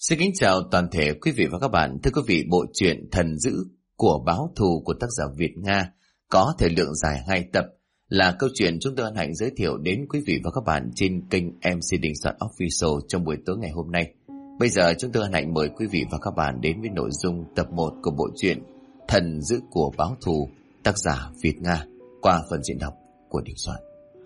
Xin kính chào toàn thể quý vị và các bạn. Thưa quý vị, bộ truyện Thần Dữ của báo thù của tác giả Việt Nga có thời lượng dài 2 tập là câu chuyện chúng tôi hân hạnh giới thiệu đến quý vị và các bạn trên kênh MC Đình Soạn Official trong buổi tối ngày hôm nay. Bây giờ chúng tôi hân hạnh mời quý vị và các bạn đến với nội dung tập 1 của bộ truyện Thần Dữ của báo thù tác giả Việt Nga qua phần diễn đọc của Đình Soạn.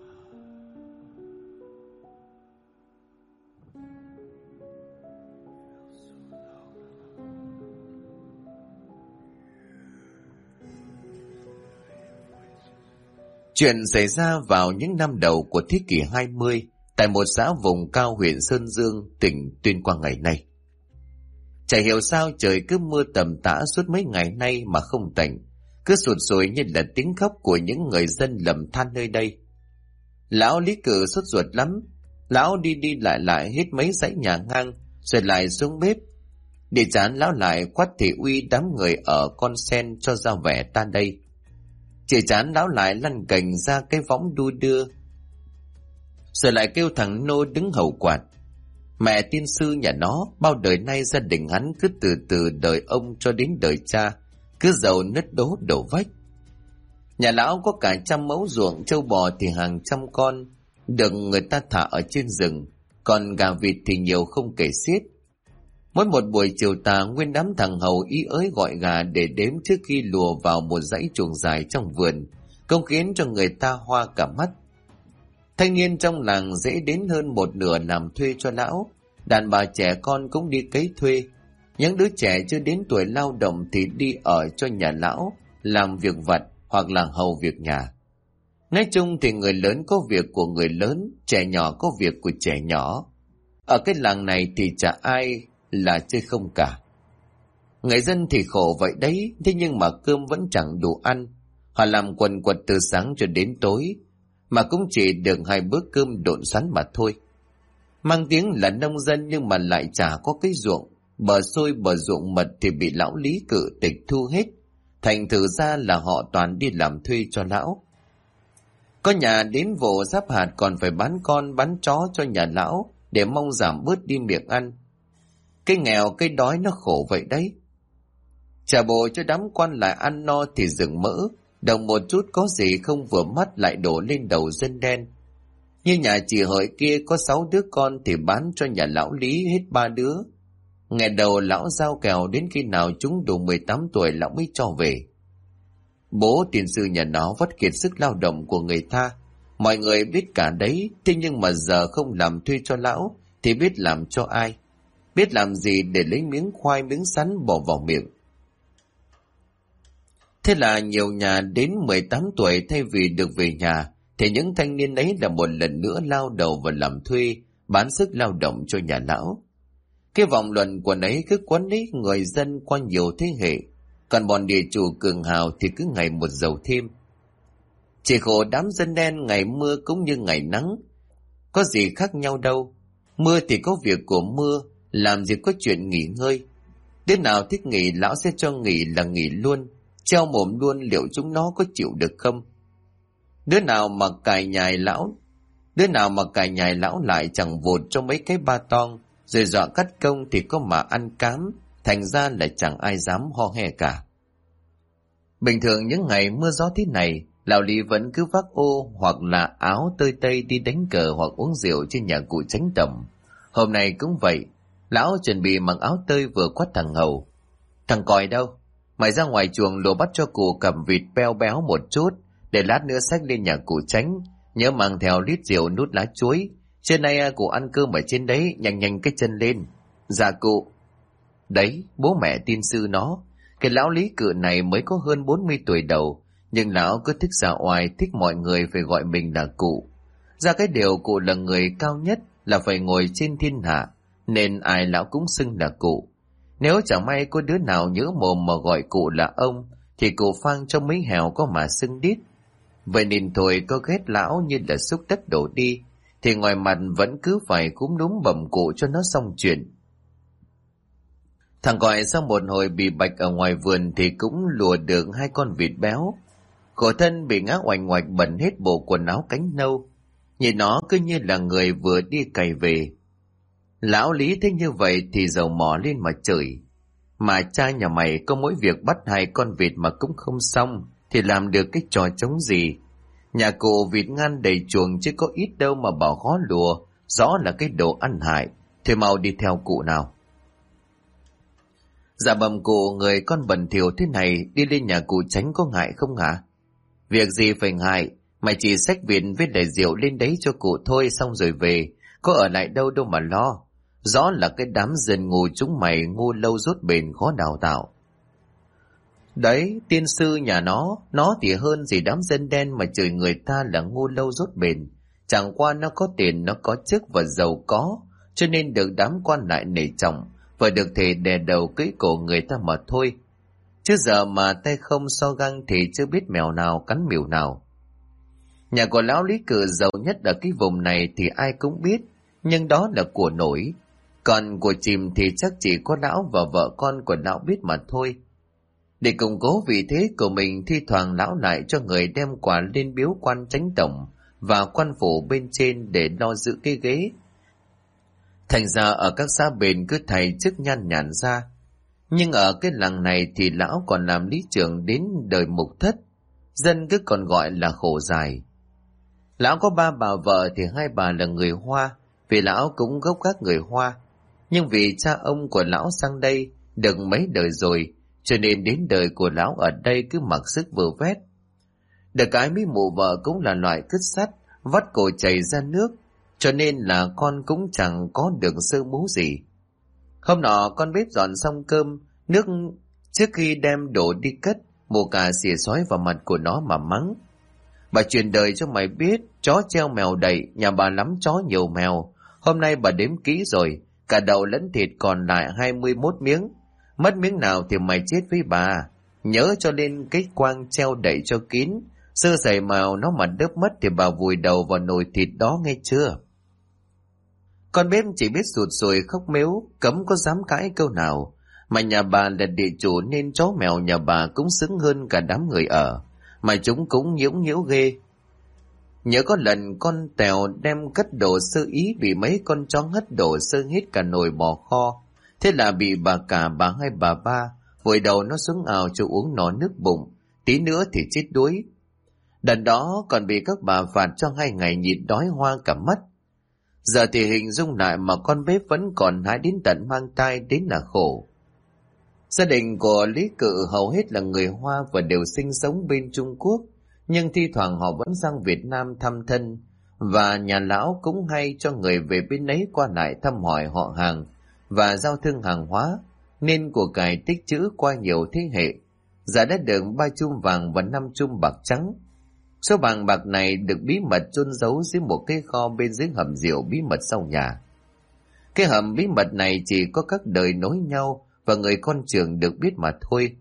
Chuyện xảy ra vào những năm đầu của thế kỷ 20 tại một xã vùng cao huyện Sơn Dương, tỉnh Tuyên Quang ngày nay. Chả hiểu sao trời cứ mưa tầm tã suốt mấy ngày nay mà không tạnh, cứ sụt sùi như là tiếng khóc của những người dân lầm than nơi đây. Lão Lý Cử sốt ruột lắm, lão đi đi lại hết mấy dãy nhà ngang rồi lại xuống bếp. Để chán lão lại quát thị uy đám người ở Con Sen cho ra vẻ ta đây. Chỉ chán lão lại lăn cành ra cái võng đu đưa, rồi lại kêu thằng Nô đứng hầu quạt. Mẹ tiên sư nhà nó, bao đời nay gia đình hắn cứ từ từ đời ông cho đến đời cha, cứ giàu nứt đố đổ vách. Nhà lão có cả 100 mẫu ruộng, trâu bò thì hàng trăm con, được người ta thả ở trên rừng, còn gà vịt thì nhiều không kể xiết. Mỗi một buổi chiều tà, nguyên đám thằng hầu ý ới gọi gà để đếm trước khi lùa vào một dãy chuồng dài trong vườn, không khiến cho người ta hoa cả mắt. Thanh niên trong làng dễ đến hơn một nửa làm thuê cho lão, đàn bà trẻ con cũng đi cấy thuê. Những đứa trẻ chưa đến tuổi lao động thì đi ở cho nhà lão, làm việc vặt hoặc là hầu việc nhà. Nói chung thì người lớn có việc của người lớn, trẻ nhỏ có việc của trẻ nhỏ. Ở cái làng này thì chả ai là chơi không cả. Người dân thì khổ vậy đấy, thế nhưng mà cơm vẫn chẳng đủ ăn. Họ làm quần quật từ sáng cho đến tối, mà cũng chỉ được 2 bữa cơm độn sắn mà thôi. Mang tiếng là nông dân nhưng mà lại chả có cái ruộng, bờ xôi bờ ruộng mật thì bị lão Lý Cử tịch thu hết. Thành thử ra là họ toàn đi làm thuê cho lão. Có nhà đến vụ giáp hạt còn phải bán con bán chó cho nhà lão để mong giảm bớt đi miệng ăn. Cái nghèo cái đói nó khổ vậy đấy. Trả bộ cho đám quan lại ăn no thì rừng mỡ, đồng một chút có gì không vừa mắt lại đổ lên đầu dân đen. Như nhà chị Hợi kia có 6 đứa con thì bán cho nhà lão Lý hết 3 đứa. Ngày đầu lão giao kèo đến khi nào chúng đủ 18 tuổi lão mới cho về. Bố tiền sư nhà nó vất kiệt sức lao động của người ta, mọi người biết cả đấy, thế nhưng mà giờ không làm thuê cho lão thì biết làm cho ai? Biết làm gì để lấy miếng khoai miếng sắn bỏ vào miệng. Thế là nhiều nhà đến 18 tuổi thay vì được về nhà thì những thanh niên ấy là một lần nữa lao đầu vào làm thuê, bán sức lao động cho nhà lão. Cái vòng luẩn quẩn ấy cứ quấn lấy người dân qua nhiều thế hệ, còn bọn địa chủ cường hào thì cứ ngày một giàu thêm. Chỉ khổ đám dân đen ngày mưa cũng như ngày nắng, có gì khác nhau đâu. Mưa thì có việc của mưa, làm gì có chuyện nghỉ ngơi. Đứa nào thích nghỉ lão sẽ cho nghỉ là nghỉ luôn, treo mồm luôn, liệu chúng nó có chịu được không? Đứa nào mà cài nhài lão lại chẳng vụt cho mấy cái ba tong rồi dọa cắt công thì có mà ăn cám, thành ra là chẳng ai dám ho he cả. Bình thường những ngày mưa gió thế này, lão Lý vẫn cứ vác ô hoặc là áo tơi tây đi đánh cờ hoặc uống rượu trên nhà cụ Chánh Tẩm. Hôm nay cũng vậy, lão chuẩn bị mặc áo tơi vừa quát thằng hầu. Thằng còi đâu? Mày ra ngoài chuồng lùa bắt cho cụ cầm vịt beo béo một chút, để lát nữa xách lên nhà cụ Chánh, nhớ mang theo lít rượu nút lá chuối. Trên nay cụ ăn cơm ở trên đấy, nhanh nhanh cái chân lên. Dạ cụ. Đấy, bố mẹ tin sư nó. Cái lão Lý Cự này mới có hơn 40 tuổi đầu, nhưng lão cứ thích xà oai, thích mọi người phải gọi mình là cụ. Ra cái điều cụ là người cao nhất, là phải ngồi trên thiên hạ, nên ai lão cũng xưng là cụ. Nếu chẳng may có đứa nào nhớ mồm mà gọi cụ là ông, thì cụ phang cho mấy hèo có mà xưng đít. Vậy nên thôi, có ghét lão như là xúc đất đổ đi, thì ngoài mặt vẫn cứ phải cúm núm bẩm cụ cho nó xong chuyện. Thằng gọi sau một hồi bị bạch ở ngoài vườn thì cũng lùa được 2 con vịt béo. Khổ thân bị ngã oành ngoạch bẩn hết bộ quần áo cánh nâu, nhìn nó cứ như là người vừa đi cày về. Lão Lý thấy như vậy thì dầu mỏ lên mà chửi. Mà cha nhà mày có mỗi việc bắt 2 con vịt mà cũng không xong, thì làm được cái trò trống gì? Nhà cụ vịt ngan đầy chuồng chứ có ít đâu mà bảo khó lùa, rõ là cái đồ ăn hại. Thôi mau đi theo cụ nào. Dạ bẩm cụ, người con bẩn thỉu thế này đi lên nhà cụ tránh có ngại không hả? Việc gì phải ngại, mày chỉ xách vịt với đầy rượu lên đấy cho cụ thôi xong rồi về, có ở lại đâu đâu mà lo. Rõ là cái đám dân ngu chúng mày ngu lâu rốt bền khó đào tạo. Đấy, tiên sư nhà nó thì hơn gì đám dân đen mà chửi người ta là ngu lâu rốt bền. Chẳng qua nó có tiền, nó có chức và giàu có, cho nên được đám quan lại nể trọng, và được thể đè đầu cưỡi cổ người ta mà thôi. Chứ giờ mà tay không so găng thì chưa biết mèo nào cắn mèo nào. Nhà của lão Lý Cự giàu nhất ở cái vùng này thì ai cũng biết, nhưng đó là của nổi. Còn của chìm thì chắc chỉ có lão và vợ con của lão biết mà thôi. Để củng cố vị thế của mình, thi thoảng lão lại cho người đem quà lên biếu quan chánh tổng và quan phủ bên trên để lo giữ cái ghế. Thành ra ở các xã bên cứ thầy chức nhan nhản ra. Nhưng ở cái làng này thì lão còn làm lý trưởng đến đời mục thất, dân cứ còn gọi là khổ dài. Lão có 3 bà vợ thì 2 bà là người Hoa, vì lão cũng gốc gác người Hoa. Nhưng vì cha ông của lão sang đây được mấy đời rồi, cho nên đến đời của lão ở đây cứ mặc sức vơ vét. Được cái mấy mụ vợ cũng là loại cứt sắt, vắt cổ chảy ra nước, cho nên là con cũng chẳng có được sơ mú gì. Hôm nọ con bếp dọn xong cơm, nước trước khi đem đổ đi cất, mụ cà xỉa xói vào mặt của nó mà mắng. Bà truyền đời cho mày biết, chó treo mèo đậy, nhà bà lắm chó nhiều mèo. Hôm nay bà đếm kỹ rồi, cả đầu lẫn thịt còn lại 21 miếng. Mất miếng nào thì mày chết với bà. Nhớ cho lên cái quang treo đậy cho kín. Sơ sẩy màu nó mà đớp mất thì bà vùi đầu vào nồi thịt đó nghe chưa? Con bếp chỉ biết sụt sùi khóc mếu, cấm có dám cãi câu nào. Mà nhà bà là địa chủ nên chó mèo nhà bà cũng xứng hơn cả đám người ở. Mà chúng cũng nhiễu nhiễu ghê. Nhớ có lần con Tèo đem cất đồ sơ ý bị mấy con chó ngất đổ sơ hết cả nồi bò kho. Thế là bị bà cả, bà hai, bà ba vội đầu nó xuống ao cho uống no nước bụng, tí nữa thì chết đuối. Đợt đó còn bị các bà phạt cho 2 ngày nhịn đói hoa cả mắt. Giờ thì hình dung lại mà con bếp vẫn còn hái đến tận mang tai đến là khổ. Gia đình của Lý Cự hầu hết là người Hoa và đều sinh sống bên Trung Quốc, nhưng thi thoảng họ vẫn sang Việt Nam thăm thân, và nhà lão cũng hay cho người về bên ấy qua lại thăm hỏi họ hàng và giao thương hàng hóa, nên của cải tích trữ qua nhiều thế hệ. Giờ đã được 3 chum vàng và 5 chum bạc trắng. Số vàng bạc này được bí mật chôn giấu dưới một cái kho bên dưới hầm rượu bí mật sau nhà. Cái hầm bí mật này chỉ có các đời nối nhau và người con trưởng được biết mà thôi.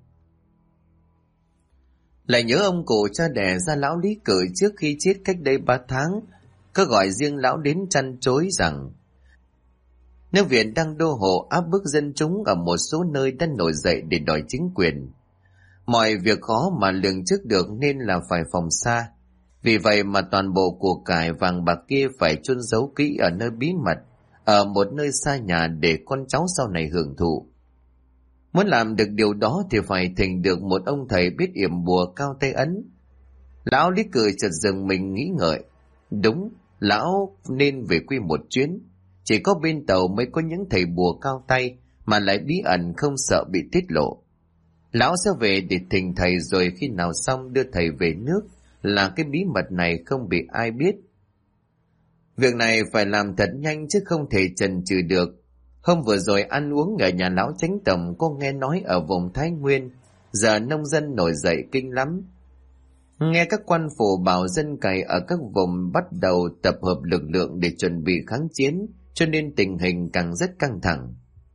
Lại nhớ ông cụ cha đẻ ra lão Lý Cự trước khi chết cách đây 3 tháng, có gọi riêng lão đến trăn trối rằng nước Việt đang đô hộ áp bức dân chúng ở một số nơi đã nổi dậy để đòi chính quyền. Mọi việc khó mà lường trước được nên là phải phòng xa. Vì vậy mà toàn bộ của cải vàng bạc kia phải chôn giấu kỹ ở nơi bí mật, ở một nơi xa nhà để con cháu sau này hưởng thụ. Muốn làm được điều đó thì phải thỉnh được một ông thầy biết yểm bùa cao tay ấn. Lão Lý Cự chợt dừng mình nghĩ ngợi. Đúng, lão nên về quê một chuyến. Chỉ có bên tàu mới có những thầy bùa cao tay mà lại bí ẩn không sợ bị tiết lộ. Lão sẽ về để thỉnh thầy, rồi khi nào xong đưa thầy về nước, là cái bí mật này không bị ai biết. Việc này phải làm thật nhanh chứ không thể chần chừ được. Hôm vừa rồi ăn uống ở nhà lão chánh tổng có nghe nói ở vùng Thái Nguyên, giờ nông dân nổi dậy kinh lắm. Nghe các quan phủ bảo dân cày ở các vùng bắt đầu tập hợp lực lượng để chuẩn bị kháng chiến, cho nên tình hình càng rất căng thẳng.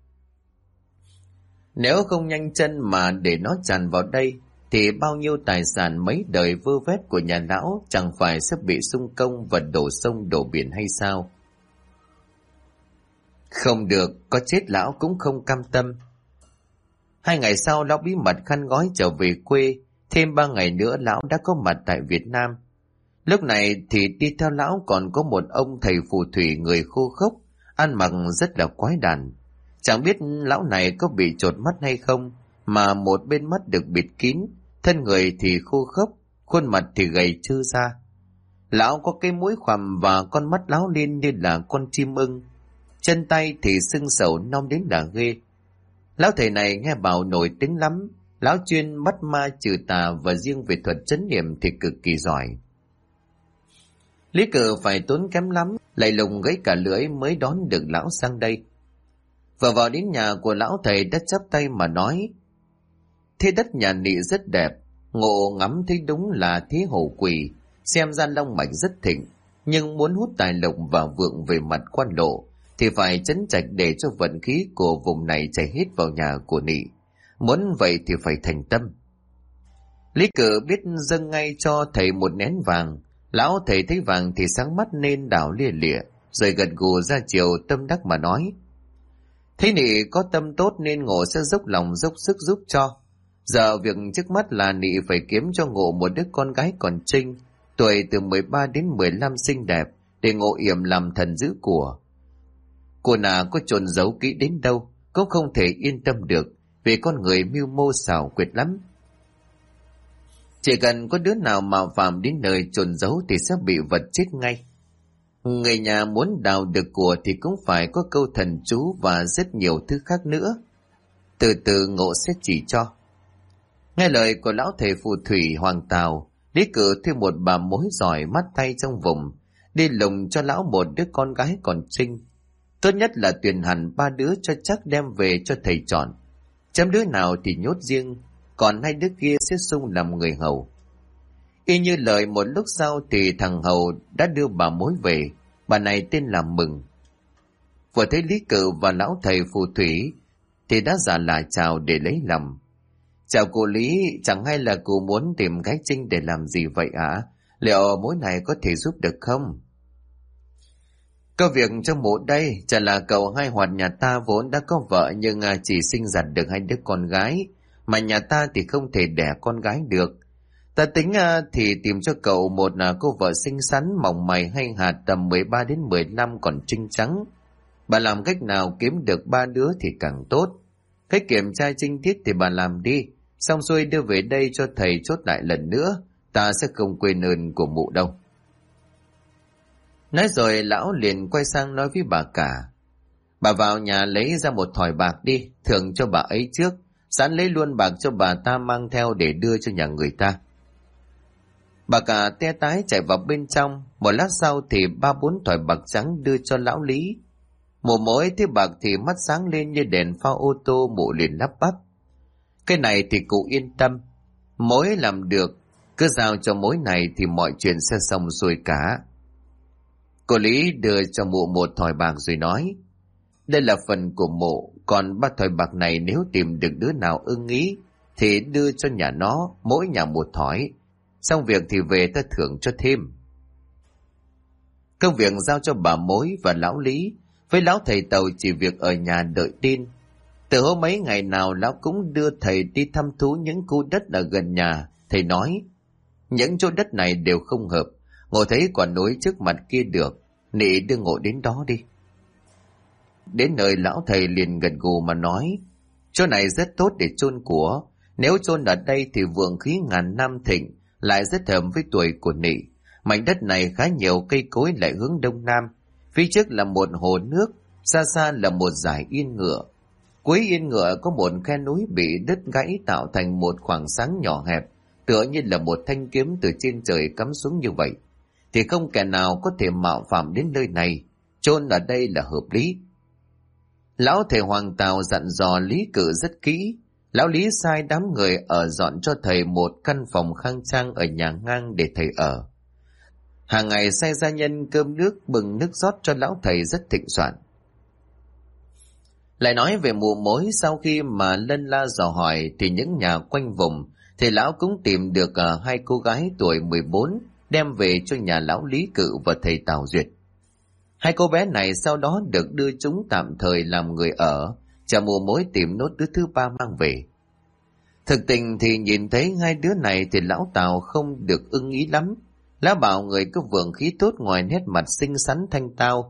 Nếu không nhanh chân mà để nó tràn vào đây, thì bao nhiêu tài sản mấy đời vơ vét của nhà lão chẳng phải sẽ bị xung công và đổ sông đổ biển hay sao? Không được, có chết lão cũng không cam tâm. 2 ngày sau lão bí mật khăn gói trở về quê, thêm 3 ngày nữa lão đã có mặt tại Việt Nam. Lúc này thì đi theo lão còn có một ông thầy phù thủy người khô khốc, ăn mặc rất là quái đản. Chẳng biết lão này có bị chột mắt hay không, mà một bên mắt được bịt kín, thân người thì khô khốc, khuôn mặt thì gầy trơ ra. Lão có cái mũi khoằm và con mắt láo lên như là con chim ưng. Chân tay thì sưng sầu non đến là ghê. Lão thầy này nghe bảo nổi tiếng lắm. Lão chuyên bắt ma trừ tà và riêng về thuật trấn niệm thì cực kỳ giỏi. Lý Cử phải tốn kém lắm, lại lùng gãy cả lưỡi mới đón được lão sang đây. Và vào đến nhà của lão thầy đã chắp tay mà nói: thế đất nhà Nị rất đẹp, ngộ ngắm thấy đúng là thế hổ quỷ, xem ra long mạch rất thịnh, nhưng muốn hút tài lộc và vượng về mặt quan lộ thì phải trấn trạch để cho vận khí của vùng này chảy hết vào nhà của Nị. Muốn vậy thì phải thành tâm. Lý Cử biết dâng ngay cho thầy một nén vàng. Lão thầy thấy vàng thì sáng mắt nên đảo lia lịa, rồi gật gù ra chiều tâm đắc mà nói: thế Nị có tâm tốt nên Ngộ sẽ dốc lòng dốc sức giúp cho. Giờ việc trước mắt là Nị phải kiếm cho Ngộ một đứa con gái còn trinh, tuổi từ 13 đến 15 xinh đẹp, để Ngộ yểm làm thần giữ của. Cô nà có chôn giấu kỹ đến đâu cũng không thể yên tâm được, vì con người mưu mô xảo quyệt lắm. Chỉ cần có đứa nào mạo phạm đến nơi chôn giấu thì sẽ bị vật chết ngay. Người nhà muốn đào được của thì cũng phải có câu thần chú và rất nhiều thứ khác nữa. Từ từ Ngộ sẽ chỉ cho. Nghe lời của lão thầy phù thủy Hoàng Tào, Lý Cử thuê một bà mối giỏi mắt tay trong vùng, đi lùng cho lão một đứa con gái còn trinh. Tốt nhất là tuyển hẳn 3 đứa cho chắc đem về cho thầy chọn. Chấm đứa nào thì nhốt riêng, còn 2 đứa kia sẽ xung làm người hầu. Y như lời một lúc sau thì thằng hầu đã đưa bà mối về. Bà này tên là Mừng. Vừa thấy Lý Cử và lão thầy phù thủy thì đã giả là chào để lấy lòng. Chào cô Lý, chẳng hay là cô muốn tìm gái trinh để làm gì vậy ạ? Liệu mối này có thể giúp được không? Có việc trong mộ đây, chả là cậu hai hoạt nhà ta vốn đã có vợ nhưng chỉ sinh giặt được 2 đứa con gái, mà nhà ta thì không thể đẻ con gái được. Ta tính thì tìm cho cậu một cô vợ xinh xắn, mỏng mày hay hạt, tầm 13 đến 15 còn trinh trắng. Bà làm cách nào kiếm được 3 đứa thì càng tốt. Cách kiểm tra trinh tiết thì bà làm đi, xong xuôi đưa về đây cho thầy chốt lại lần nữa, ta sẽ không quên ơn của mụ đâu. Nói rồi lão liền quay sang nói với bà cả: bà vào nhà lấy ra một thỏi bạc đi, thưởng cho bà ấy trước, sẵn lấy luôn bạc cho bà ta mang theo để đưa cho nhà người ta. Bà cả te tái chạy vào bên trong, một lát sau thì 3-4 thỏi bạc trắng đưa cho lão Lý. Mụ mối thấy bạc thì mắt sáng lên như đèn pha ô tô, mụ liền lắp bắp: cái này thì cụ yên tâm, mối làm được, cứ giao cho mối này thì mọi chuyện sẽ xong xuôi cả. Cô Lý đưa cho mụ một thỏi bạc rồi nói: đây là phần của mụ, còn 3 thỏi bạc này nếu tìm được đứa nào ưng ý thì đưa cho nhà nó, mỗi nhà một thỏi. Xong việc thì về ta thưởng cho thêm. Công việc giao cho bà mối và lão Lý, với lão thầy Tàu chỉ việc ở nhà đợi tin. Từ hôm mấy ngày nào lão cũng đưa thầy đi thăm thú những khu đất ở gần nhà. Thầy nói: những chỗ đất này đều không hợp, Ngộ thấy quả núi trước mặt kia được, Nị đưa Ngộ đến đó đi. Đến nơi lão thầy liền gật gù mà nói: chỗ này rất tốt để chôn của, nếu chôn ở đây thì vượng khí ngàn năm thịnh, lại rất hợp với tuổi của Nị. Mảnh đất này khá nhiều cây cối lại hướng đông nam, phía trước là một hồ nước, xa xa là một dải yên ngựa. Cuối yên ngựa có một khe núi bị đứt gãy tạo thành một khoảng sáng nhỏ hẹp, tựa như là một thanh kiếm từ trên trời cắm xuống như vậy. Thì không kẻ nào có thể mạo phạm đến nơi này, chôn ở đây là hợp lý. Lão thầy Hoàng Tào dặn dò Lý Cử rất kỹ. Lão Lý sai đám người ở dọn cho thầy một căn phòng khang trang ở nhà ngang để thầy ở. Hàng ngày sai gia nhân cơm nước bưng nước rót cho lão thầy rất thịnh soạn. Lại nói về mụ mối, sau khi mà lân la dò hỏi thì những nhà quanh vùng thì lão cũng tìm được 2 cô gái tuổi 14 đem về cho nhà lão Lý Cự và thầy Tào duyệt. 2 cô bé này sau đó được đưa chúng tạm thời làm người ở, chờ mụ mối tìm nốt đứa thứ 3 mang về. Thực tình thì nhìn thấy 2 đứa này thì lão Tào không được ưng ý lắm. Lão bảo người có vượng khí tốt, ngoài nét mặt xinh xắn thanh tao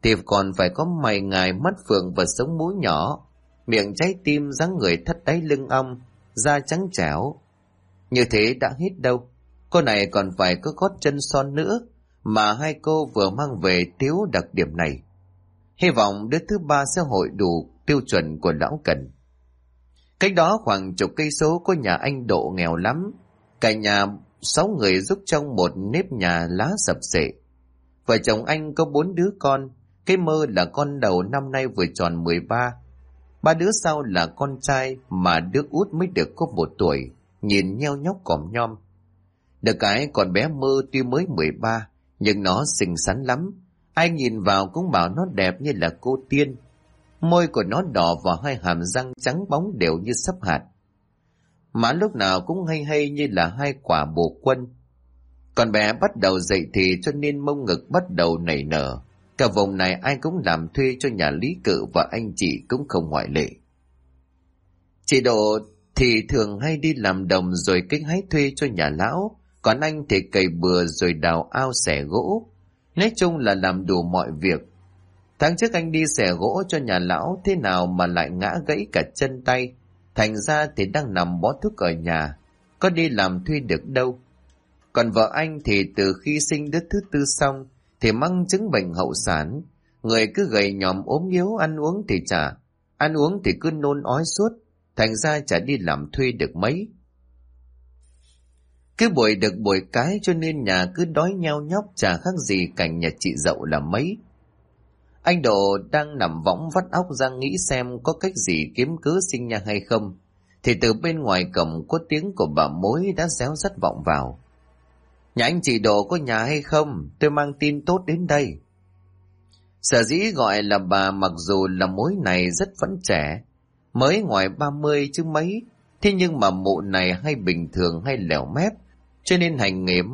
thì còn phải có mày ngài, mắt phượng và sống mũi nhỏ, miệng trái tim, dáng người thắt đáy lưng ong, da trắng trẻo. Như thế đã hết đâu, cô này còn phải có gót chân son nữa, mà hai cô vừa mang về thiếu đặc điểm này. Hy vọng đứa thứ ba sẽ hội đủ tiêu chuẩn của lão Cần. Cách đó khoảng chục cây số có nhà anh Độ nghèo lắm, cả nhà 6 người giúp trong một nếp nhà lá sập xệ. Vợ chồng anh có 4 đứa con, cái Mơ là con đầu năm nay vừa tròn 13. 3 đứa sau là con trai, mà đứa út mới được có 1 tuổi, nhìn nheo nhóc còm nhom. Được cái còn bé Mơ tuy mới 13, nhưng nó xinh xắn lắm. Ai nhìn vào cũng bảo nó đẹp như là cô tiên. Môi của nó đỏ và hai hàm răng trắng bóng đều như sắp hạt. Má lúc nào cũng hay hay như là 2 quả bồ quân. Con bé bắt đầu dậy thì cho nên mông ngực bắt đầu nảy nở. Cả vùng này ai cũng làm thuê cho nhà Lý Cự và anh chị cũng không ngoại lệ. Chị Độ thì thường hay đi làm đồng rồi cách hái thuê cho nhà lão, còn anh thì cày bừa rồi đào ao xẻ gỗ. Nói chung là làm đủ mọi việc. Tháng trước anh đi xẻ gỗ cho nhà lão, thế nào mà lại ngã gãy cả chân tay, thành ra thì đang nằm bó thuốc ở nhà, có đi làm thuê được đâu. Còn vợ anh thì từ khi sinh đứa thứ tư xong thì mắc chứng bệnh hậu sản, người cứ gầy nhòm ốm yếu, ăn uống thì cứ nôn ói suốt, thành ra chả đi làm thuê được mấy. Cứ buổi được buổi cái cho nên nhà cứ đói nheo nhóc, chả khác gì cảnh nhà chị Dậu là mấy. Anh Độ đang nằm võng vắt óc ra nghĩ xem có cách gì kiếm cớ sinh nha hay không, thì từ bên ngoài cổng có tiếng của bà mối đã réo rắt vọng vào. Nhà anh chị Độ có nhà hay không? Tôi mang tin tốt đến đây. Sở dĩ gọi là bà mặc dù là mối này rất vẫn trẻ, mới ngoài 30 chứ mấy, thế nhưng mà mụ này hay bình thường hay lẻo mép, cho nên hành nghề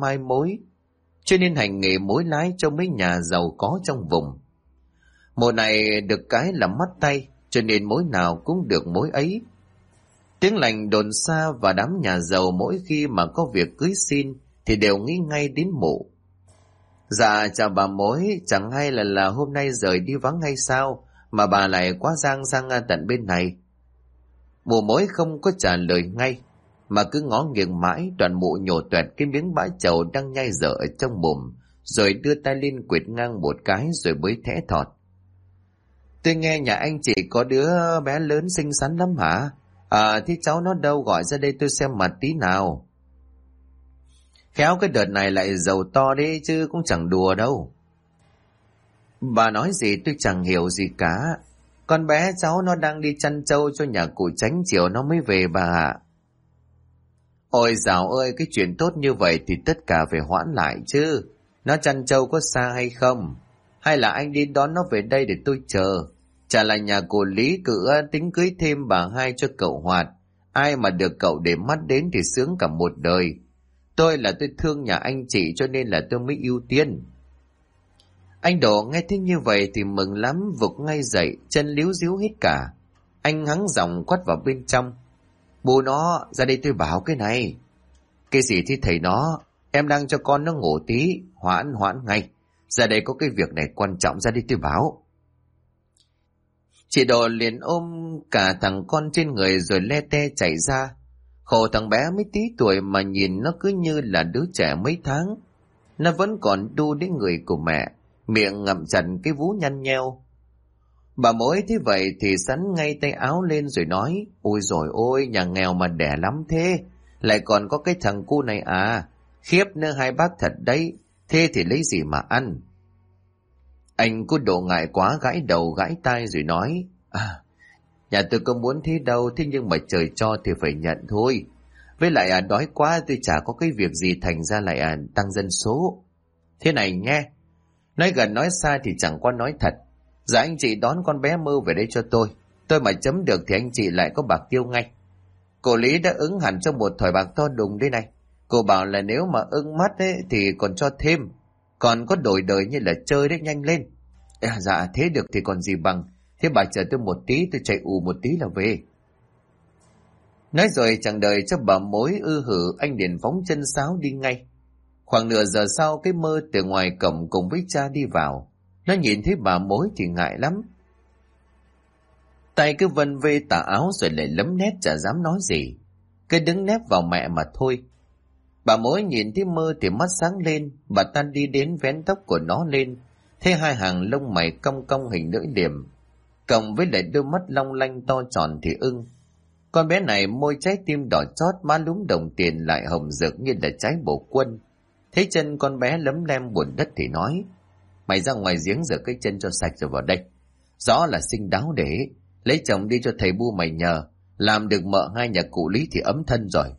mối lái cho mấy nhà giàu có trong vùng. Mụ này được cái là mắt tay, cho nên mối nào cũng được mối ấy. Tiếng lành đồn xa và đám nhà giàu mỗi khi mà có việc cưới xin thì đều nghĩ ngay đến mụ. Dạ chào bà mối, chẳng hay là hôm nay rời đi vắng hay sao mà bà lại quá giang sang tận bên này. Mụ mối không có trả lời ngay, mà cứ ngó nghiêng mãi, đoạn mụ nhổ toẹt cái miếng bã trầu đang nhai dở ở trong mồm, rồi đưa tay lên quệt ngang một cái rồi mới thẽ thọt. Tôi nghe nhà anh chị có đứa bé lớn xinh xắn lắm hả? Thế cháu nó đâu, gọi ra đây tôi xem mặt tí nào. Khéo cái đợt này lại giàu to đấy chứ cũng chẳng đùa đâu. Bà nói gì tôi chẳng hiểu gì cả. Con bé cháu nó đang đi chăn trâu cho nhà cụ Chánh, chiều nó mới về bà ạ. Ôi dào ơi, cái chuyện tốt như vậy thì tất cả phải hoãn lại chứ. Nó chăn trâu có xa hay không? Hay là anh đi đón nó về đây để tôi chờ? Chả là nhà cụ Lý Cự tính cưới thêm bà hai cho cậu Hoạt. Ai mà được cậu để mắt đến thì sướng cả một đời. Tôi thương nhà anh chị cho nên là tôi mới ưu tiên. Anh Độ nghe thấy như vậy thì mừng lắm, vụt ngay dậy, chân líu díu hết cả. Anh hắng giọng quát vào bên trong. Bố nó, ra đây tôi bảo cái này. Cái gì thì thầy nó, em đang cho con nó ngủ tí, hoãn ngay. Ra đây có cái việc này quan trọng, ra đây tôi bảo. Chị Độ liền ôm cả thằng con trên người rồi le te chạy ra. Khổ thằng bé mấy tí tuổi mà nhìn nó cứ như là đứa trẻ mấy tháng. Nó vẫn còn đu đến người của mẹ, miệng ngậm chặt cái vú nhăn nheo. Bà mối thế vậy thì sắn ngay tay áo lên rồi nói, ôi dồi ôi, nhà nghèo mà đẻ lắm thế, lại còn có cái thằng cu này à, khiếp nữa, hai bác thật đấy, thế thì lấy gì mà ăn. Anh cứ Độ ngại quá gãi đầu gãi tai rồi nói, nhà tôi có muốn thế đâu, thế nhưng mà trời cho thì phải nhận thôi. Với lại đói quá tôi chả có cái việc gì, thành ra lại tăng dân số. Thế này nghe, nói gần nói xa thì chẳng qua nói thật. Dạ anh chị đón con bé Mơ về đây cho tôi mà chấm được thì anh chị lại có bạc tiêu ngay. Cô Lý đã ứng hẳn trong một thỏi bạc to đùng đây này. Cô bảo là nếu mà ưng mắt ấy, thì còn cho thêm, còn có đổi đời như là chơi đấy, nhanh lên. Dạ thế được thì còn gì bằng. Thế bà chờ tôi một tí, tôi chạy ù một tí là về. Nói rồi chẳng đợi cho bà mối ư hử, anh liền phóng chân sáo đi ngay. Khoảng nửa giờ sau, cái Mơ từ ngoài cổng cùng với cha đi vào. Nó nhìn thấy bà mối thì ngại lắm. Tay cứ vân vê tà áo rồi lại lấm nét chả dám nói gì. Cứ đứng nép vào mẹ mà thôi. Bà mối nhìn thấy Mơ thì mắt sáng lên. Bà ta đi đến vén tóc của nó lên. Thấy hai hàng lông mày cong cong hình lưỡi liềm, cộng với lại đôi mắt long lanh to tròn thì ưng. Con bé này môi trái tim đỏ chót, má lúm đồng tiền lại hồng rực như là trái bổ quân. Thấy chân con bé lấm lem bùn đất thì nói: mày ra ngoài giếng rửa cái chân cho sạch rồi vào đây. Rõ là sinh đáo để lấy chồng đi cho thầy bu mày nhờ, làm được mợ hai nhà cụ Lý thì ấm thân rồi.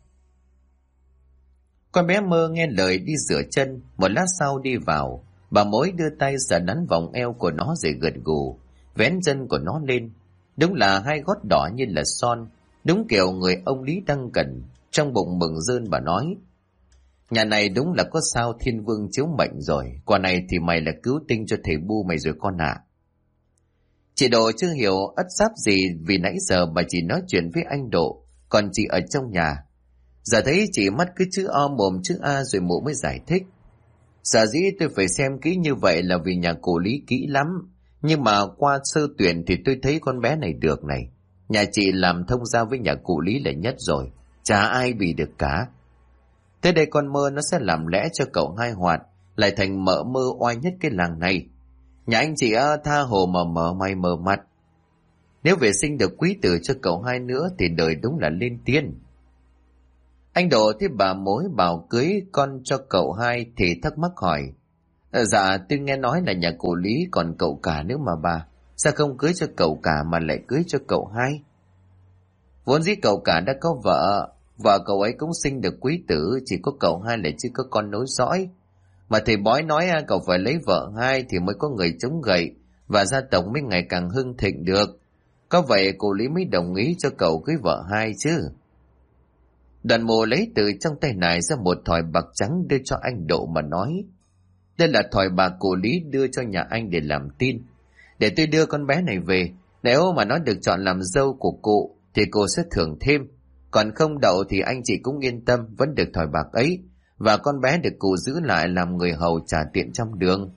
Con bé Mơ nghe lời đi rửa chân. Một lát sau đi vào, bà mối đưa tay sờ đắn vòng eo của nó rồi gật gù vén chân của nó lên. Đúng là hai gót đỏ như là son, đúng kiểu người ông Lý đang cần. Trong bụng mừng rơn bà nói: nhà này đúng là có sao thiên vương chiếu mệnh rồi, quả này thì mày là cứu tinh cho thầy bu mày rồi con ạ. Chị Độ chưa hiểu ất giáp gì vì nãy giờ bà chỉ nói chuyện với anh Độ, còn chị ở trong nhà. Giờ thấy chị mắt cứ chữ O mồm chữ A rồi mụ mới giải thích: sở dĩ tôi phải xem kỹ như vậy là vì nhà cụ Lý kỹ lắm, nhưng mà qua sơ tuyển thì tôi thấy con bé này được này. Nhà chị làm thông giao với nhà cụ Lý là nhất rồi, chả ai bị được cả. Thế đây con Mơ nó sẽ làm lẽ cho cậu hai hoạt, lại thành mợ Mơ oai nhất cái làng này. Nhà anh chị tha hồ mà mở mày mở mặt. Nếu về sinh được quý tử cho cậu hai nữa thì đời đúng là lên tiên. Anh Độ thấy bà mối bảo cưới con cho cậu hai thì thắc mắc hỏi: dạ tôi nghe nói là nhà cụ Lý còn cậu cả nữa mà bà, sao không cưới cho cậu cả mà lại cưới cho cậu hai? Vốn dĩ cậu cả đã có vợ, vợ cậu ấy cũng sinh được quý tử, chỉ có cậu hai lại chưa có con nối dõi. Mà thầy bói nói cậu phải lấy vợ hai thì mới có người chống gậy và gia tộc mới ngày càng hưng thịnh được. Có vậy cụ Lý mới đồng ý cho cậu cưới vợ hai chứ. Đoàn mồ lấy từ trong tay này ra một thỏi bạc trắng đưa cho anh Độ mà nói: đây là thỏi bạc cụ Lý đưa cho nhà anh để làm tin, để tôi đưa con bé này về. Nếu mà nó được chọn làm dâu của cụ thì cô sẽ thưởng thêm, còn không đậu thì anh chị cũng yên tâm vẫn được thỏi bạc ấy, và con bé được cụ giữ lại làm người hầu trả tiện trong đường.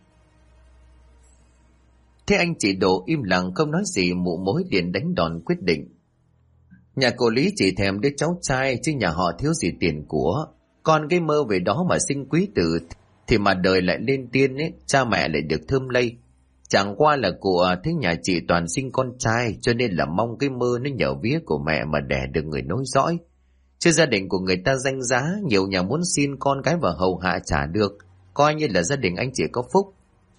Thế anh chị Độ im lặng không nói gì, mụ mối liền đánh đòn quyết định: nhà cụ Lý chỉ thèm đứa cháu trai chứ nhà họ thiếu gì tiền của. Con cái Mơ về đó mà sinh quý tử thì mà đời lại lên tiên ấy, cha mẹ lại được thơm lây. Chẳng qua là cụ thấy nhà chị toàn sinh con trai, cho nên là mong cái Mơ nó nhờ vía của mẹ mà đẻ được người nối dõi. Chứ gia đình của người ta danh giá, nhiều nhà muốn xin con cái vào hầu hạ trả được, coi như là gia đình anh chị có phúc.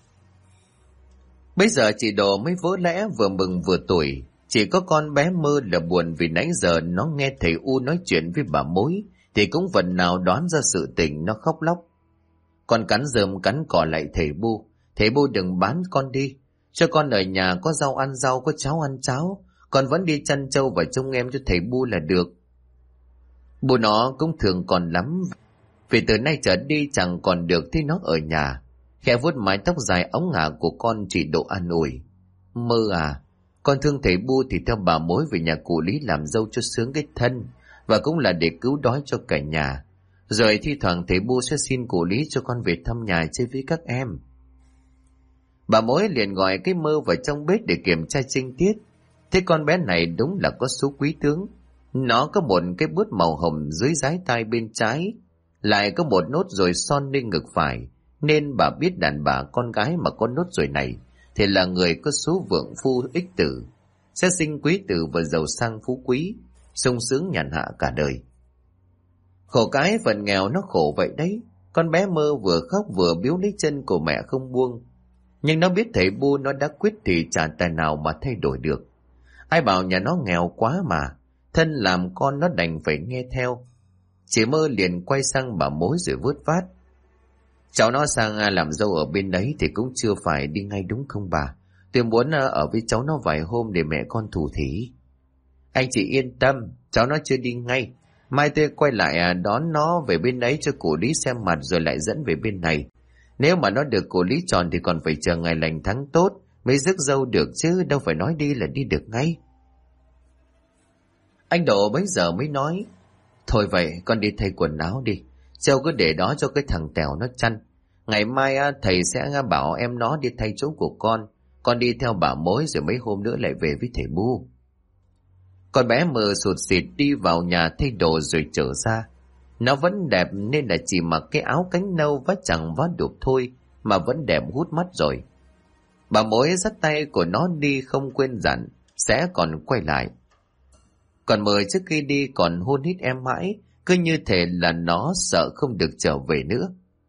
Bây giờ chị Đồ mới vỡ lẽ, vừa mừng vừa tủi. Chỉ có con bé Mơ là buồn vì nãy giờ nó nghe thầy U nói chuyện với bà mối thì cũng phần nào đoán ra sự tình, nó khóc lóc. Con cắn rơm cắn cỏ lại thầy Bu: thầy Bu đừng bán con đi, cho con ở nhà có rau ăn rau, có cháo ăn cháo, con vẫn đi chăn trâu và trông em cho thầy Bu là được. Bu nó cũng thương con lắm, vì từ nay trở đi chẳng còn được thấy nó ở nhà. Khẽ vuốt mái tóc dài óng ả của con, chị Độ an ủi: Mơ à, con thương thầy Bu thì theo bà mối về nhà cụ Lý làm dâu cho sướng cái thân, và cũng là để cứu đói cho cả nhà. Rồi thi thoảng thầy Bu sẽ xin cụ Lý cho con về thăm nhà chơi với các em. Bà mối liền gọi cái Mơ vào trong bếp để kiểm tra trinh tiết. Thế con bé này đúng là có số quý tướng. Nó có một cái bướt màu hồng dưới dái tai bên trái, lại có một nốt ruồi son lên ngực phải, nên bà biết đàn bà con gái mà có nốt ruồi này thì là người có số vượng phu ích tử, sẽ sinh quý tử và giàu sang phú quý, sung sướng nhàn hạ cả đời. Khổ cái phần nghèo nó khổ vậy đấy. Con bé Mơ vừa khóc vừa biếu lấy chân của mẹ không buông. Nhưng nó biết thầy Bu nó đã quyết thì chả tài nào mà thay đổi được. Ai bảo nhà nó nghèo quá mà, thân làm con nó đành phải nghe theo. Chị Mơ liền quay sang bà mối rồi vớt vát: cháu nó sang làm dâu ở bên đấy thì cũng chưa phải đi ngay đúng không bà? Tôi muốn ở với cháu nó vài hôm để mẹ con thủ thỉ. Anh chị yên tâm, cháu nó chưa đi ngay. Mai tôi quay lại đón nó về bên đấy cho cụ Lý xem mặt rồi lại dẫn về bên này. Nếu mà nó được cụ Lý chọn thì còn phải chờ ngày lành tháng tốt mới rước dâu được chứ, đâu phải nói đi là đi được ngay. Anh Độ bấy giờ mới nói: thôi vậy con đi thay quần áo đi, Châu cứ để đó cho cái thằng Tèo nó chăn. Ngày mai thầy sẽ bảo em nó đi thay chỗ của con đi theo bà mối rồi mấy hôm nữa lại về với thầy Bu. Con bé Mơ sụt sịt đi vào nhà thay đồ rồi trở ra. Nó vẫn đẹp nên là chỉ mặc cái áo cánh nâu vá chẳng vá đục thôi mà vẫn đẹp hút mắt rồi. Bà mối dắt tay của nó đi không quên dặn sẽ còn quay lại. Còn Mơ trước khi đi còn hôn hít em mãi, cứ như thể là nó sợ không được trở về nữa.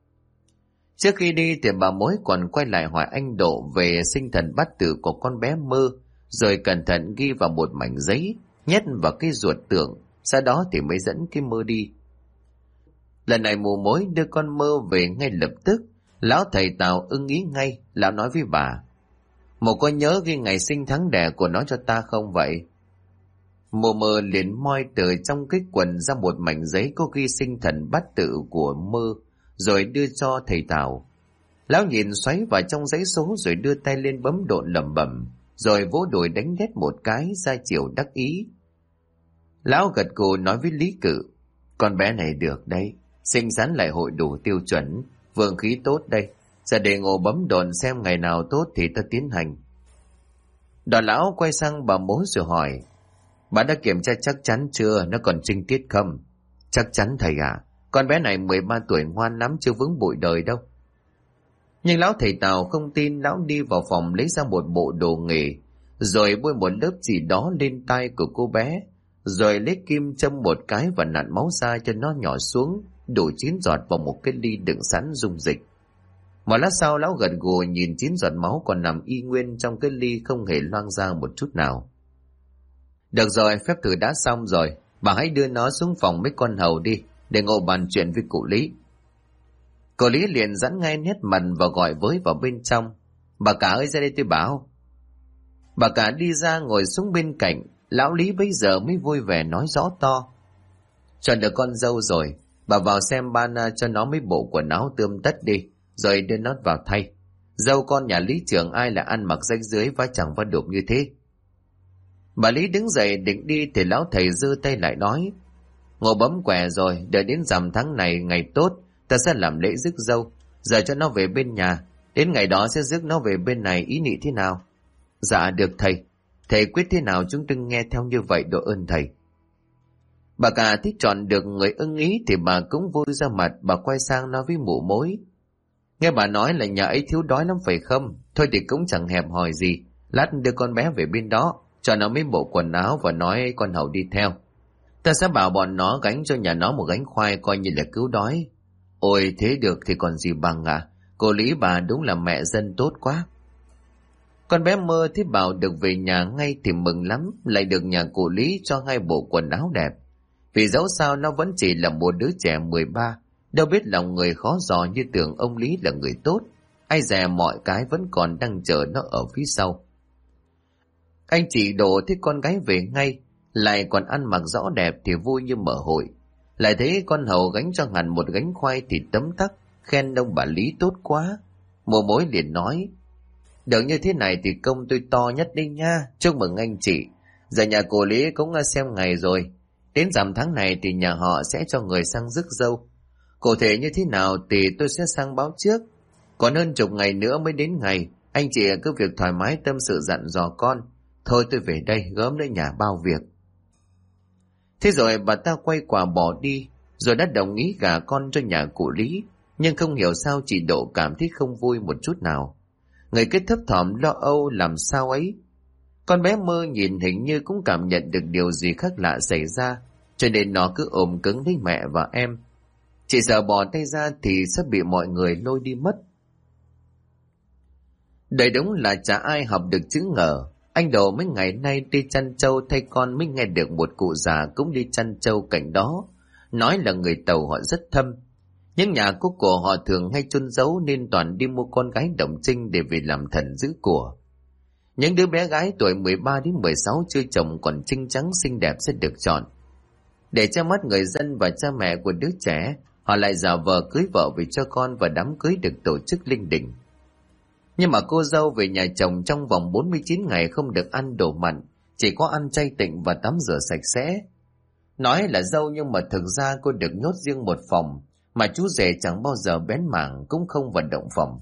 Trước khi đi thì bà mối còn quay lại hỏi anh Độ về sinh thần bát tự của con bé Mơ, rồi cẩn thận ghi vào một mảnh giấy, nhét vào cái ruột tượng, sau đó thì mới dẫn cái Mơ đi. Lần này mù mối đưa con Mơ về ngay lập tức, lão thầy Tào ưng ý ngay, lão nói với bà: "Mụ có nhớ ghi ngày sinh tháng đẻ của nó cho ta không vậy?" Mụ Mơ liền moi từ trong cái quần ra một mảnh giấy có ghi sinh thần bát tự của Mơ, rồi đưa cho thầy Tào. Lão nhìn xoáy vào trong giấy số rồi đưa tay lên bấm độn lẩm bẩm, rồi vỗ đùi đánh đét một cái ra chiều đắc ý. Lão gật gù nói với Lý Cự: "Con bé này được đấy, xinh xắn lại hội đủ tiêu chuẩn, vượng khí tốt đây. Giờ để ngồi bấm đồn xem ngày nào tốt thì ta tiến hành." Đoàn lão quay sang bà mối rồi hỏi: "Bà đã kiểm tra chắc chắn chưa, nó còn trinh tiết không?" "Chắc chắn thầy ạ, con bé này 13 tuổi ngoan lắm, chưa vướng bụi đời đâu." Nhưng lão thầy Tào không tin. Lão đi vào phòng lấy ra một bộ đồ nghề, rồi bôi một lớp gì đó lên tai của cô bé, rồi lấy kim châm một cái và nặn máu ra cho nó nhỏ xuống, đủ 9 giọt vào một cái ly đựng sẵn dung dịch. Một lát sau lão gật gù nhìn 9 giọt máu còn nằm y nguyên trong cái ly, không hề loang ra một chút nào. "Được rồi, phép thử đã xong rồi, bà hãy đưa nó xuống phòng mấy con hầu đi, để ngồi bàn chuyện với cụ Lý." Cô Lý liền dẫn ngay nét mặt và gọi với vào bên trong: "Bà cả ơi, ra đây tôi bảo." Bà cả đi ra ngồi xuống bên cạnh. Lão Lý bây giờ mới vui vẻ nói rõ to: "Chọn được con dâu rồi, bà vào xem ban cho nó mấy bộ quần áo tươm tất đi, rồi đưa nó vào thay. Dâu con nhà Lý trưởng ai là ăn mặc rách rưới vá chẳng vá đục như thế." Bà Lý đứng dậy định đi thì lão thầy giơ tay lại nói: "Ngồi bấm quẻ rồi, đợi đến rằm tháng này ngày tốt, ta sẽ làm lễ rước dâu. Giờ cho nó về bên nhà, đến ngày đó sẽ rước nó về bên này, ý nị thế nào?" "Dạ được thầy, thầy quyết thế nào chúng tôi nghe theo như vậy, độ ơn thầy." Bà cả thích chọn được người ưng ý thì bà cũng vui ra mặt. Bà quay sang nói với mụ mối: "Nghe bà nói là nhà ấy thiếu đói lắm phải không? Thôi thì cũng chẳng hẹp hòi gì, lát đưa con bé về bên đó, cho nó mấy bộ quần áo và nói con hầu đi theo. Ta sẽ bảo bọn nó gánh cho nhà nó một gánh khoai coi như là cứu đói." "Ôi thế được thì còn gì bằng à, cô Lý bà đúng là mẹ dân tốt quá." Con bé Mơ thấy bảo được về nhà ngay thì mừng lắm, lại được nhà cụ Lý cho 2 bộ quần áo đẹp. Vì dẫu sao nó vẫn chỉ là một đứa trẻ 13, đâu biết lòng người khó dò như tưởng ông Lý là người tốt. Ai dè mọi cái vẫn còn đang chờ nó ở phía sau. Anh chị Đồ thấy con gái về ngay, lại còn ăn mặc rõ đẹp thì vui như mở hội. Lại thấy con hầu gánh cho hẳn một gánh khoai thì tấm tắc, khen ông bà Lý tốt quá. Mùa mối liền nói: "Được như thế này thì công tôi to nhất đi nha, chúc mừng anh chị. Giờ nhà cô Lý cũng xem ngày rồi, đến rằm tháng này thì nhà họ sẽ cho người sang rước dâu. Cụ thể như thế nào thì tôi sẽ sang báo trước. Còn hơn chục ngày nữa mới đến ngày, anh chị cứ việc thoải mái tâm sự dặn dò con. Thôi tôi về đây, gớm đến nhà bao việc." Thế rồi bà ta quay quả bỏ đi, rồi đã đồng ý gả con cho nhà cụ Lý. Nhưng không hiểu sao chị Độ cảm thấy không vui một chút nào. Người cứ thấp thỏm lo âu làm sao ấy. Con bé Mơ nhìn hình như cũng cảm nhận được điều gì khác lạ xảy ra, cho nên nó cứ ôm cứng lấy mẹ và em. Chị sợ bỏ tay ra thì sẽ bị mọi người lôi đi mất. Đây đúng là chả ai học được chữ ngờ. Anh Đồ mấy ngày nay đi chăn trâu thay con mới nghe được một cụ già cũng đi chăn trâu cạnh đó, nói là người Tàu họ rất thâm. Những nhà cúc của họ thường hay chôn giấu nên toàn đi mua con gái đồng trinh để về làm thần giữ của. Những đứa bé gái tuổi 13 đến 16 chưa chồng còn trinh trắng xinh đẹp sẽ được chọn. Để che mắt người dân và cha mẹ của đứa trẻ, họ lại giả vờ cưới vợ về cho con và đám cưới được tổ chức linh đình. Nhưng mà cô dâu về nhà chồng trong vòng 49 ngày không được ăn đồ mặn, chỉ có ăn chay tịnh và tắm rửa sạch sẽ. Nói là dâu nhưng mà thực ra cô được nhốt riêng một phòng, mà chú rể chẳng bao giờ bén mảng cũng không vận động phòng.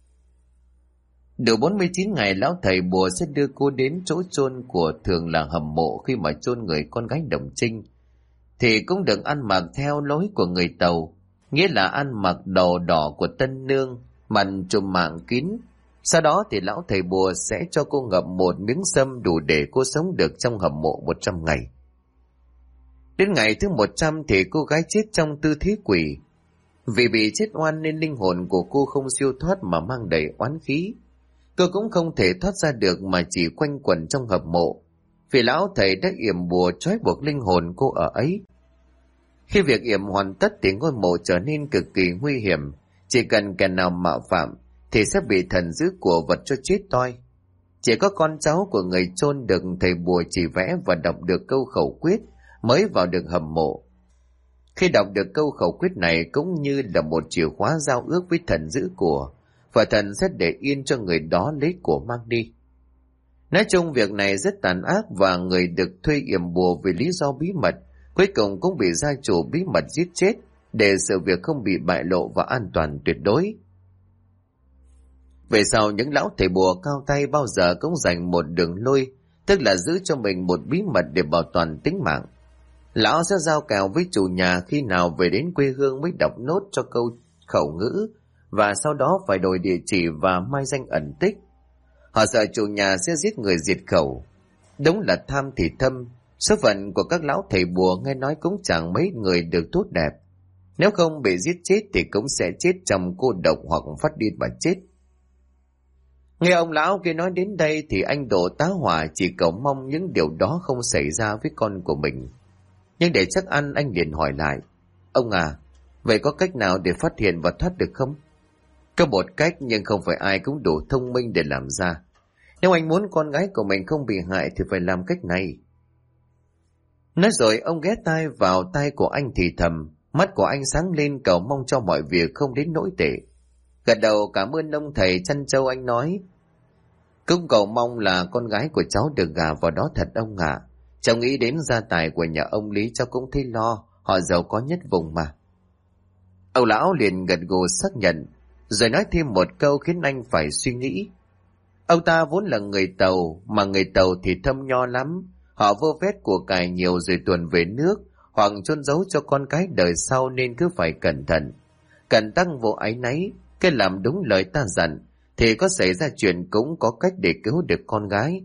Đủ 49 ngày lão thầy bùa sẽ đưa cô đến chỗ chôn của, thường là hầm mộ. Khi mà chôn người con gái đồng trinh thì cũng được ăn mặc theo lối của người Tàu, nghĩa là ăn mặc đồ đỏ của tân nương, mặt trùm mảng kín. Sau đó thì lão thầy bùa sẽ cho cô ngậm một miếng sâm đủ để cô sống được trong hầm mộ 100 ngày. Đến ngày thứ 100 thì cô gái chết trong tư thế quỷ. Vì bị chết oan nên linh hồn của cô không siêu thoát mà mang đầy oán khí. Cô cũng không thể thoát ra được mà chỉ quanh quẩn trong hầm mộ, vì lão thầy đã yểm bùa trói buộc linh hồn cô ở ấy. Khi việc yểm hoàn tất thì ngôi mộ trở nên cực kỳ nguy hiểm. Chỉ cần kẻ nào mạo phạm thì sẽ bị thần dữ của vật cho chết toi. Chỉ có con cháu của người chôn được thầy bùa chỉ vẽ và đọc được câu khẩu quyết mới vào được hầm mộ. Khi đọc được câu khẩu quyết này cũng như là một chìa khóa giao ước với thần giữ của, và thần sẽ để yên cho người đó lấy của mang đi. Nói chung việc này rất tàn ác, và người được thuê yểm bùa vì lý do bí mật cuối cùng cũng bị gia chủ bí mật giết chết, để sự việc không bị bại lộ và an toàn tuyệt đối. Về sau, những lão thầy bùa cao tay bao giờ cũng dành một đường lui, tức là giữ cho mình một bí mật để bảo toàn tính mạng. Lão sẽ giao kèo với chủ nhà khi nào về đến quê hương mới đọc nốt cho câu khẩu ngữ, và sau đó phải đổi địa chỉ và mai danh ẩn tích. Họ sợ chủ nhà sẽ giết người diệt khẩu. Đúng là tham thì thâm, số phận của các lão thầy bùa nghe nói cũng chẳng mấy người được tốt đẹp. Nếu không bị giết chết thì cũng sẽ chết trong cô độc hoặc phát điên mà chết. Nghe ông lão kia nói đến đây thì anh Độ tá hỏa, chỉ cầu mong những điều đó không xảy ra với con của mình. Nhưng để chắc ăn, anh liền hỏi lại: ông à, vậy có cách nào để phát hiện và thoát được không? Có một cách, nhưng không phải ai cũng đủ thông minh để làm ra. Nếu anh muốn con gái của mình không bị hại thì phải làm cách này. Nói rồi ông ghé tai vào tai của anh thì thầm, mắt của anh sáng lên cầu mong cho mọi việc không đến nỗi tệ. Gật đầu cảm ơn ông thầy chăn trâu, anh nói: cũng cầu mong là con gái của cháu được gả vào đó thật ông ạ. Cháu nghĩ đến gia tài của nhà ông Lý cháu cũng thấy lo, họ giàu có nhất vùng mà. Ông lão liền gật gù xác nhận, rồi nói thêm một câu khiến anh phải suy nghĩ. Ông ta vốn là người Tàu, mà người Tàu thì thâm nho lắm. Họ vơ vét của cải nhiều rồi tuồn về nước, hoặc chôn giấu cho con cái đời sau, nên cứ phải cẩn thận. Cần tăng vô áy náy, cái làm đúng lời ta dặn, thì có xảy ra chuyện cũng có cách để cứu được con gái.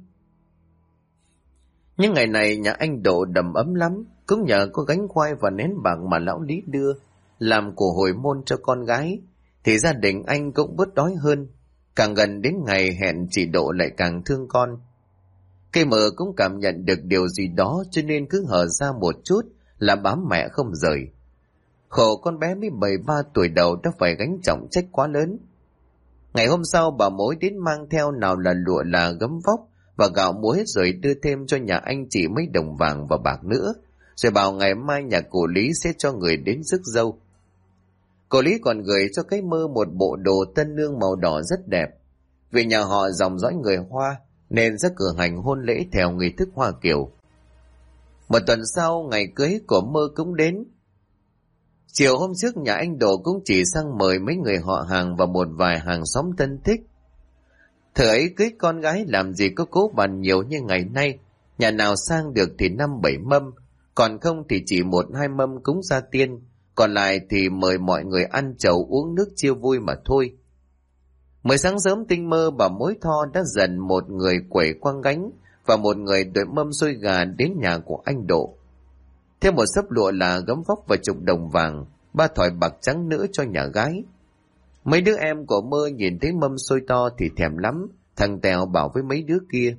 Nhưng ngày này nhà anh Độ đầm ấm lắm, cũng nhờ có gánh khoai và nén bạc mà lão Lý đưa, làm của hồi môn cho con gái, thì gia đình anh cũng bớt đói hơn. Càng gần đến ngày hẹn chị Độ lại càng thương con. Cây mờ cũng cảm nhận được điều gì đó, cho nên cứ hở ra một chút là bám mẹ không rời. Khổ con bé mới 13 tuổi đầu đã phải gánh trọng trách quá lớn. Ngày hôm sau bà mối đến mang theo nào là lụa là gấm vóc và gạo muối, rồi đưa thêm cho nhà anh chị mấy đồng vàng và bạc nữa, rồi bảo ngày mai nhà cụ Lý sẽ cho người đến rước dâu. Cô Lý còn gửi cho cái mơ một bộ đồ tân nương màu đỏ rất đẹp. Vì nhà họ dòng dõi người Hoa nên sẽ cử hành hôn lễ theo nghi thức Hoa Kiều. Một tuần sau, ngày cưới của mơ cũng đến. Chiều hôm trước nhà anh Độ cũng chỉ sang mời mấy người họ hàng và một vài hàng xóm thân thích. Thời ấy cưới con gái làm gì có cố bàn nhiều như ngày nay. Nhà nào sang được thì 5-7 mâm, còn không thì chỉ 1-2 mâm cúng gia tiên, còn lại thì mời mọi người ăn chầu uống nước chia vui mà thôi. Mới sáng sớm tinh mơ, bà mối Tho đã dần một người quẩy quăng gánh và một người đội mâm xôi gà đến nhà của anh Độ. Thêm một xấp lụa là gấm vóc và chục đồng vàng, 3 thỏi bạc trắng nữa cho nhà gái. Mấy đứa em của mơ nhìn thấy mâm xôi to thì thèm lắm, thằng Tèo bảo với mấy đứa kia: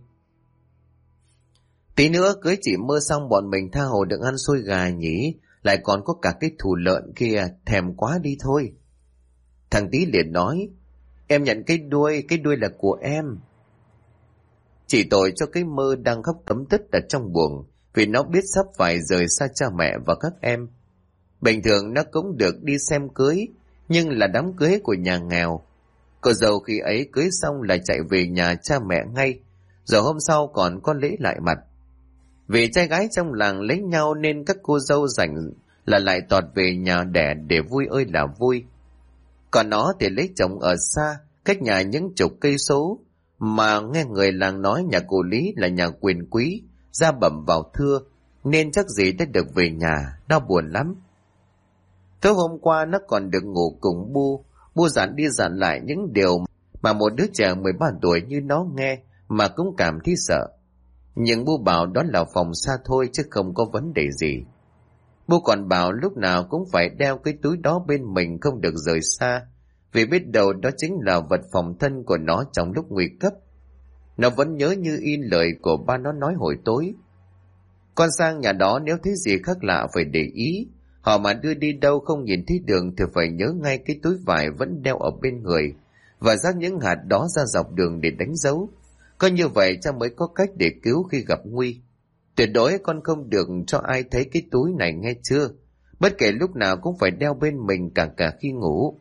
tí nữa cưới chị Mơ xong bọn mình tha hồ được ăn xôi gà nhỉ, lại còn có cả cái thù lợn kia, thèm quá đi thôi. Thằng Tí liền nói: em nhận cái đuôi là của em. Chỉ tội cho cái Mơ đang khóc tấm tứt ở trong buồng, vì nó biết sắp phải rời xa cha mẹ và các em. Bình thường nó cũng được đi xem cưới, nhưng là đám cưới của nhà nghèo. Cô dâu khi ấy cưới xong là chạy về nhà cha mẹ ngay, rồi hôm sau còn có lễ lại mặt. Vì trai gái trong làng lấy nhau nên các cô dâu rảnh là lại tọt về nhà đẻ để vui ơi là vui. Còn nó thì lấy chồng ở xa, cách nhà những chục cây số, mà nghe người làng nói nhà cụ Lý là nhà quyền quý, gia bẩm vào thưa, nên chắc gì đã được về nhà, nó buồn lắm. Tối hôm qua nó còn được ngủ cùng Bu dặn đi dặn lại những điều mà một đứa trẻ 13 tuổi như nó nghe mà cũng cảm thấy sợ. Nhưng Bu bảo đó là phòng xa thôi chứ không có vấn đề gì. Bu còn bảo lúc nào cũng phải đeo cái túi đó bên mình, không được rời xa, vì biết đâu đó chính là vật phòng thân của nó trong lúc nguy cấp. Nó vẫn nhớ như in lời của ba nó nói hồi tối. Con sang nhà đó nếu thấy gì khác lạ phải để ý, họ mà đưa đi đâu không nhìn thấy đường thì phải nhớ ngay cái túi vải vẫn đeo ở bên người, và rắc những hạt đó ra dọc đường để đánh dấu. Có như vậy cha mới có cách để cứu khi gặp nguy. Tuyệt đối con không được cho ai thấy cái túi này nghe chưa? Bất kể lúc nào cũng phải đeo bên mình, cả khi ngủ.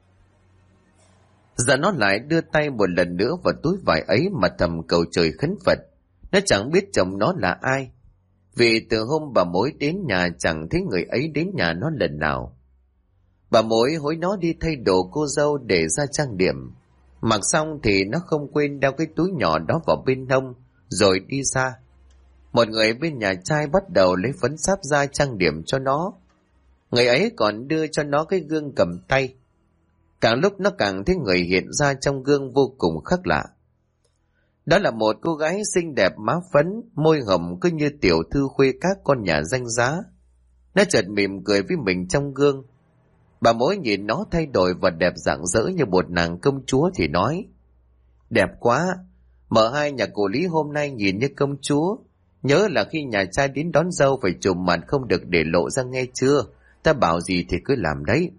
Giờ nó lại đưa tay một lần nữa vào túi vải ấy mà thầm cầu trời khấn Phật. Nó chẳng biết chồng nó là ai, vì từ hôm bà mối đến nhà chẳng thấy người ấy đến nhà nó lần nào. Bà mối hối nó đi thay đồ cô dâu để ra trang điểm. Mặc xong thì nó không quên đeo cái túi nhỏ đó vào bên hông, rồi đi xa. Một người bên nhà trai bắt đầu lấy phấn sáp ra trang điểm cho nó. Người ấy còn đưa cho nó cái gương cầm tay. Càng lúc nó càng thấy người hiện ra trong gương vô cùng khác lạ. Đó là một cô gái xinh đẹp, má phấn, môi hồng cứ như tiểu thư khuê các con nhà danh giá. Nó chợt mỉm cười với mình trong gương. Bà mối nhìn nó thay đổi và đẹp rạng rỡ như một nàng công chúa thì nói: đẹp quá, mợ hai nhà cụ Lý hôm nay nhìn như công chúa. Nhớ là khi nhà trai đến đón dâu phải trùm mặt, không được để lộ ra nghe chưa? Ta bảo gì thì cứ làm đấy.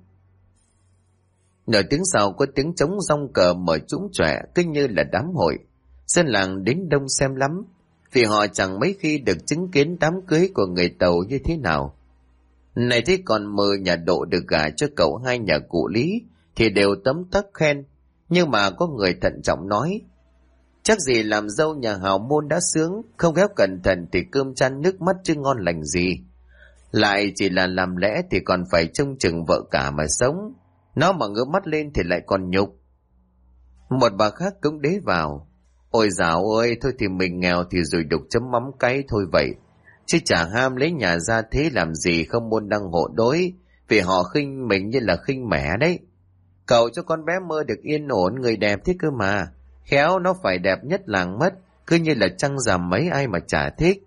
Nửa tiếng sau có tiếng trống rong cờ mở trũng chọe, cứ như là đám hội. Dân làng đến đông xem lắm, vì họ chẳng mấy khi được chứng kiến đám cưới của người Tàu như thế nào. Này thế còn mơ nhà Độ được gả cho cậu hai nhà cụ Lý thì đều tấm tắc khen. Nhưng mà có người thận trọng nói: chắc gì làm dâu nhà hào môn đã sướng, không khéo cẩn thận thì cơm chan nước mắt chứ ngon lành gì. Lại chỉ là làm lẽ thì còn phải trông chừng vợ cả mà sống. Nó mà ngước mắt lên thì lại còn nhục. Một bà khác cũng đế vào: ôi dào ơi, thôi thì mình nghèo thì rồi đục chấm mắm cay thôi vậy, chứ chả ham lấy nhà ra thế làm gì không môn đăng hộ đối, vì họ khinh mình như là khinh mẹ đấy. Cậu cho con bé mơ được yên ổn người đẹp thế cơ mà, khéo nó phải đẹp nhất làng mất, cứ như là trăng rằm mấy ai mà chả thích.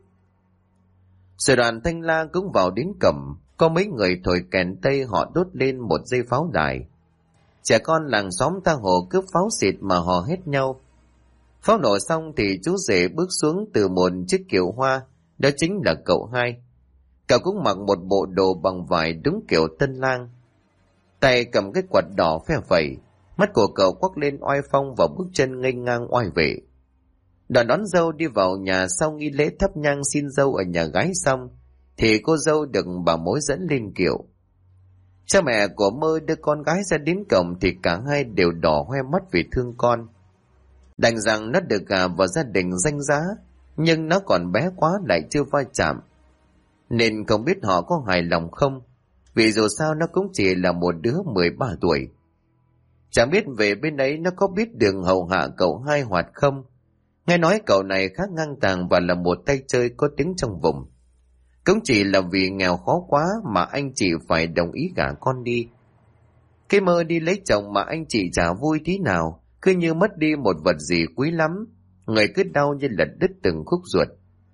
Rồi đoàn thanh la cũng vào đến cổng, có mấy người thổi kèn tây, họ đốt lên một dây pháo đài. Trẻ con làng xóm tha hồ cướp pháo xịt mà hò hét nhau. Pháo nổ xong thì chú rể bước xuống từ một chiếc kiệu hoa, đó chính là cậu hai. Cậu cũng mặc một bộ đồ bằng vải đúng kiểu tân lang, tay cầm cái quạt đỏ phe phẩy, mắt của cậu quắc lên oai phong và bước chân nghênh ngang oai vệ. Đoàn đón dâu đi vào nhà sau nghi lễ thắp nhang xin dâu ở nhà gái xong, thì cô dâu được bà mối dẫn lên kiệu. Cha mẹ của Mơ đưa con gái ra đến cổng thì cả hai đều đỏ hoe mắt vì thương con. Đành rằng nó được gả vào gia đình danh giá, nhưng nó còn bé quá lại chưa va chạm, nên không biết họ có hài lòng không, vì dù sao nó cũng chỉ là một đứa 13 tuổi. Chẳng biết về bên ấy nó có biết đường hầu hạ cậu hai hoạt không. Nghe nói cậu này khá ngang tàng và là một tay chơi có tiếng trong vùng. Cũng chỉ là vì nghèo khó quá mà anh chị phải đồng ý gả con đi. Cái Mơ đi lấy chồng mà anh chị chả vui tí nào, cứ như mất đi một vật gì quý lắm, người cứ đau như lật đứt từng khúc ruột.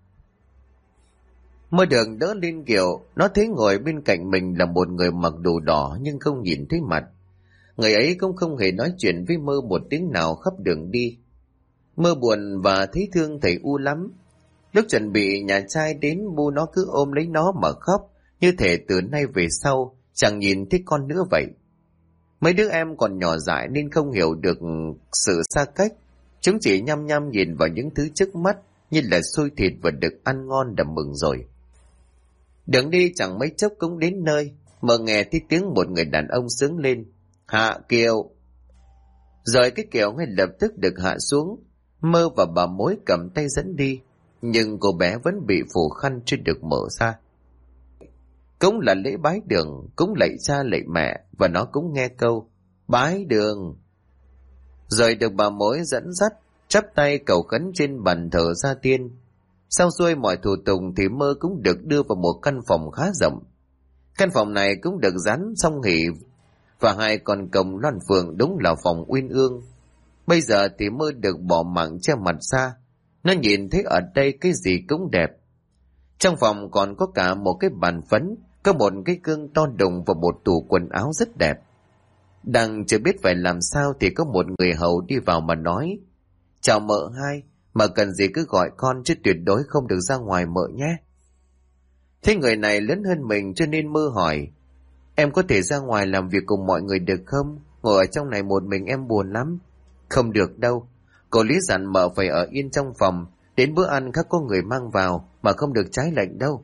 Mơ đường đỡ lên kiệu, nó thấy ngồi bên cạnh mình là một người mặc đồ đỏ nhưng không nhìn thấy mặt. Người ấy cũng không hề nói chuyện với Mơ một tiếng nào khắp đường đi. Mơ buồn và thấy thương thầy U lắm. Lúc chuẩn bị nhà trai đến, Bu nó cứ ôm lấy nó mà khóc, như thể từ nay về sau chẳng nhìn thấy con nữa vậy. Mấy đứa em còn nhỏ dại nên không hiểu được sự xa cách. Chúng chỉ nhăm nhăm nhìn vào những thứ trước mắt như là xôi thịt và được ăn ngon đầm mừng rồi. Đường đi chẳng mấy chốc cũng đến nơi, Mơ nghe thấy tiếng một người đàn ông sướng lên: hạ kiệu. Rồi cái kiệu ngay lập tức được hạ xuống. Mơ và bà mối cầm tay dẫn đi, nhưng cô bé vẫn bị phủ khăn chưa được mở ra. cũng là lễ bái đường, cũng lạy cha lạy mẹ, và nó cũng nghe câu bái đường. Rồi được bà mối dẫn dắt, chắp tay cầu khấn trên bàn thờ gia tiên. Xong xuôi mọi thủ tục thì Mơ cũng được đưa vào một căn phòng khá rộng. Căn phòng này cũng được dán song hỷ và hai con công loan phượng, đúng là phòng uyên ương. Bây giờ thì Mơ được bỏ mạng che mặt ra, nó nhìn thấy ở đây cái gì cũng đẹp. Trong phòng còn có cả một cái bàn phấn, có một cái gương to đùng và một tủ quần áo rất đẹp. Đang chưa biết phải làm sao thì có một người hầu đi vào mà nói: chào mợ hai, mà cần gì cứ gọi con chứ tuyệt đối không được ra ngoài mợ nhé. Thế người này lớn hơn mình cho nên Mơ hỏi: em có thể ra ngoài làm việc cùng mọi người được không? Ngồi ở trong này một mình em buồn lắm. Không được đâu, cô Lý dặn mợ phải ở yên trong phòng, đến bữa ăn khác có người mang vào mà không được trái lệnh đâu.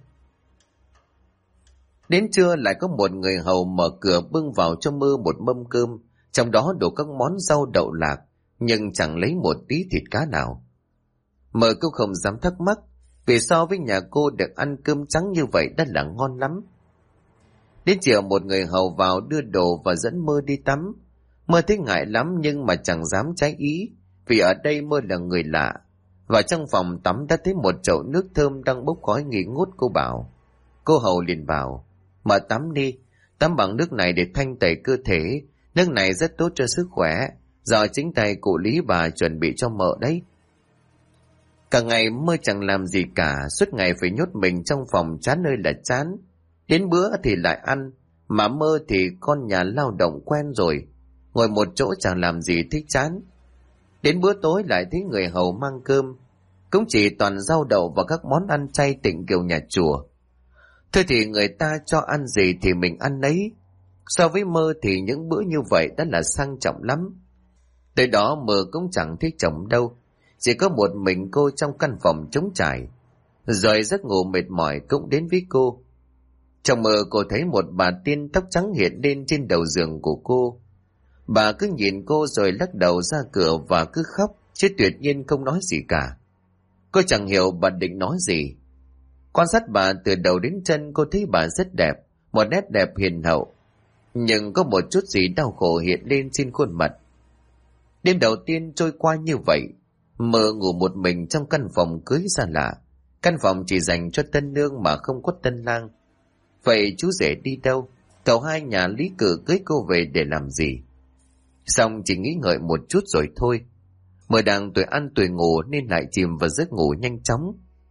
Đến trưa lại có một người hầu mở cửa bưng vào cho Mơ một mâm cơm, trong đó đổ các món rau đậu lạc, nhưng chẳng lấy một tí thịt cá nào. Mơ cũng không dám thắc mắc, vì so với nhà cô được ăn cơm trắng như vậy đã là ngon lắm. Đến chiều một người hầu vào đưa đồ và dẫn Mơ đi tắm. Mơ thấy ngại lắm nhưng mà chẳng dám trái ý, vì ở đây Mơ là người lạ. Vào trong phòng tắm đã thấy một chậu nước thơm đang bốc khói nghi ngút. Cô bảo, cô hầu liền bảo: mợ tắm đi, tắm bằng nước này để thanh tẩy cơ thể, nước này rất tốt cho sức khỏe, do chính tay cụ Lý bà chuẩn bị cho mợ đấy. Cả ngày Mơ chẳng làm gì cả, suốt ngày phải nhốt mình trong phòng, chán ơi là chán. Đến bữa thì lại ăn, mà Mơ thì con nhà lao động quen rồi, ngồi một chỗ chẳng làm gì thích chán. Đến bữa tối lại thấy người hầu mang cơm, cũng chỉ toàn rau đậu và các món ăn chay tỉnh kiểu nhà chùa. Thôi thì người ta cho ăn gì thì mình ăn nấy. So với Mơ thì những bữa như vậy đã là sang trọng lắm. Tới đó Mơ cũng chẳng thích chồng đâu, chỉ có một mình cô trong căn phòng trống trải. Rồi giấc ngủ mệt mỏi cũng đến với cô. Trong mơ cô thấy một bà tiên tóc trắng hiện lên trên đầu giường của cô. Bà cứ nhìn cô rồi lắc đầu ra cửa và cứ khóc, chứ tuyệt nhiên không nói gì cả. Cô chẳng hiểu bà định nói gì. Quan sát bà từ đầu đến chân, cô thấy bà rất đẹp, một nét đẹp hiền hậu, nhưng có một chút gì đau khổ hiện lên trên khuôn mặt. Đêm đầu tiên trôi qua như vậy, Mơ ngủ một mình trong căn phòng cưới xa lạ. Căn phòng chỉ dành cho tân nương mà không có tân lang. Vậy chú rể đi đâu? Cậu hai nhà Lý cử cưới cô về để làm gì? Xong chỉ nghĩ ngợi một chút rồi thôi. Mơ đang tuổi ăn tuổi ngủ nên lại chìm vào giấc ngủ nhanh chóng.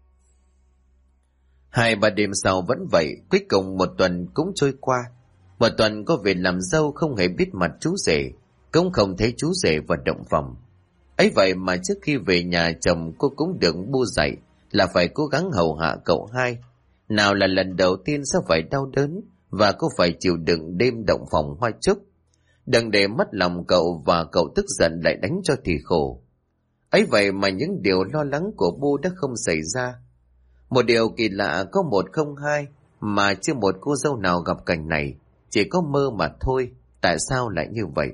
2-3 đêm sau vẫn vậy, cuối cùng một tuần cũng trôi qua. Một tuần cô về làm dâu không hề biết mặt chú rể, cũng không thấy chú rể vào động phòng. Ấy vậy mà trước khi về nhà chồng cô cũng được bu dạy là phải cố gắng hầu hạ cậu hai. Nào là lần đầu tiên sao phải đau đớn, và cô phải chịu đựng đêm động phòng hoa chúc. Đừng để mất lòng cậu và cậu tức giận lại đánh cho thì khổ. Ấy vậy mà những điều lo lắng của bu đã không xảy ra. Một điều kỳ lạ có một không hai, mà chưa một cô dâu nào gặp cảnh này, chỉ có Mơ mà thôi. Tại sao lại như vậy?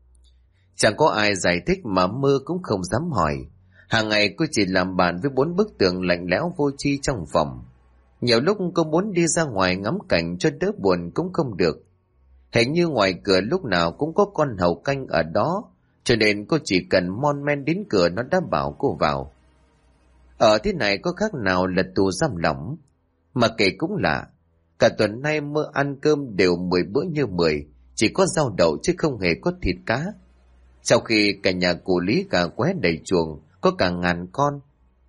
Chẳng có ai giải thích mà Mơ cũng không dám hỏi. Hàng ngày cô chỉ làm bạn với 4 bức tường lạnh lẽo vô tri trong phòng. Nhiều lúc cô muốn đi ra ngoài ngắm cảnh cho đỡ buồn cũng không được. Hình như ngoài cửa lúc nào cũng có con hầu canh ở đó, cho nên cô chỉ cần mon men đến cửa nó đã bảo cô vào. Ở thế này có khác nào là tù giam lỏng. Mà kể cũng lạ, cả tuần nay Mơ ăn cơm đều 10 bữa như 10, chỉ có rau đậu chứ không hề có thịt cá. Sau khi cả nhà cụ Lý gà qué đầy chuồng, có cả ngàn con.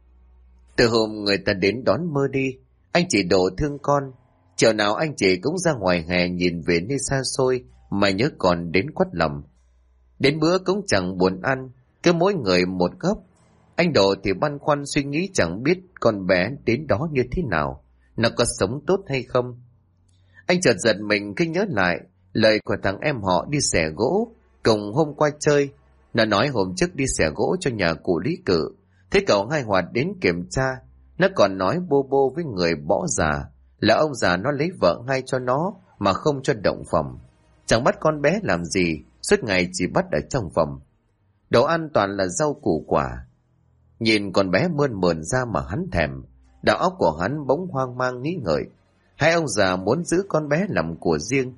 Từ hôm người ta đến đón Mơ đi, anh chị độ thương con. Chiều nào anh chị cũng ra ngoài hè nhìn về nơi xa xôi mà nhớ còn đến quắt lòng. Đến bữa cũng chẳng buồn ăn, cứ mỗi người một góc. Anh Độ thì băn khoăn suy nghĩ chẳng biết con bé đến đó như thế nào, nó có sống tốt hay không. Anh chợt giật mình khi nhớ lại lời của thằng em họ đi xẻ gỗ cùng hôm qua chơi. Nó nói hôm trước đi xẻ gỗ cho nhà cụ Lý Cử, thế cậu hai Hoạt đến kiểm tra. Nó còn nói bô bô với người bỏ già là ông già nó lấy vợ ngay cho nó mà không cho động phòng. Chẳng bắt con bé làm gì, suốt ngày chỉ bắt ở trong phòng. Đồ ăn toàn là rau củ quả. Nhìn con bé mơn mờn ra mà hắn thèm. Đầu óc của hắn bỗng hoang mang nghĩ ngợi. Hai ông già muốn giữ con bé làm của riêng.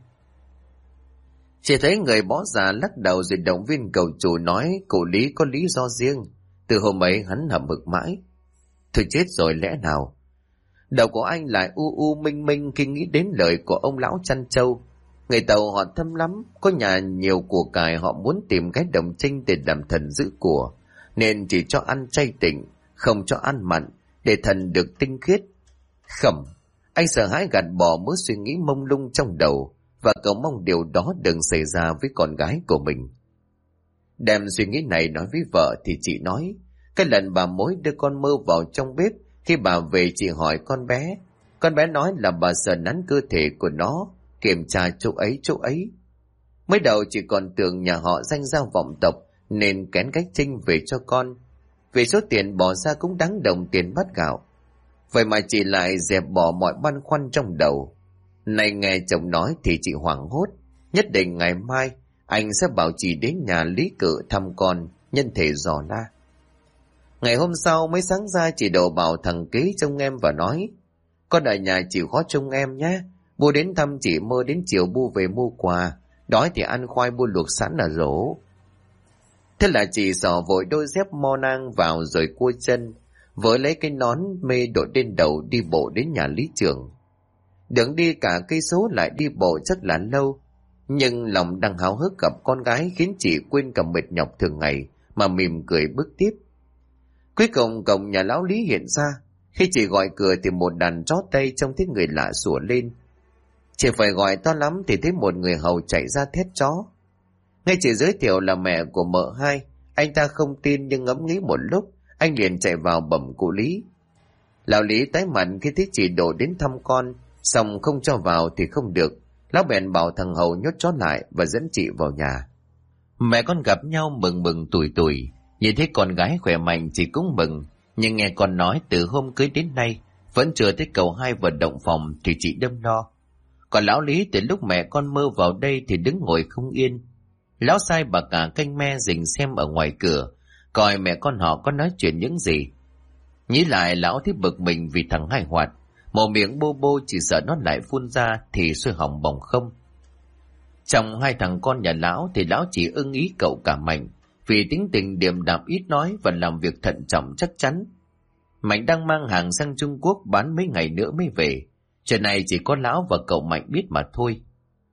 Chỉ thấy người bó già lắc đầu rồi động viên cậu chủ nói cụ Lý có lý do riêng. Từ hôm ấy hắn hậm hực mãi. Thôi chết rồi lẽ nào? Đầu của anh lại u u minh minh khi nghĩ đến lời của ông lão chăn trâu. Người Tàu họ thâm lắm, có nhà nhiều của cải họ muốn tìm cái đồng trinh để làm thần giữ của, nên chỉ cho ăn chay tịnh, không cho ăn mặn, để thần được tinh khiết. Khẩm, anh sợ hãi gạt bỏ mớ suy nghĩ mông lung trong đầu, và cầu mong điều đó đừng xảy ra với con gái của mình. Đem suy nghĩ này nói với vợ thì chị nói, cái lần bà mối đưa con Mơ vào trong bếp, khi bà về chị hỏi con bé nói là bà sợ nắn cơ thể của nó, kiểm tra chỗ ấy. Mới đầu chị còn tưởng nhà họ danh gia vọng tộc nên kén cách trinh về cho con, vì số tiền bỏ ra cũng đáng đồng tiền bát gạo. Vậy mà chị lại dẹp bỏ mọi băn khoăn trong đầu. Này nghe chồng nói thì chị hoảng hốt. Nhất định ngày mai anh sẽ bảo chị đến nhà Lý Cự thăm con, nhân thể dò la. Ngày hôm sau mới sáng ra chị Đồ bảo thằng Kế trông em và nói, con ở nhà chịu khó trông em nhé. Bu đến thăm chị Mơ đến chiều Bu về mua quà, đói thì ăn khoai Bu luộc sẵn là rổ. Thế là chị xỏ vội đôi dép mo nang vào rồi cua chân, với lấy cái nón mê đội lên đầu đi bộ đến nhà Lý Trưởng. Đường đi cả cây số lại đi bộ rất là lâu, nhưng lòng đang háo hức gặp con gái khiến chị quên cả mệt nhọc thường ngày mà mỉm cười bước tiếp. Cuối cùng cổng nhà lão Lý hiện ra. Khi chị gọi cửa thì một đàn chó Tây trông thấy người lạ sủa lên. Chị phải gọi to lắm thì thấy một người hầu chạy ra thét chó. Nghe chị giới thiệu là mẹ của mợ hai, anh ta không tin nhưng ngẫm nghĩ một lúc, anh liền chạy vào bẩm cụ Lý. Lão Lý tái mặt khi thấy chị Đồ đến thăm con, xong không cho vào thì không được. Lão bèn bảo thằng hầu nhốt chó lại và dẫn chị vào nhà. Mẹ con gặp nhau mừng mừng tủi tủi, nhìn thấy con gái khỏe mạnh chị cũng mừng, nhưng nghe con nói từ hôm cưới đến nay vẫn chưa thấy cậu hai vào động phòng thì chị đâm lo. Còn lão Lý từ lúc mẹ con Mơ vào đây thì đứng ngồi không yên. Lão sai bà cả canh me rình xem ở ngoài cửa, coi mẹ con họ có nói chuyện những gì. Nghĩ lại lão thấy bực mình vì thằng hai hoạt, mồm miệng bô bô chỉ sợ nó lại phun ra thì sôi hỏng bỏng không. Trong hai thằng con nhà lão thì lão chỉ ưng ý cậu cả Mạnh, vì tính tình điềm đạm ít nói và làm việc thận trọng chắc chắn. Mạnh đang mang hàng sang Trung Quốc bán mấy ngày nữa mới về. Chuyện này chỉ có lão và cậu Mạnh biết mà thôi.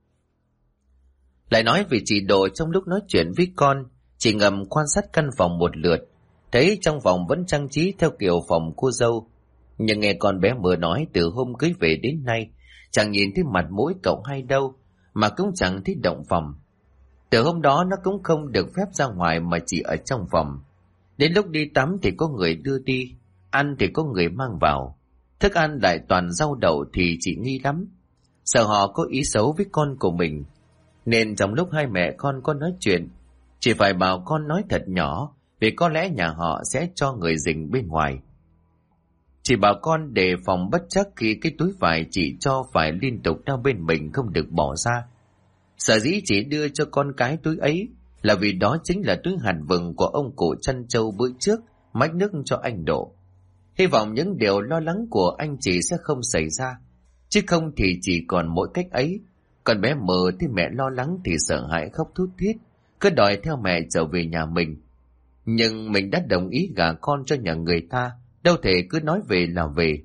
Lại nói về chị Đồ, trong lúc nói chuyện với con, chị ngầm quan sát căn phòng một lượt, thấy trong phòng vẫn trang trí theo kiểu phòng cô dâu. Nhưng nghe con bé Mơ nói từ hôm cưới về đến nay, chẳng nhìn thấy mặt mũi cậu hai đâu, mà cũng chẳng thấy động phòng. Từ hôm đó nó cũng không được phép ra ngoài mà chỉ ở trong phòng. Đến lúc đi tắm thì có người đưa đi, ăn thì có người mang vào. Thức ăn lại toàn rau đậu thì chị nghi lắm, sợ họ có ý xấu với con của mình. Nên trong lúc hai mẹ con có nói chuyện, chị phải bảo con nói thật nhỏ, vì có lẽ nhà họ sẽ cho người rình bên ngoài. Chị bảo con đề phòng bất trắc khi cái túi vải chị cho phải liên tục đeo bên mình không được bỏ ra. Sở dĩ chị đưa cho con cái túi ấy là vì đó chính là túi hạt vừng của ông cụ chăn trâu bữa trước mách nước cho anh Độ. Hy vọng những điều lo lắng của anh chị sẽ không xảy ra, chứ không thì chỉ còn mỗi cách ấy. Còn bé Mơ thì mẹ lo lắng thì sợ hãi khóc thút thít, cứ đòi theo mẹ trở về nhà mình. Nhưng mình đã đồng ý gả con cho nhà người ta, đâu thể cứ nói về là về.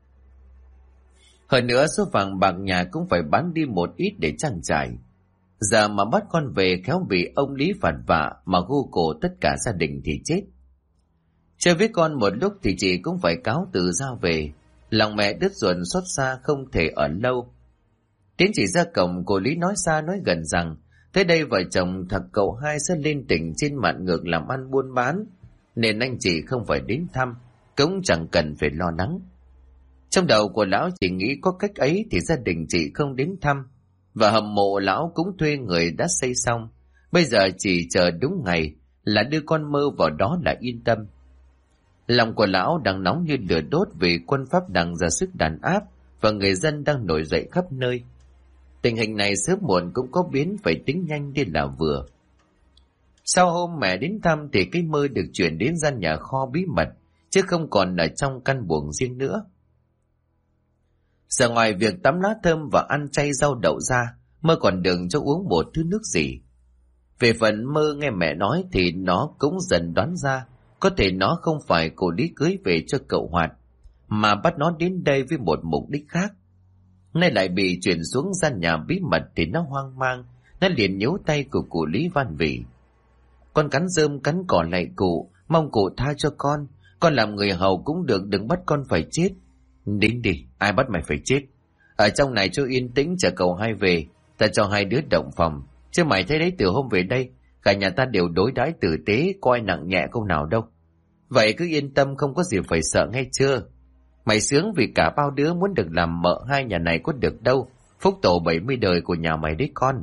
Hơn nữa số vàng bạc nhà cũng phải bán đi một ít để trang trải. Giờ mà bắt con về khéo bị ông Lý phạt vạ mà gu cổ tất cả gia đình thì chết. Chơi với con một lúc thì chị cũng phải cáo từ ra về. Lòng mẹ đứt ruột xót xa không thể ở lâu. Tiến chỉ ra cổng, cô Lý nói xa nói gần rằng tới đây vợ chồng thật cậu hai sẽ lên tỉnh trên mạn ngược làm ăn buôn bán, nên anh chị không phải đến thăm, cũng chẳng cần phải lo lắng. Trong đầu của lão chỉ nghĩ có cách ấy thì gia đình chị không đến thăm, và hầm mộ lão cũng thuê người đã xây xong, bây giờ chỉ chờ đúng ngày là đưa con Mơ vào đó là yên tâm. Lòng của lão đang nóng như lửa đốt vì quân Pháp đang ra sức đàn áp và người dân đang nổi dậy khắp nơi. Tình hình này sớm muộn cũng có biến, phải tính nhanh đi là vừa. Sau hôm mẹ đến thăm thì cái Mơ được chuyển đến gian nhà kho bí mật, chứ không còn ở trong căn buồng riêng nữa. Giờ ngoài việc tắm lá thơm và ăn chay rau đậu ra, Mơ còn đừng cho uống một thứ nước gì. Về phần Mơ nghe mẹ nói thì nó cũng dần đoán ra, có thể nó không phải cô Lý cưới về cho cậu Hoạt, mà bắt nó đến đây với một mục đích khác. Nay lại bị chuyển xuống gian nhà bí mật thì nó hoang mang, nó liền nhíu tay của cụ Lý van vỉ. Con cắn rơm cắn cỏ lạy cụ, mong cụ tha cho con làm người hầu cũng được, đừng bắt con phải chết. Đến đi, ai bắt mày phải chết? Ở trong này cho yên tĩnh, chờ cậu hai về, ta cho hai đứa động phòng. Chứ mày thấy đấy, từ hôm về đây, cả nhà ta đều đối đãi tử tế, coi nặng nhẹ câu nào đâu. Vậy cứ yên tâm, không có gì phải sợ nghe chưa? Mày sướng vì cả bao đứa muốn được làm mợ hai nhà này có được đâu. Phúc tổ 70 đời của nhà mày đấy con.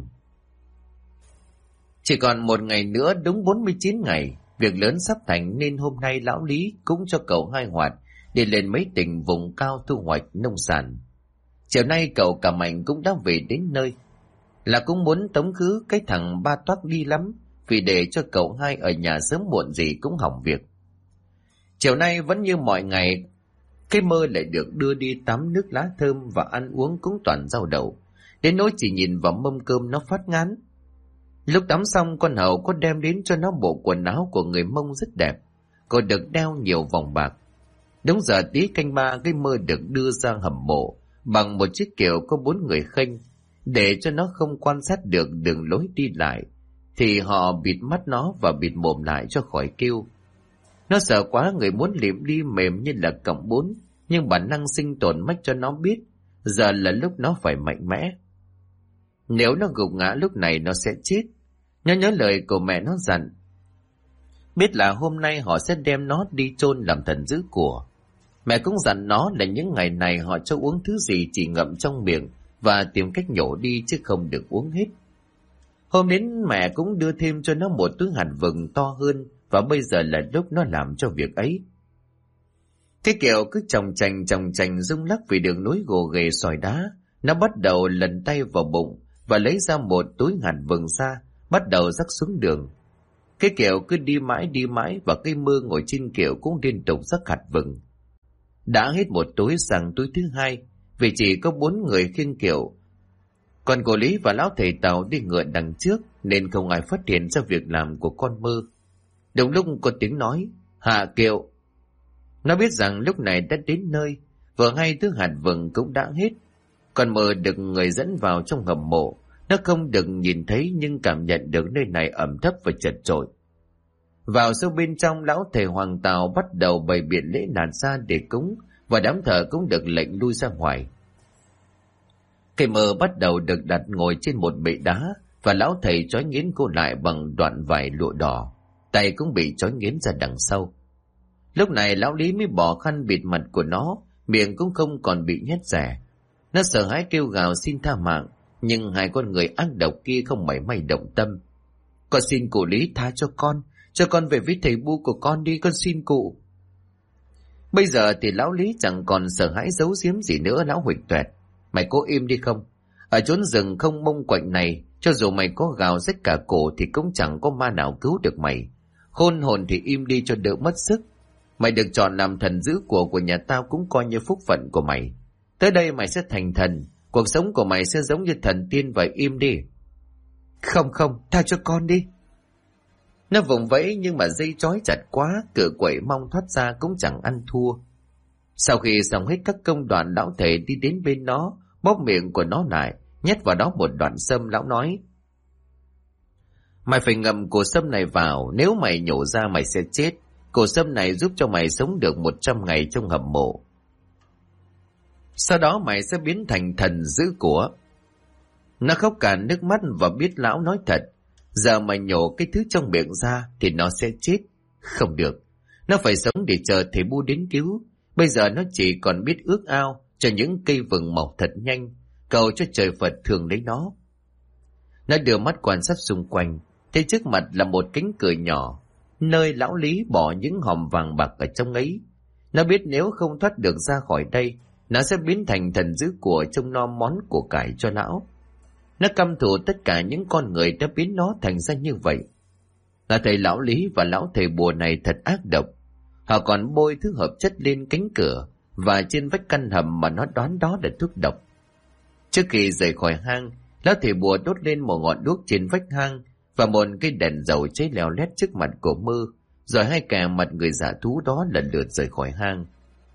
Chỉ còn một ngày nữa đúng 49 ngày, việc lớn sắp thành nên hôm nay lão Lý cũng cho cậu hai Hoạt đi lên mấy tỉnh vùng cao thu hoạch nông sản. Chiều nay cậu cả Mạnh cũng đã về đến nơi. Là cũng muốn tống khứ cái thằng Ba Toác đi lắm, vì để cho cậu hai ở nhà sớm muộn gì cũng hỏng việc. Chiều nay vẫn như mọi ngày, cái Mơ lại được đưa đi tắm nước lá thơm và ăn uống cũng toàn rau đậu. Đến nỗi chỉ nhìn vào mâm cơm nó phát ngán. Lúc tắm xong, con hầu có đem đến cho nó bộ quần áo của người Mông rất đẹp, còn được đeo nhiều vòng bạc. Đúng giờ tí canh ba, cái Mơ được đưa ra hầm mộ bằng một chiếc kiệu có 4 người khênh, để cho nó không quan sát được đường lối đi lại, thì họ bịt mắt nó và bịt mồm lại cho khỏi kêu. Nó sợ quá, người muốn liệm đi mềm như là cọng bún, nhưng bản năng sinh tồn mách cho nó biết giờ là lúc nó phải mạnh mẽ. Nếu nó gục ngã lúc này nó sẽ chết. Nhớ lời của mẹ nó dặn, biết là hôm nay họ sẽ đem nó đi chôn làm thần giữ của. Mẹ cũng dặn nó là những ngày này họ cho uống thứ gì chỉ ngậm trong miệng và tìm cách nhổ đi, chứ không được uống hết. Hôm đến mẹ cũng đưa thêm cho nó một túi hạt vừng to hơn, và bây giờ là lúc nó làm cho việc ấy. Cái kiệu cứ chòng chành rung lắc vì đường núi gồ ghề sỏi đá. Nó bắt đầu lần tay vào bụng và lấy ra một túi hạt vừng ra, bắt đầu rắc xuống đường. Cái kiệu cứ đi mãi và cây Mơ ngồi trên kiệu cũng liên tục rắc hạt vừng. Đã hết một túi sang túi thứ hai, vì chỉ có 4 người khiêng kiệu. Còn cô Lý và lão thầy Tàu đi ngựa đằng trước nên không ai phát hiện ra việc làm của con Mơ. Đúng lúc có tiếng nói, hạ kiệu. Nó biết rằng lúc này đã đến nơi, vừa hay thứ hạt vừng cũng đã hết. Con Mơ được người dẫn vào trong hầm mộ. Nó không được nhìn thấy nhưng cảm nhận được nơi này ẩm thấp và chật chội. Vào sâu bên trong, lão thầy Hoàng Tào bắt đầu bày biện lễ nạt ra để cúng, và đám thợ cũng được lệnh lui ra ngoài. Cây Mơ bắt đầu được đặt ngồi trên một bệ đá, và lão thầy trói nghiến cô lại bằng đoạn vải lụa đỏ, tay cũng bị trói nghiến ra đằng sau. Lúc này lão Lý mới bỏ khăn bịt mặt của nó, miệng cũng không còn bị nhét rẻ. Nó sợ hãi kêu gào xin tha mạng, nhưng hai con người ác độc kia không mảy may động tâm. Con xin cụ Lý tha cho con về với thầy Bu của con đi, con xin cụ. Bây giờ thì lão Lý chẳng còn sợ hãi giấu giếm gì nữa. Lão huỵch toẹt, mày cố im đi không? Ở chốn rừng không mông quạnh này, cho dù mày có gào rách cả cổ thì cũng chẳng có ma nào cứu được mày. Khôn hồn thì im đi cho đỡ mất sức. Mày được chọn làm thần giữ của nhà tao cũng coi như phúc phận của mày. Tới đây mày sẽ thành thần, cuộc sống của mày sẽ giống như thần tiên, vậy im đi. Không, tha cho con đi. Nó vùng vẫy nhưng mà dây trói chặt quá, cựa quậy mong thoát ra cũng chẳng ăn thua. Sau khi xong hết các công đoạn, lão thầy đi đến bên nó, bóp miệng của nó lại, nhét vào đó một đoạn sâm. Lão nói, mày phải ngậm cổ sâm này vào, nếu mày nhổ ra mày sẽ chết. Cổ sâm này giúp cho mày sống được 100 ngày trong hầm mộ. Sau đó mày sẽ biến thành thần giữ của. Nó khóc cả nước mắt và biết lão nói thật. Giờ mày nhổ cái thứ trong miệng ra thì nó sẽ chết. Không được, nó phải sống để chờ thầy Bu đến cứu. Bây giờ nó chỉ còn biết ước ao cho những cây vừng mọc thật nhanh, cầu cho trời Phật thương lấy nó. Nó đưa mắt quan sát xung quanh, thấy trước mặt là một cánh cửa nhỏ, nơi lão Lý bỏ những hòm vàng bạc ở trong ấy. Nó biết nếu không thoát được ra khỏi đây, nó sẽ biến thành thần giữ của trông nom món của cải cho lão. Nó căm thù tất cả những con người đã biến nó thành ra như vậy. Là thầy lão Lý và lão thầy bùa này thật ác độc. Họ còn bôi thứ hợp chất lên cánh cửa, và trên vách căn hầm mà nó đoán đó là thuốc độc. Trước khi rời khỏi hang, lão thầy bùa đốt lên một ngọn đuốc trên vách hang và một cây đèn dầu cháy leo lét trước mặt của Mơ, rồi hai kẻ mặt người giả thú đó lần lượt rời khỏi hang.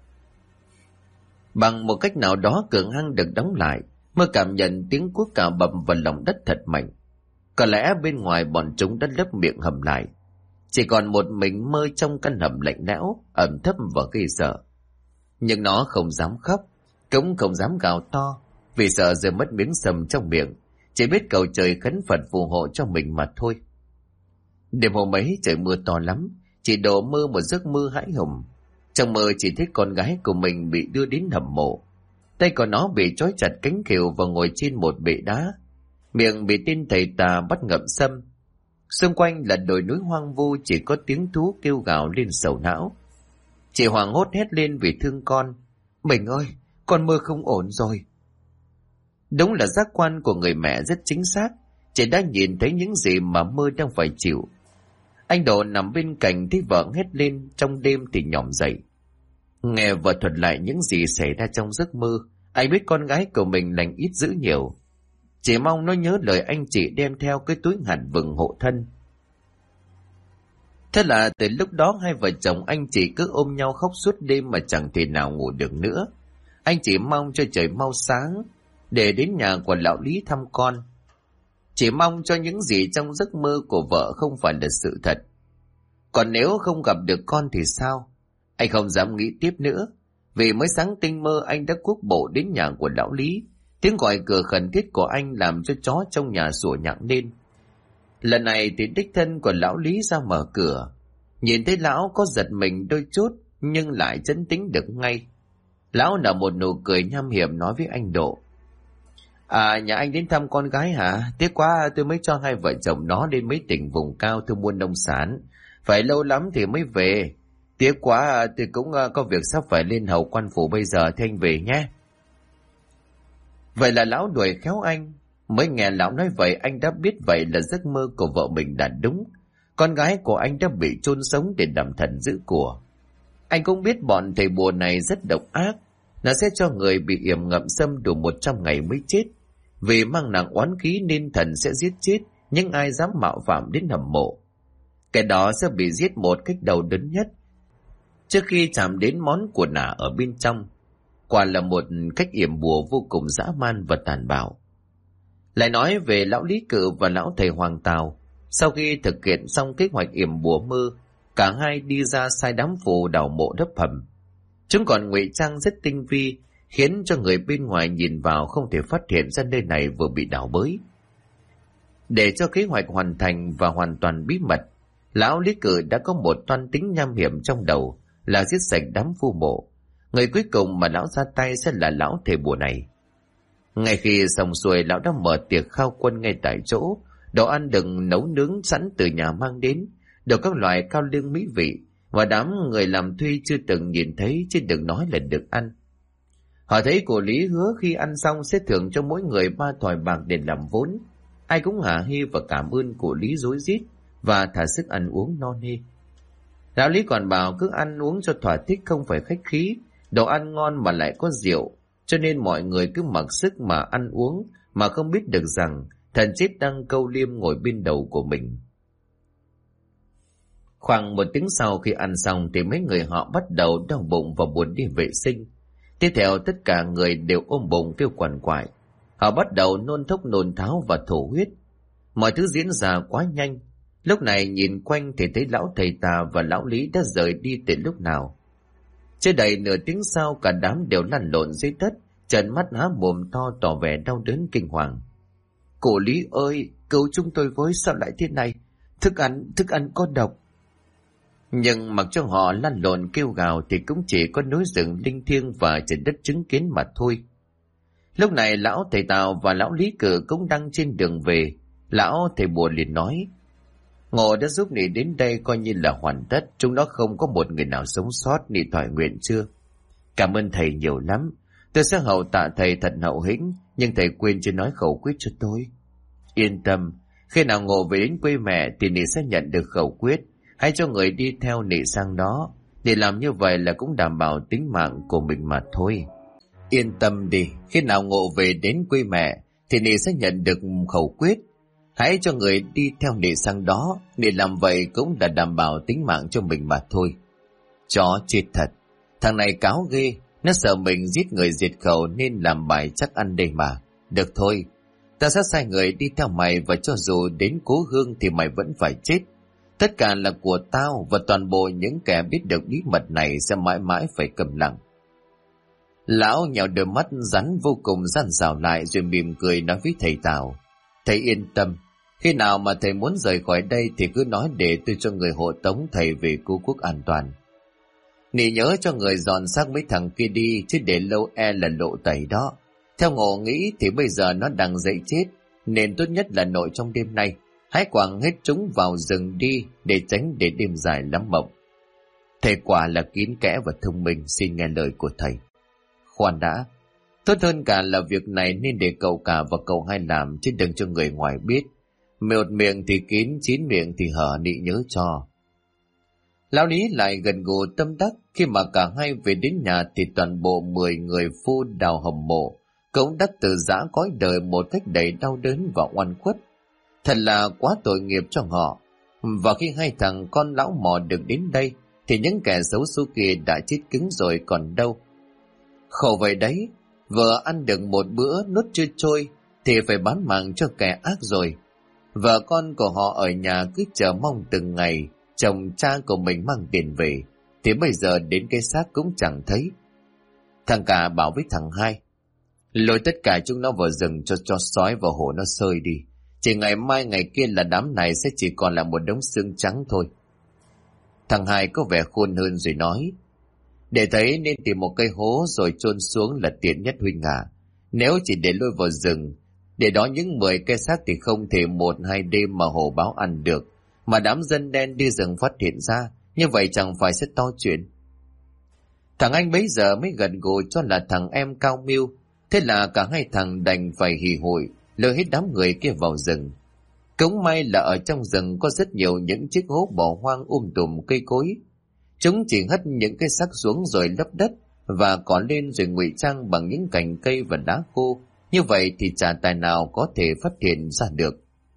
Bằng một cách nào đó cửa hang được đóng lại. Mơ cảm nhận tiếng cuốc cào bầm vào lòng đất thật mạnh. Có lẽ bên ngoài bọn chúng đã lấp miệng hầm lại. Chỉ còn một mình Mơ trong căn hầm lạnh lẽo, ẩm thấp và ghê sợ. Nhưng nó không dám khóc, cũng không dám gào to, vì sợ rơi mất miếng sầm trong miệng, chỉ biết cầu trời khấn Phật phù hộ cho mình mà thôi. Đêm hôm ấy trời mưa to lắm, chỉ đổ Mơ một giấc mơ hãi hùng. Trong mơ chỉ thấy con gái của mình bị đưa đến hầm mộ. Tay của nó bị trói chặt cánh khều và ngồi trên một bệ đá. Miệng bị tên thầy tà bắt ngậm sâm. Xung quanh là đồi núi hoang vu, chỉ có tiếng thú kêu gào lên sầu não. Chị hoảng hốt hét lên vì thương con. Mình ơi, con Mơ không ổn rồi. Đúng là giác quan của người mẹ rất chính xác. Chị đã nhìn thấy những gì mà Mơ đang phải chịu. Anh Độ nằm bên cạnh thấy vợ hét lên trong đêm thì nhỏm dậy. Nghe vợ thuật lại những gì xảy ra trong giấc mơ, anh biết con gái của mình lành ít dữ nhiều. Chỉ mong nó nhớ lời anh chị đem theo cái túi hạt vừng hộ thân. Thế là từ lúc đó hai vợ chồng anh chị cứ ôm nhau khóc suốt đêm mà chẳng thể nào ngủ được nữa. Anh chỉ mong cho trời mau sáng để đến nhà của lão Lý thăm con. Chỉ mong cho những gì trong giấc mơ của vợ không phải là sự thật. Còn nếu không gặp được con thì sao? Anh không dám nghĩ tiếp nữa. Vì mới sáng tinh mơ anh đã cuốc bộ đến nhà của lão Lý. Tiếng gọi cửa khẩn thiết của anh làm cho chó trong nhà sủa nhặng lên. Lần này thì đích thân của lão Lý ra mở cửa. Nhìn thấy lão có giật mình đôi chút, nhưng lại trấn tĩnh được ngay. Lão nở một nụ cười nham hiểm nói với anh Độ. À, nhà anh đến thăm con gái hả? Tiếc quá tôi mới cho hai vợ chồng nó đến mấy tỉnh vùng cao thu mua nông sản. Phải lâu lắm thì mới về. Tiếc quá tôi cũng có việc sắp phải lên hầu quan phủ bây giờ thì anh về nhé. Vậy là lão đuổi khéo anh. Mới nghe lão nói vậy anh đã biết vậy là giấc mơ của vợ mình đã đúng. Con gái của anh đã bị chôn sống để đàm thần giữ của. Anh cũng biết bọn thầy bùa này rất độc ác. Nó sẽ cho người bị yểm ngậm sâm đủ 100 ngày mới chết. Vì mang nặng oán khí nên thần sẽ giết chết những ai dám mạo phạm đến hầm mộ. Cái đó sẽ bị giết một cách đau đớn nhất trước khi chạm đến món của nả ở bên trong. Quả là một cách yểm bùa vô cùng dã man và tàn bạo. Lại nói về lão Lý Cự và lão thầy Hoàng Tào. Sau khi thực hiện xong kế hoạch yểm bùa mơ, cả hai đi ra sai đám phù đào mộ đắp hầm. Chúng còn ngụy trang rất tinh vi, khiến cho người bên ngoài nhìn vào không thể phát hiện ra nơi này vừa bị đào bới. Để cho kế hoạch hoàn thành và hoàn toàn bí mật, lão Lý Cự đã có một toan tính nham hiểm trong đầu là giết sạch đám phu mộ. Người cuối cùng mà lão ra tay sẽ là lão thầy bùa này. Ngay khi xong xuôi, lão đã mở tiệc khao quân ngay tại chỗ. Đồ ăn đừng nấu nướng sẵn từ nhà mang đến, đều các loại cao lương mỹ vị và đám người làm thuê chưa từng nhìn thấy chứ đừng nói là được ăn. Họ thấy cô Lý hứa khi ăn xong sẽ thưởng cho mỗi người 3 thỏi bạc để làm vốn. Ai cũng hả hê và cảm ơn cô Lý rối rít và thả sức ăn uống no nê. Lão Lý còn bảo cứ ăn uống cho thỏa thích, không phải khách khí. Đồ ăn ngon mà lại có rượu, cho nên mọi người cứ mặc sức mà ăn uống mà không biết được rằng thần chết đang câu liêm ngồi bên đầu của mình. Khoảng 1 tiếng sau khi ăn xong thì mấy người họ bắt đầu đau bụng và buồn đi vệ sinh. Tiếp theo tất cả người đều ôm bụng kêu quằn quại. Họ bắt đầu nôn thốc nôn tháo và thổ huyết. Mọi thứ diễn ra quá nhanh. Lúc này nhìn quanh thì thấy lão thầy Tà và lão Lý đã rời đi từ lúc nào. Chưa đầy nửa tiếng sau cả đám đều lăn lộn dưới đất, trợn mắt há mồm to tỏ vẻ đau đớn kinh hoàng. Cô Lý ơi, cứu chúng tôi với, sao lại thế này? Thức ăn có độc. Nhưng mặc cho họ lăn lộn kêu gào thì cũng chỉ có núi rừng linh thiêng và trời đất chứng kiến mà thôi. Lúc này lão thầy Tào và lão Lý Cự cũng đang trên đường về. Lão thầy bùa liền nói: Ngộ đã giúp Nị đến đây coi như là hoàn tất, chúng nó không có một người nào sống sót. Nị thỏa nguyện chưa? Cảm ơn thầy nhiều lắm. Tôi sẽ hậu tạ thầy thật hậu hĩnh, nhưng thầy quên chưa nói khẩu quyết cho tôi. Yên tâm, khi nào Ngộ về đến quê mẹ thì Nị sẽ nhận được khẩu quyết. Hãy cho người đi theo Nị sang đó. Để làm như vậy là cũng đảm bảo tính mạng của mình mà thôi. Yên tâm đi, khi nào Ngộ về đến quê mẹ thì Nị sẽ nhận được khẩu quyết. Hãy cho người đi theo Nị sang đó, Nị làm vậy cũng là đảm bảo tính mạng cho mình mà thôi. Chó chết thật, thằng này cáo ghê, nó sợ mình giết người diệt khẩu nên làm bài chắc ăn đây mà. Được thôi, ta sẽ sai người đi theo mày và cho dù đến cố hương thì mày vẫn phải chết. Tất cả là của tao và toàn bộ những kẻ biết được bí mật này sẽ mãi mãi phải câm lặng. Lão nhào đôi mắt rắn vô cùng dằn dào lại rồi mỉm cười nói với thầy Tào. Thầy yên tâm, khi nào mà thầy muốn rời khỏi đây thì cứ nói để tôi cho người hộ tống thầy về cứu quốc an toàn. Nị nhớ cho người dọn xác mấy thằng kia đi chứ để lâu là lộ tẩy đó. Theo Ngộ nghĩ thì bây giờ nó đang dậy chết nên tốt nhất là nội trong đêm nay hãy quẳng hết chúng vào rừng đi để tránh để đêm dài lắm mộng. Thầy quả là kín kẽ và thông minh, xin nghe lời của thầy. Khoan đã, tốt hơn cả là việc này nên để cậu cả và cậu hai làm chứ đừng cho người ngoài biết. Một miệng thì kín, 9 miệng thì hở, Nị nhớ cho. Lão Lý lại gần gù tâm đắc. Khi mà cả hai về đến nhà thì toàn bộ 10 người phu đào hầm mộ cũng đã từ giã cõi đời một cách đầy đau đớn và oan khuất. Thật là quá tội nghiệp cho họ. Và khi hai thằng con lão mò được đến đây thì những kẻ xấu số kia đã chết cứng rồi còn đâu. Khổ vậy đấy, vừa ăn được một bữa nuốt chưa trôi thì phải bán mạng cho kẻ ác rồi. Vợ con của họ ở nhà cứ chờ mong từng ngày chồng cha của mình mang tiền về, thì bây giờ đến cái xác cũng chẳng thấy. Thằng cả bảo với thằng hai, lôi tất cả chúng nó vào rừng cho sói và hổ nó sơi đi. Chỉ ngày mai ngày kia là đám này sẽ chỉ còn là một đống xương trắng thôi. Thằng hai có vẻ khôn hơn rồi nói, để thấy nên tìm một cây hố rồi chôn xuống là tiện nhất huynh à. Nếu chỉ để lôi vào rừng, để đó những 10 cây xác thì không thể 1-2 đêm mà hổ báo ăn được. Mà đám dân đen đi rừng phát hiện ra, như vậy chẳng phải sẽ to chuyện. Thằng anh bấy giờ mới gần gù cho là thằng em cao mưu. Thế là cả hai thằng đành phải hì hụi lôi hết đám người kia vào rừng. Cũng may là ở trong rừng có rất nhiều những chiếc hố bỏ hoang tùm cây cối. Chúng chỉ hất những cái xác xuống rồi lấp đất và cỏ lên rồi ngụy trang bằng những cành cây và đá khô. Như vậy thì chả tài nào có thể phát hiện ra được.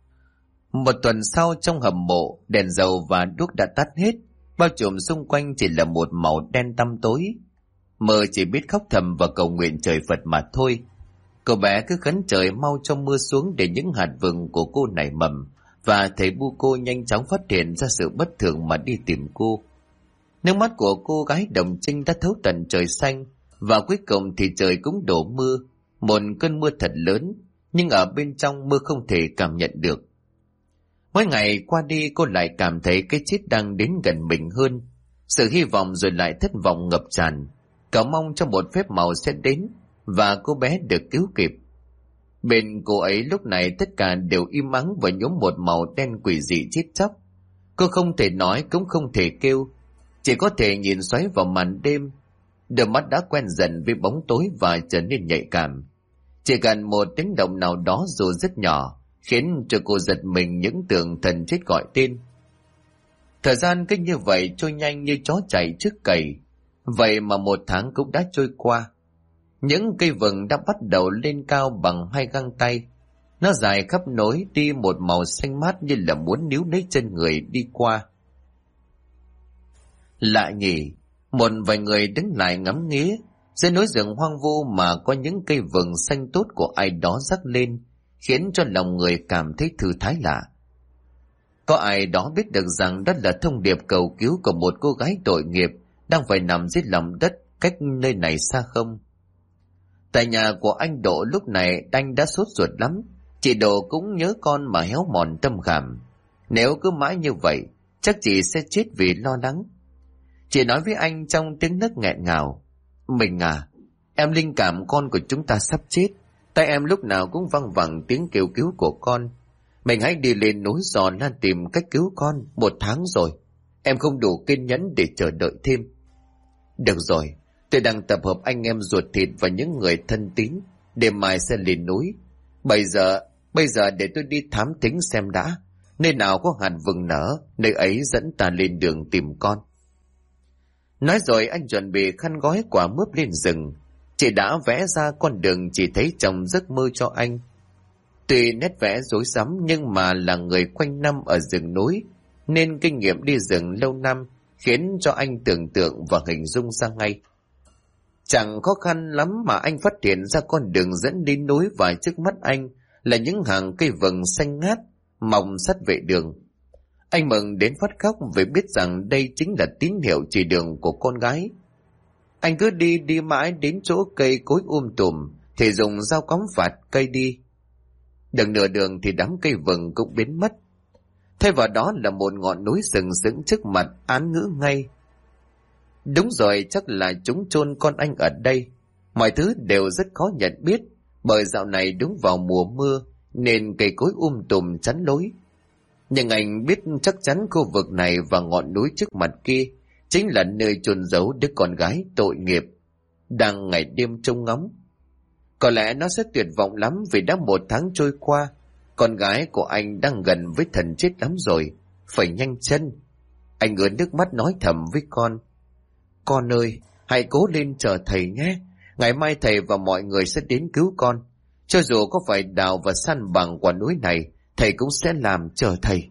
Một tuần sau trong hầm mộ, đèn dầu và đuốc đã tắt hết, bao trùm xung quanh chỉ là một màu đen tăm tối. Mơ chỉ biết khóc thầm và cầu nguyện trời Phật mà thôi. Cậu bé cứ khấn trời mau cho mưa xuống để những hạt vừng của cô nảy mầm, và thầy bu cô nhanh chóng phát hiện ra sự bất thường mà đi tìm cô. Nước mắt của cô gái Đồng Trinh đã thấu tận trời xanh, và cuối cùng thì trời cũng đổ mưa, một cơn mưa thật lớn, nhưng ở bên trong mưa không thể cảm nhận được. Mỗi ngày qua đi cô lại cảm thấy cái chết đang đến gần mình hơn. Sự hy vọng rồi lại thất vọng ngập tràn. Cậu mong cho một phép màu sẽ đến và cô bé được cứu kịp. Bên cô ấy lúc này tất cả đều im ắng và nhuốm một màu đen quỷ dị chết chóc. Cô không thể nói cũng không thể kêu, chỉ có thể nhìn xoáy vào màn đêm. Đôi mắt đã quen dần với bóng tối và trở nên nhạy cảm. Chỉ cần một tiếng động nào đó dù rất nhỏ khiến cho cô giật mình những tưởng thần chết gọi tên. Thời gian cứ như vậy trôi nhanh như chó chạy trước cày. Vậy mà 1 tháng cũng đã trôi qua. Những cây vừng đã bắt đầu lên cao bằng 2 găng tay. Nó dài khắp nối đi một màu xanh mát như là muốn níu lấy chân người đi qua. Lạ nhỉ, một vài người đứng lại ngắm nghía. Dưới núi rừng hoang vu mà có những cây vừng xanh tốt của ai đó rắc lên, khiến cho lòng người cảm thấy thư thái lạ. Có ai đó biết được rằng đó là thông điệp cầu cứu của một cô gái tội nghiệp đang phải nằm dưới lòng đất cách nơi này xa không? Tại nhà của anh Độ lúc này anh đã sốt ruột lắm. Chị Độ cũng nhớ con mà héo mòn tâm khảm. Nếu cứ mãi như vậy chắc chị sẽ chết vì lo lắng. Chị nói với anh trong tiếng nấc nghẹn ngào, mình à, em linh cảm con của chúng ta sắp chết. Tay em lúc nào cũng văng vẳng tiếng kêu cứu của con. Mình hãy đi lên núi Giò La tìm cách cứu con. 1 tháng rồi, em không đủ kiên nhẫn để chờ đợi thêm. Được rồi, tôi đang tập hợp anh em ruột thịt và những người thân tín, đêm mai sẽ lên núi. Bây giờ để tôi đi thám thính xem đã, nơi nào có hạt vừng nở, nơi ấy dẫn ta lên đường tìm con. Nói rồi anh chuẩn bị khăn gói quả mướp lên rừng. Chị đã vẽ ra con đường chỉ thấy trong giấc mơ cho anh. Tuy nét vẽ rối rắm nhưng mà là người quanh năm ở rừng núi, nên kinh nghiệm đi rừng lâu năm khiến cho anh tưởng tượng và hình dung ra ngay. Chẳng khó khăn lắm mà anh phát hiện ra con đường dẫn đi núi, và trước mắt anh là những hàng cây vừng xanh ngát mọc sát vệ đường. Anh mừng đến phát khóc vì biết rằng đây chính là tín hiệu chỉ đường của con gái. Anh cứ đi mãi đến chỗ cây cối tùm thì dùng dao cóm phạt cây đi. Được nửa đường thì đám cây vừng cũng biến mất. Thay vào đó là một ngọn núi sừng sững trước mặt, án ngữ ngay. Đúng rồi, chắc là chúng chôn con anh ở đây. Mọi thứ đều rất khó nhận biết, bởi dạo này đúng vào mùa mưa nên cây cối tùm chắn lối. Nhưng anh biết chắc chắn khu vực này và ngọn núi trước mặt kia chính là nơi chôn giấu đứa con gái tội nghiệp đang ngày đêm trông ngóng. Có lẽ nó sẽ tuyệt vọng lắm vì đã 1 tháng trôi qua, con gái của anh đang gần với thần chết lắm rồi, phải nhanh chân. Anh ứa nước mắt nói thầm với con: "Con ơi, hãy cố lên chờ thầy nhé. Ngày mai thầy và mọi người sẽ đến cứu con. Cho dù có phải đào và săn bằng quả núi này, thầy cũng sẽ làm, chờ thầy."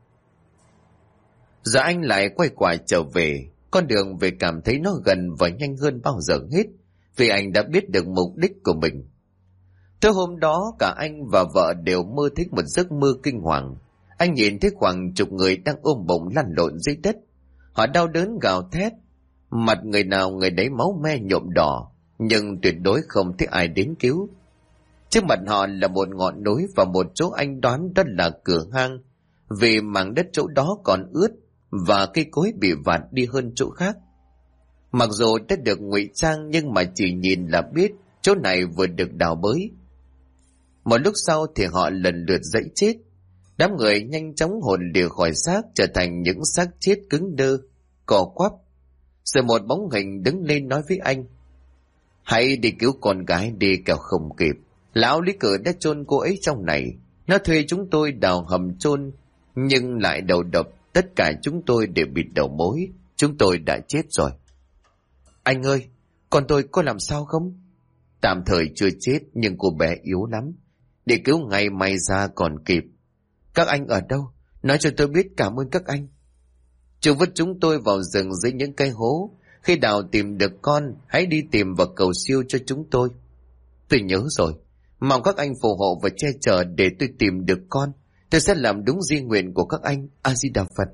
Giờ anh lại quay quả trở về. Con đường về cảm thấy nó gần và nhanh hơn bao giờ hết, vì anh đã biết được mục đích của mình. Tối hôm đó cả anh và vợ đều mơ thấy một giấc mơ kinh hoàng. Anh nhìn thấy khoảng chục người đang ôm bụng lăn lộn dưới đất. Họ đau đớn gào thét, mặt người nào người đấy máu me nhuộm đỏ, nhưng tuyệt đối không thấy ai đến cứu. Trước mặt họ là một ngọn núi và một chỗ anh đoán đó là cửa hang, vì mảng đất chỗ đó còn ướt và cây cối bị vạt đi hơn chỗ khác. Mặc dù đã được ngụy trang nhưng mà chỉ nhìn là biết chỗ này vừa được đào bới. Một lúc sau thì họ lần lượt dãy chết. Đám người nhanh chóng hồn lìa khỏi xác, trở thành những xác chết cứng đơ, cò quắp. Rồi một bóng hình đứng lên nói với anh: "Hãy đi cứu con gái đi, kẻo không kịp. Lão Lý Cử đã chôn cô ấy trong này. Nó thuê chúng tôi đào hầm chôn, nhưng lại đầu độc. Tất cả chúng tôi đều bịt đầu mối. Chúng tôi đã chết rồi." "Anh ơi, con tôi có làm sao không?" "Tạm thời chưa chết, nhưng cô bé yếu lắm. Để cứu ngay may ra còn kịp." "Các anh ở đâu? Nói cho tôi biết, cảm ơn các anh." "Chúng vứt chúng tôi vào rừng dưới những cây hố. Khi đào tìm được con, hãy đi tìm và cầu siêu cho chúng tôi." "Tôi nhớ rồi. Mong các anh phù hộ và che chở để tôi tìm được con. Tôi sẽ làm đúng di nguyện của các anh. A Di Đà Phật."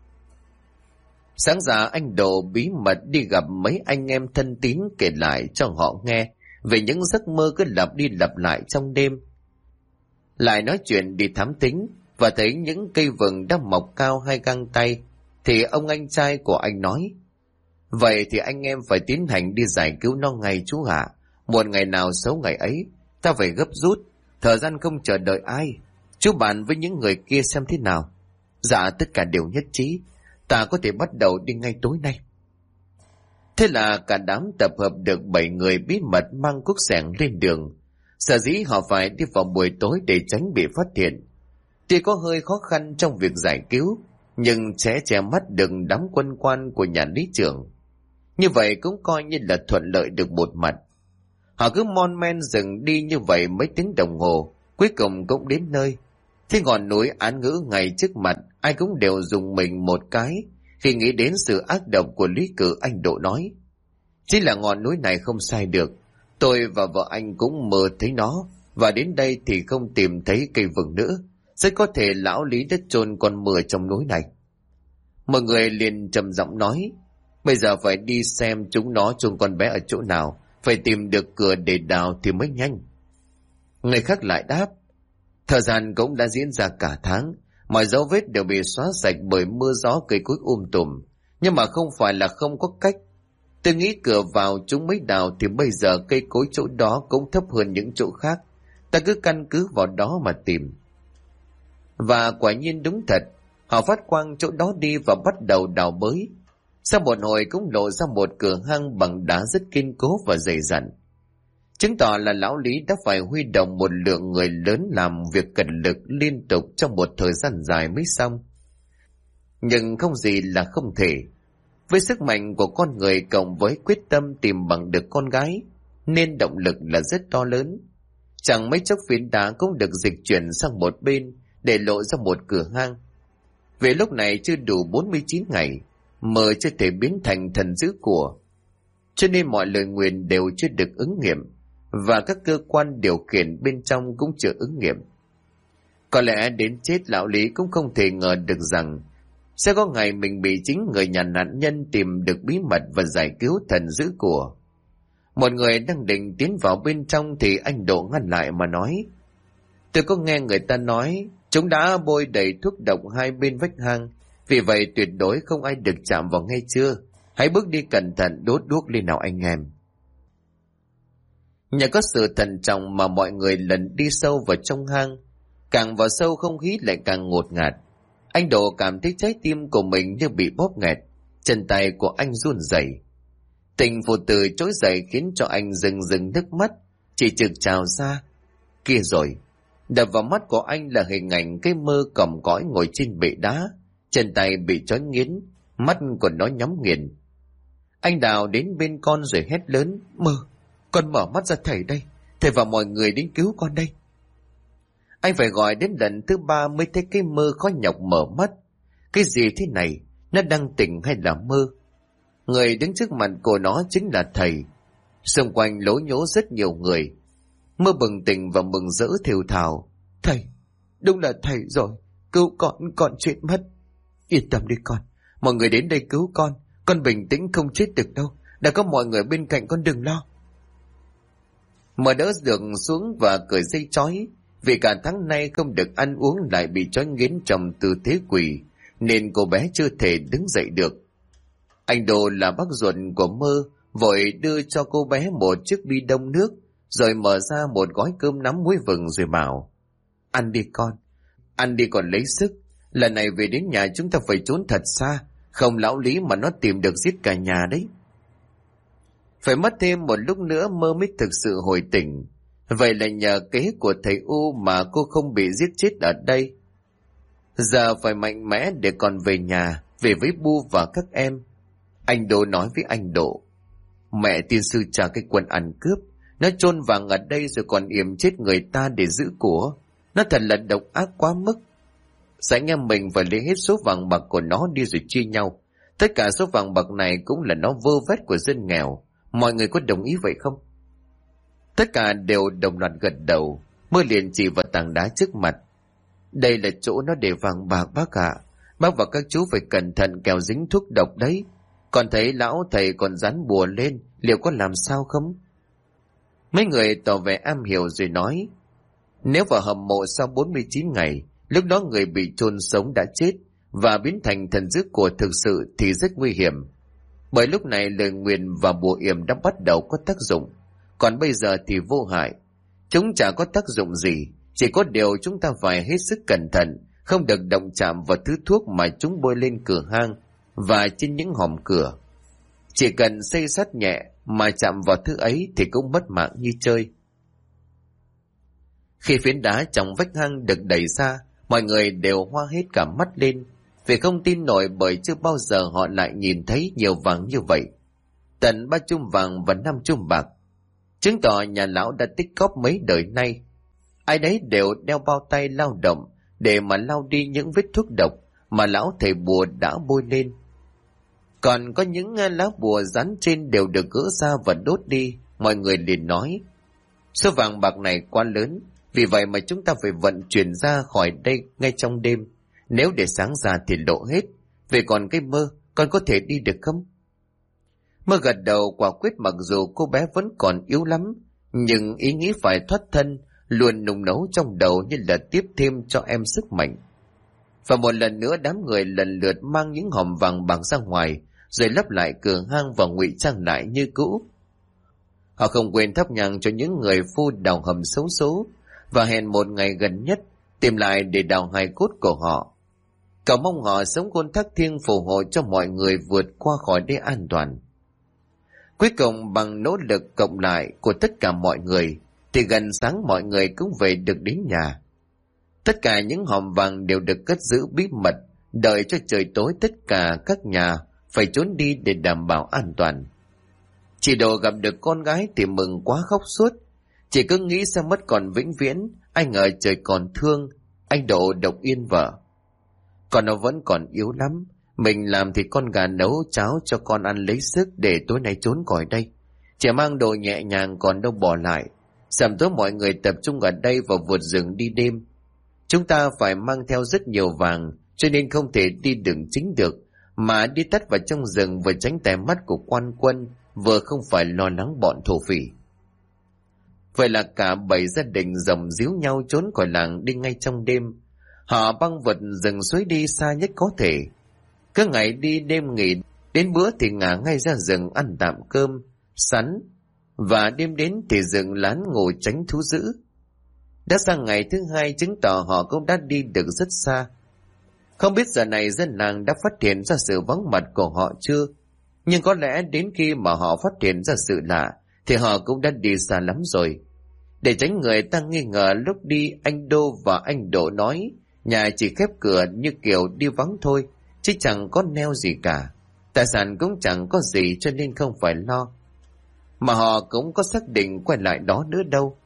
Sáng ra anh Độ bí mật đi gặp mấy anh em thân tín, kể lại cho họ nghe về những giấc mơ cứ lặp đi lặp lại trong đêm. Lại nói chuyện đi thám thính và thấy những cây vừng đang mọc cao 2 găng tay, thì ông anh trai của anh nói: "Vậy thì anh em phải tiến hành đi giải cứu nó ngay chú ạ. Một ngày nào xấu ngày ấy, ta phải gấp rút, thời gian không chờ đợi ai. Chú bàn với những người kia xem thế nào." "Dạ, tất cả đều nhất trí. Ta có thể bắt đầu đi ngay tối nay." Thế là cả đám tập hợp được 7 người bí mật mang cuốc xẻng lên đường. Sở dĩ họ phải đi vào buổi tối để tránh bị phát hiện. Tuy có hơi khó khăn trong việc giải cứu, nhưng sẽ che mắt được đám quân quan của nhà lý trưởng. Như vậy cũng coi như là thuận lợi được một mặt. Họ cứ mon men rừng đi như vậy mấy tiếng đồng hồ, cuối cùng cũng đến nơi. Thế ngọn núi án ngữ ngay trước mặt, ai cũng đều dùng mình một cái khi nghĩ đến sự ác độc của Lý Cử. Anh Độ nói: "Chỉ là ngọn núi này không sai được. Tôi và vợ anh cũng mơ thấy nó, và đến đây thì không tìm thấy cây vừng nữa. Rất có thể lão Lý đã chôn con mưa trong núi này." Mọi người liền trầm giọng nói: "Bây giờ phải đi xem chúng nó chôn con bé ở chỗ nào, phải tìm được cửa để đào thì mới nhanh." Người khác lại đáp: "Thời gian cũng đã diễn ra cả tháng, mọi dấu vết đều bị xóa sạch bởi mưa gió cây cối tùm, nhưng mà không phải là không có cách. Tôi nghĩ cửa vào chúng mới đào thì bây giờ cây cối chỗ đó cũng thấp hơn những chỗ khác. Ta cứ căn cứ vào đó mà tìm." Và quả nhiên đúng thật, họ phát quang chỗ đó đi và bắt đầu đào bới. Sau một hồi cũng lộ ra một cửa hang bằng đá rất kiên cố và dày dặn, chứng tỏ là lão Lý đã phải huy động một lượng người lớn làm việc cật lực liên tục trong một thời gian dài mới xong. Nhưng không gì là không thể. Với sức mạnh của con người cộng với quyết tâm tìm bằng được con gái, nên động lực là rất to lớn. Chẳng mấy chốc phiến đá cũng được dịch chuyển sang một bên để lộ ra một cửa hang. Vì lúc này chưa đủ 49 ngày, mơ chưa thể biến thành thần dữ của, cho nên mọi lời nguyền đều chưa được ứng nghiệm, và các cơ quan điều khiển bên trong cũng chưa ứng nghiệm. Có lẽ đến chết lão Lý cũng không thể ngờ được rằng sẽ có ngày mình bị chính người nhà nạn nhân tìm được bí mật và giải cứu thần dữ của. Một người đang định tiến vào bên trong thì anh Độ ngăn lại mà nói: tôi có nghe người ta nói chúng đã bôi đầy thuốc độc hai bên vách hang, vì vậy tuyệt đối không ai được chạm vào, nghe chưa? Hãy bước đi cẩn thận, đốt đuốc lên nào anh em. Nhờ có sự thận trọng mà mọi người lần đi sâu vào trong hang. Càng vào sâu không khí lại càng ngột ngạt. Anh Độ cảm thấy trái tim của mình như bị bóp nghẹt, chân tay của anh run rẩy. Tình phụ tử trỗi dậy khiến cho anh rưng rưng nước mắt, chỉ trực trào ra. Kia rồi, đập vào mắt của anh là hình ảnh cái mơ còm cõi ngồi trên bệ đá, chân tay bị trói nghiến, mắt của nó nhắm nghiền. Anh Đào đến bên con rồi hét lớn: Mơ, con mở mắt ra thầy đây, thầy và mọi người đến cứu con đây. Anh phải gọi đến lần thứ 3 mới thấy cái mơ khó nhọc mở mắt. Cái gì thế này, nó đang tỉnh hay là mơ? Người đứng trước mặt của nó chính là thầy. Xung quanh lố nhố rất nhiều người. Mơ bừng tỉnh và mừng rỡ thều thào: Thầy, đúng là thầy rồi, cứu con chết mất. Yên tâm đi con, mọi người đến đây cứu con bình tĩnh không chết được đâu, đã có mọi người bên cạnh con, đừng lo. Mơ đỡ được xuống và cởi dây trói, vì cả tháng nay không được ăn uống lại bị trói nghiến trong tư thế quỳ, nên cô bé chưa thể đứng dậy được. Anh Đồ là bác ruột của Mơ, vội đưa cho cô bé một chiếc bi đông nước, rồi mở ra một gói cơm nắm muối vừng rồi bảo: Ăn đi con, ăn đi còn lấy sức. Lần này về đến nhà chúng ta phải trốn thật xa, không lão Lý mà nó tìm được giết cả nhà đấy. Phải mất thêm một lúc nữa Mơ mới thực sự hồi tỉnh. Vậy là nhờ kế của thầy U mà cô không bị giết chết ở đây. Giờ phải mạnh mẽ để còn về nhà, về với Bu và các em. Anh Độ nói với anh Độ: Mẹ tiên sư trả cái quân ăn cướp, nó chôn vàng ở đây rồi còn yểm chết người ta để giữ của. Nó thật là độc ác quá mức. Sẽ anh em mình phải lấy hết số vàng bạc của nó đi rồi chia nhau. Tất cả số vàng bạc này cũng là nó vơ vét của dân nghèo. Mọi người có đồng ý vậy không? Tất cả đều đồng loạt gật đầu. Mơ liền chỉ vào tảng đá trước mặt: Đây là chỗ nó để vàng bạc bác ạ. Bác và các chú phải cẩn thận kẻo dính thuốc độc đấy. Còn thấy lão thầy còn dán bùa lên, liệu có làm sao không? Mấy người tỏ vẻ am hiểu rồi nói: Nếu vào hầm mộ sau 49 ngày, lúc đó người bị chôn sống đã chết và biến thành thần dữ của thực sự thì rất nguy hiểm. Bởi lúc này lời nguyền và bùa yểm đã bắt đầu có tác dụng. Còn bây giờ thì vô hại. Chúng chả có tác dụng gì, chỉ có điều chúng ta phải hết sức cẩn thận, không được động chạm vào thứ thuốc mà chúng bôi lên cửa hang và trên những hòm cửa. Chỉ cần xây sắt nhẹ mà chạm vào thứ ấy thì cũng mất mạng như chơi. Khi phiến đá trong vách hang được đẩy ra, mọi người đều hoa hết cả mắt lên, vì không tin nổi bởi chưa bao giờ họ lại nhìn thấy nhiều vàng như vậy. Tận 3 chum vàng và 5 chum bạc, chứng tỏ nhà lão đã tích cóp mấy đời nay. Ai đấy đều đeo bao tay lao động để mà lau đi những vết thuốc độc mà lão thầy bùa đã bôi lên. Còn có những lá bùa dán trên đều được gỡ ra và đốt đi. Mọi người liền nói: Số vàng bạc này quá lớn, vì vậy mà chúng ta phải vận chuyển ra khỏi đây ngay trong đêm. Nếu để sáng ra thì lộ hết. Về còn cái Mơ, con có thể đi được không? Mơ gật đầu quả quyết, mặc dù cô bé vẫn còn yếu lắm, nhưng ý nghĩ phải thoát thân luôn nung nấu trong đầu như là tiếp thêm cho em sức mạnh. Và một lần nữa đám người lần lượt mang những hòm vàng bạc ra ngoài, rồi lấp lại cửa hang và ngụy trang lại như cũ. Họ không quên thắp nhang cho những người phu đào hầm xấu số, và hẹn một ngày gần nhất tìm lại để đào hài cốt của họ. Cầu mong họ sống khôn thác thiêng phù hộ cho mọi người vượt qua khỏi đây an toàn. Cuối cùng bằng nỗ lực cộng lại của tất cả mọi người thì gần sáng mọi người cũng về được đến nhà. Tất cả những hòm vàng đều được cất giữ bí mật, đợi cho trời tối tất cả các nhà phải trốn đi để đảm bảo an toàn. Chị Độ gặp được con gái thì mừng quá khóc suốt. Chị cứ nghĩ sẽ mất còn vĩnh viễn, ai ngờ trời còn thương, anh Độ độc yên vợ. Con nó vẫn còn yếu lắm, mình làm thì con gà nấu cháo cho con ăn lấy sức để tối nay trốn khỏi đây. Chỉ mang đồ nhẹ nhàng còn đâu bỏ lại. Sầm tối mọi người tập trung ở đây và vượt rừng đi đêm. Chúng ta phải mang theo rất nhiều vàng, cho nên không thể đi đường chính được, mà đi tắt vào trong rừng vừa tránh tai mắt của quan quân, vừa không phải lo lắng bọn thổ phỉ. Vậy là cả 7 gia đình rồng ríu nhau trốn khỏi làng đi ngay trong đêm. Họ băng vượt rừng suối đi xa nhất có thể. Cứ ngày đi đêm nghỉ, đến bữa thì ngả ngay ra rừng ăn tạm cơm, sắn, và đêm đến thì dựng lán ngồi tránh thú dữ. Đã sang ngày thứ 2 chứng tỏ họ cũng đã đi được rất xa. Không biết giờ này dân làng đã phát hiện ra sự vắng mặt của họ chưa, nhưng có lẽ đến khi mà họ phát hiện ra sự lạ thì họ cũng đã đi xa lắm rồi. Để tránh người ta nghi ngờ, lúc đi anh Đô và anh Độ nói nhà chỉ khép cửa như kiểu đi vắng thôi, chứ chẳng có neo gì cả. Tài sản cũng chẳng có gì cho nên không phải lo. Mà họ cũng có xác định quay lại đó nữa đâu.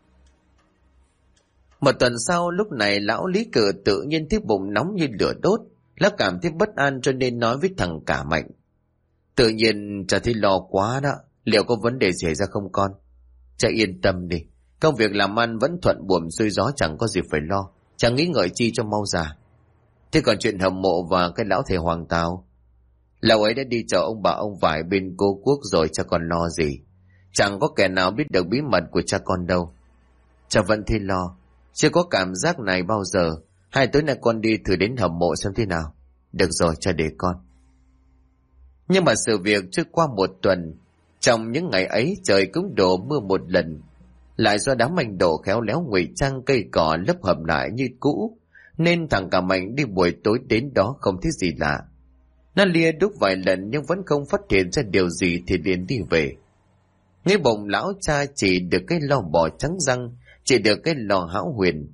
Một tuần sau, lúc này lão Lý Cử tự nhiên thấy bụng nóng như lửa đốt. Lão cảm thấy bất an cho nên nói với thằng Cả Mạnh: Tự nhiên cha thấy lo quá đó, liệu có vấn đề gì xảy ra không con? Cha yên tâm đi, công việc làm ăn vẫn thuận buồm xuôi gió, chẳng có gì phải lo, chẳng nghĩ ngợi chi cho mau già. Thế còn chuyện hầm mộ và cái lão thầy Hoàng Tào, lão ấy đã đi chờ ông bà ông vải bên cô quốc rồi, cha còn lo gì? Chẳng có kẻ nào biết được bí mật của cha con đâu. Cha vẫn thấy lo, chưa có cảm giác này bao giờ. Hai tối nay con đi thử đến hầm mộ xem thế nào. Được rồi, cha để con. Nhưng mà sự việc chưa qua một tuần, trong những ngày ấy trời cũng đổ mưa một lần, lại do đám anh Độ khéo léo ngụy trang cây cỏ lấp hầm lại như cũ, nên thằng Cả Mạnh đi buổi tối đến đó không thấy gì lạ. Nó lia đúc vài lần nhưng vẫn không phát hiện ra điều gì thì liền đi về. Ngay bụng lão cha chỉ được cái lò bò trắng răng, chỉ được cái lò hão huyền.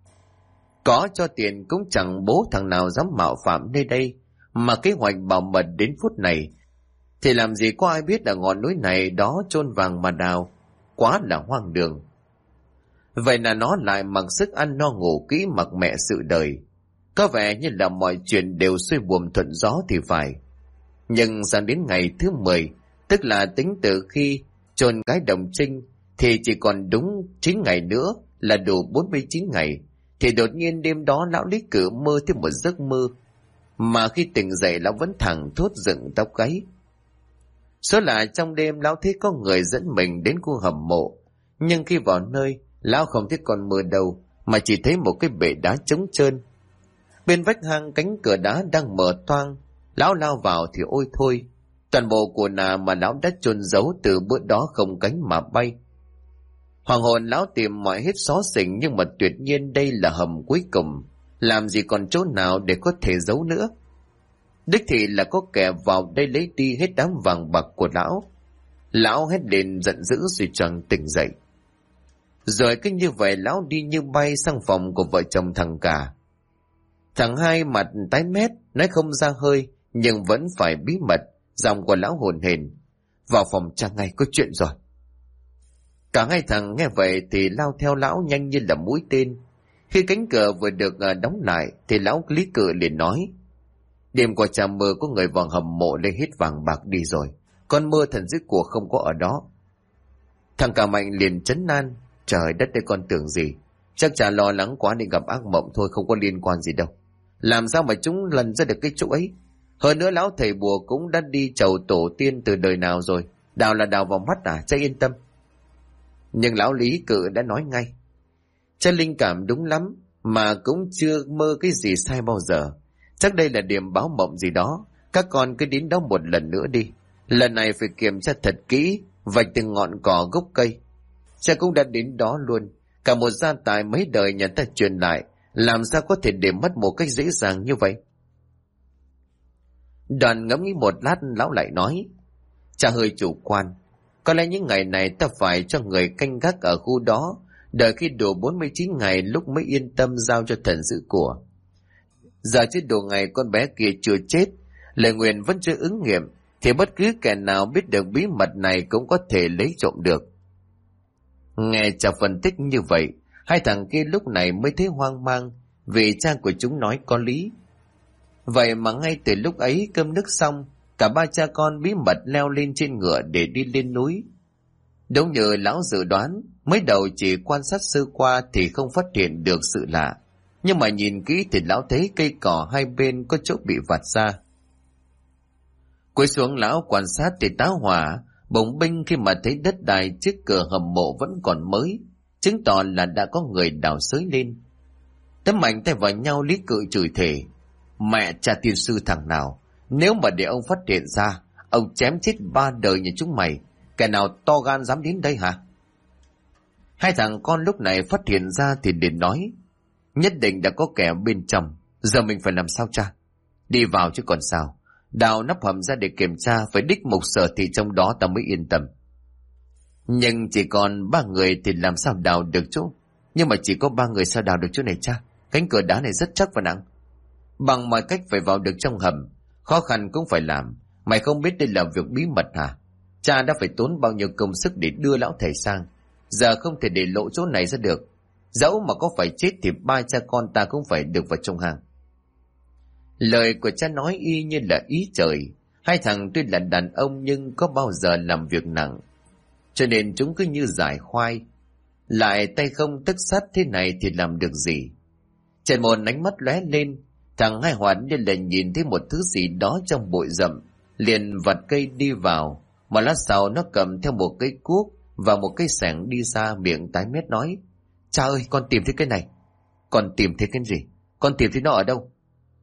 Có cho tiền cũng chẳng bố thằng nào dám mạo phạm nơi đây, mà kế hoạch bảo mật đến phút này thì làm gì có ai biết ở ngọn núi này đó chôn vàng mà đào, quá là hoang đường. Vậy là nó lại mặc sức ăn no ngủ kỹ mặc mẹ sự đời. Có vẻ như là mọi chuyện đều xuôi buồm thuận gió thì phải. Nhưng sang đến ngày thứ 10, tức là tính từ khi chôn cái đồng trinh, thì chỉ còn đúng 9 ngày nữa là đủ 49 ngày, thì đột nhiên đêm đó lão Lý Cử mơ thấy một giấc mơ, mà khi tỉnh dậy lão vẫn thẳng thốt dựng tóc gáy. Số là trong đêm lão thấy có người dẫn mình đến khu hầm mộ, nhưng khi vào nơi, lão không thấy con mơ đâu, mà chỉ thấy một cái bể đá trống trơn. Bên vách hang cánh cửa đá đang mở toang, lão lao vào thì ôi thôi, toàn bộ của nà mà lão đã chôn giấu từ bữa đó không cánh mà bay. Hoàng hồn lão tìm mọi hết xó xỉnh, nhưng mà tuyệt nhiên đây là hầm cuối cùng, làm gì còn chỗ nào để có thể giấu nữa. Đích thị là có kẻ vào đây lấy đi hết đám vàng bạc của lão. Lão hét lên giận dữ rồi choàng tỉnh dậy. Rồi cứ như vậy lão đi như bay sang phòng của vợ chồng thằng Cả. Thằng Hai mặt tái mét, nói không ra hơi, nhưng vẫn phải bí mật. Giọng của lão hồn hển: Vào phòng cha ngay, có chuyện rồi. Cả hai thằng nghe vậy thì lao theo lão nhanh như là mũi tên. Khi cánh cửa vừa được đóng lại thì lão Lý Cử liền nói: Đêm qua cha mơ có người vào hầm mộ lấy hết vàng bạc đi rồi, con mơ thần dữ của không có ở đó. Thằng Cả Mạnh liền trấn an: Trời đất ơi, con tưởng gì, chắc cha lo lắng quá nên gặp ác mộng thôi, không có liên quan gì đâu. Làm sao mà chúng lần ra được cái chỗ ấy? Hơn nữa lão thầy bùa cũng đã đi chầu tổ tiên từ đời nào rồi, đào là đào vào mắt à, cha yên tâm. Nhưng lão Lý Cử đã nói ngay: Cha linh cảm đúng lắm, mà cũng chưa mơ cái gì sai bao giờ. Chắc đây là điểm báo mộng gì đó, các con cứ đến đó một lần nữa đi. Lần này phải kiểm tra thật kỹ, vạch từng ngọn cỏ gốc cây. Cha cũng đã đến đó luôn, cả một gia tài mấy đời nhà ta truyền lại, làm sao có thể để mất một cách dễ dàng như vậy? Đoàn ngẫm nghĩ một lát, lão lại nói: Cha hơi chủ quan, có lẽ những ngày này ta phải cho người canh gác ở khu đó, đợi khi đủ 49 ngày lúc mới yên tâm giao cho thần giữ của. Giờ chứ đủ ngày con bé kia chưa chết, lời nguyền vẫn chưa ứng nghiệm, thì bất cứ kẻ nào biết được bí mật này cũng có thể lấy trộm được. Nghe cha phân tích như vậy, hai thằng kia lúc này mới thấy hoang mang, vì cha của chúng nói có lý. Vậy mà ngay từ lúc ấy cơm nước xong, cả ba cha con bí mật leo lên trên ngựa để đi lên núi. Đúng như lão dự đoán, mới đầu chỉ quan sát sơ qua thì không phát hiện được sự lạ, nhưng mà nhìn kỹ thì lão thấy cây cỏ hai bên có chỗ bị vặt ra. Cúi xuống lão quan sát thì tá hỏa bỗng binh khi mà thấy đất đai trước cửa hầm mộ vẫn còn mới, chứng tỏ là đã có người đào xới lên. Tấm mạnh tay vào nhau, Lý Cự chửi thề: mẹ cha tiên sư thằng nào, nếu mà để ông phát hiện ra, ông chém chết 3 đời nhà chúng mày. Kẻ nào to gan dám đến đây hả? Hai thằng con lúc này phát hiện ra thì liền nói: nhất định đã có kẻ bên trong, giờ mình phải làm sao cha? Đi vào chứ còn sao, đào nắp hầm ra để kiểm tra, phải đích mục sở thì trong đó ta mới yên tâm. Nhưng chỉ còn 3 người thì làm sao đào được chỗ? Nhưng mà chỉ có 3 người sao đào được chỗ này cha? Cánh cửa đá này rất chắc và nặng. Bằng mọi cách phải vào được trong hầm, khó khăn cũng phải làm. Mày không biết đây là việc bí mật hả? Cha đã phải tốn bao nhiêu công sức để đưa lão thầy sang, giờ không thể để lộ chỗ này ra được. Dẫu mà có phải chết thì 3 cha con ta cũng phải được vào trong hang. Lời của cha nói y như là ý trời. Hai thằng tuy là đàn ông nhưng có bao giờ làm việc nặng, cho nên chúng cứ như giải khoai. Lại tay không tất sắt thế này thì làm được gì? Trần một ánh mắt lóe lên, thằng Hai Hoàn như là nhìn thấy một thứ gì đó trong bụi rậm, liền vặt cây đi vào. Mà lát sau nó cầm theo một cây cuốc và một cây xẻng đi ra, miệng tái mét nói: cha ơi, con tìm thấy cái này. Con tìm thấy cái gì? Con tìm thấy nó ở đâu?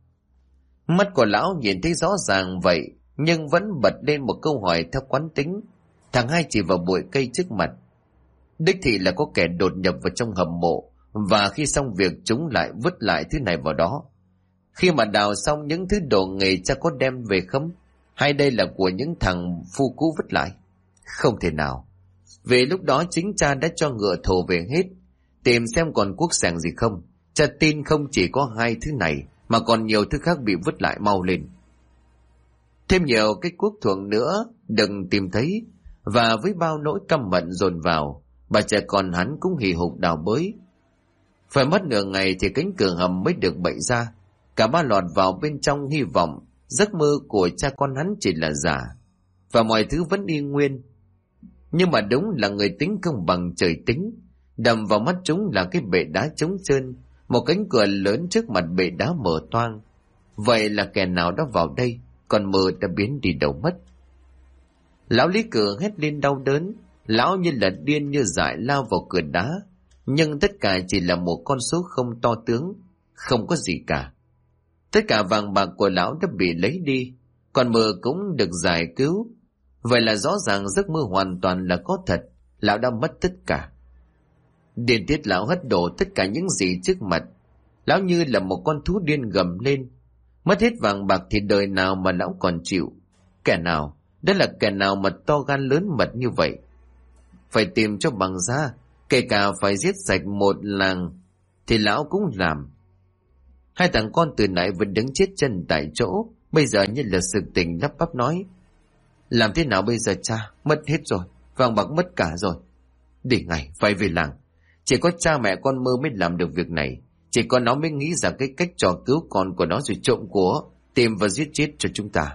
Mắt của lão nhìn thấy rõ ràng vậy, nhưng vẫn bật lên một câu hỏi theo quán tính. Thằng Hai chỉ vào bụi cây trước mặt. Đích thị là có kẻ đột nhập vào trong hầm mộ, và khi xong việc chúng lại vứt lại thứ này vào đó. Khi mà đào xong những thứ đồ nghề cha có đem về không? Hay đây là của những thằng phu cũ vứt lại? Không thể nào. Vì lúc đó chính cha đã cho ngựa thồ về hết, tìm xem còn cuốc xẻng gì không. Cha tin không chỉ có 2 thứ này, mà còn nhiều thứ khác bị vứt lại, mau lên. Thêm nhiều cái cuốc thuồng nữa đừng tìm thấy, và với bao nỗi căm hận dồn vào, bà trẻ con hắn cũng hì hục đào bới. Phải mất nửa ngày thì cánh cửa hầm mới được bậy ra. Cả ba lọt vào bên trong, hy vọng giấc mơ của cha con hắn chỉ là giả, và mọi thứ vẫn y nguyên. Nhưng mà đúng là người tính không bằng trời tính. Đầm vào mắt chúng là cái bệ đá trống trơn, một cánh cửa lớn trước mặt bệ đá mở toang. Vậy là kẻ nào đã vào đây, còn mơ đã biến đi đâu mất? Lão Lý Cự hét lên đau đớn. Lão như là điên như dại lao vào cửa đá, nhưng tất cả chỉ là một con số không to tướng, không có gì cả. Tất cả vàng bạc của lão đã bị lấy đi, còn mơ cũng được giải cứu. Vậy là rõ ràng giấc mơ hoàn toàn là có thật, lão đã mất tất cả. Điên tiết lão hất đổ tất cả những gì trước mặt. Lão như là một con thú điên gầm lên. Mất hết vàng bạc thì đời nào mà lão còn chịu? Kẻ nào? Đó là kẻ nào mà to gan lớn mật như vậy? Phải tìm cho bằng ra, kể cả phải giết sạch một làng thì lão cũng làm. Hai thằng con từ nãy vẫn đứng chết chân tại chỗ, bây giờ như là sực tỉnh, lắp bắp nói: làm thế nào bây giờ cha? Mất hết rồi, vàng bạc mất cả rồi. Đi ngay, phải về làng. Chỉ có cha mẹ con mơ mới làm được việc này. Chỉ có nó mới nghĩ ra cái cách trò cứu con của nó rồi trộm của, tìm và giết chết cho chúng ta.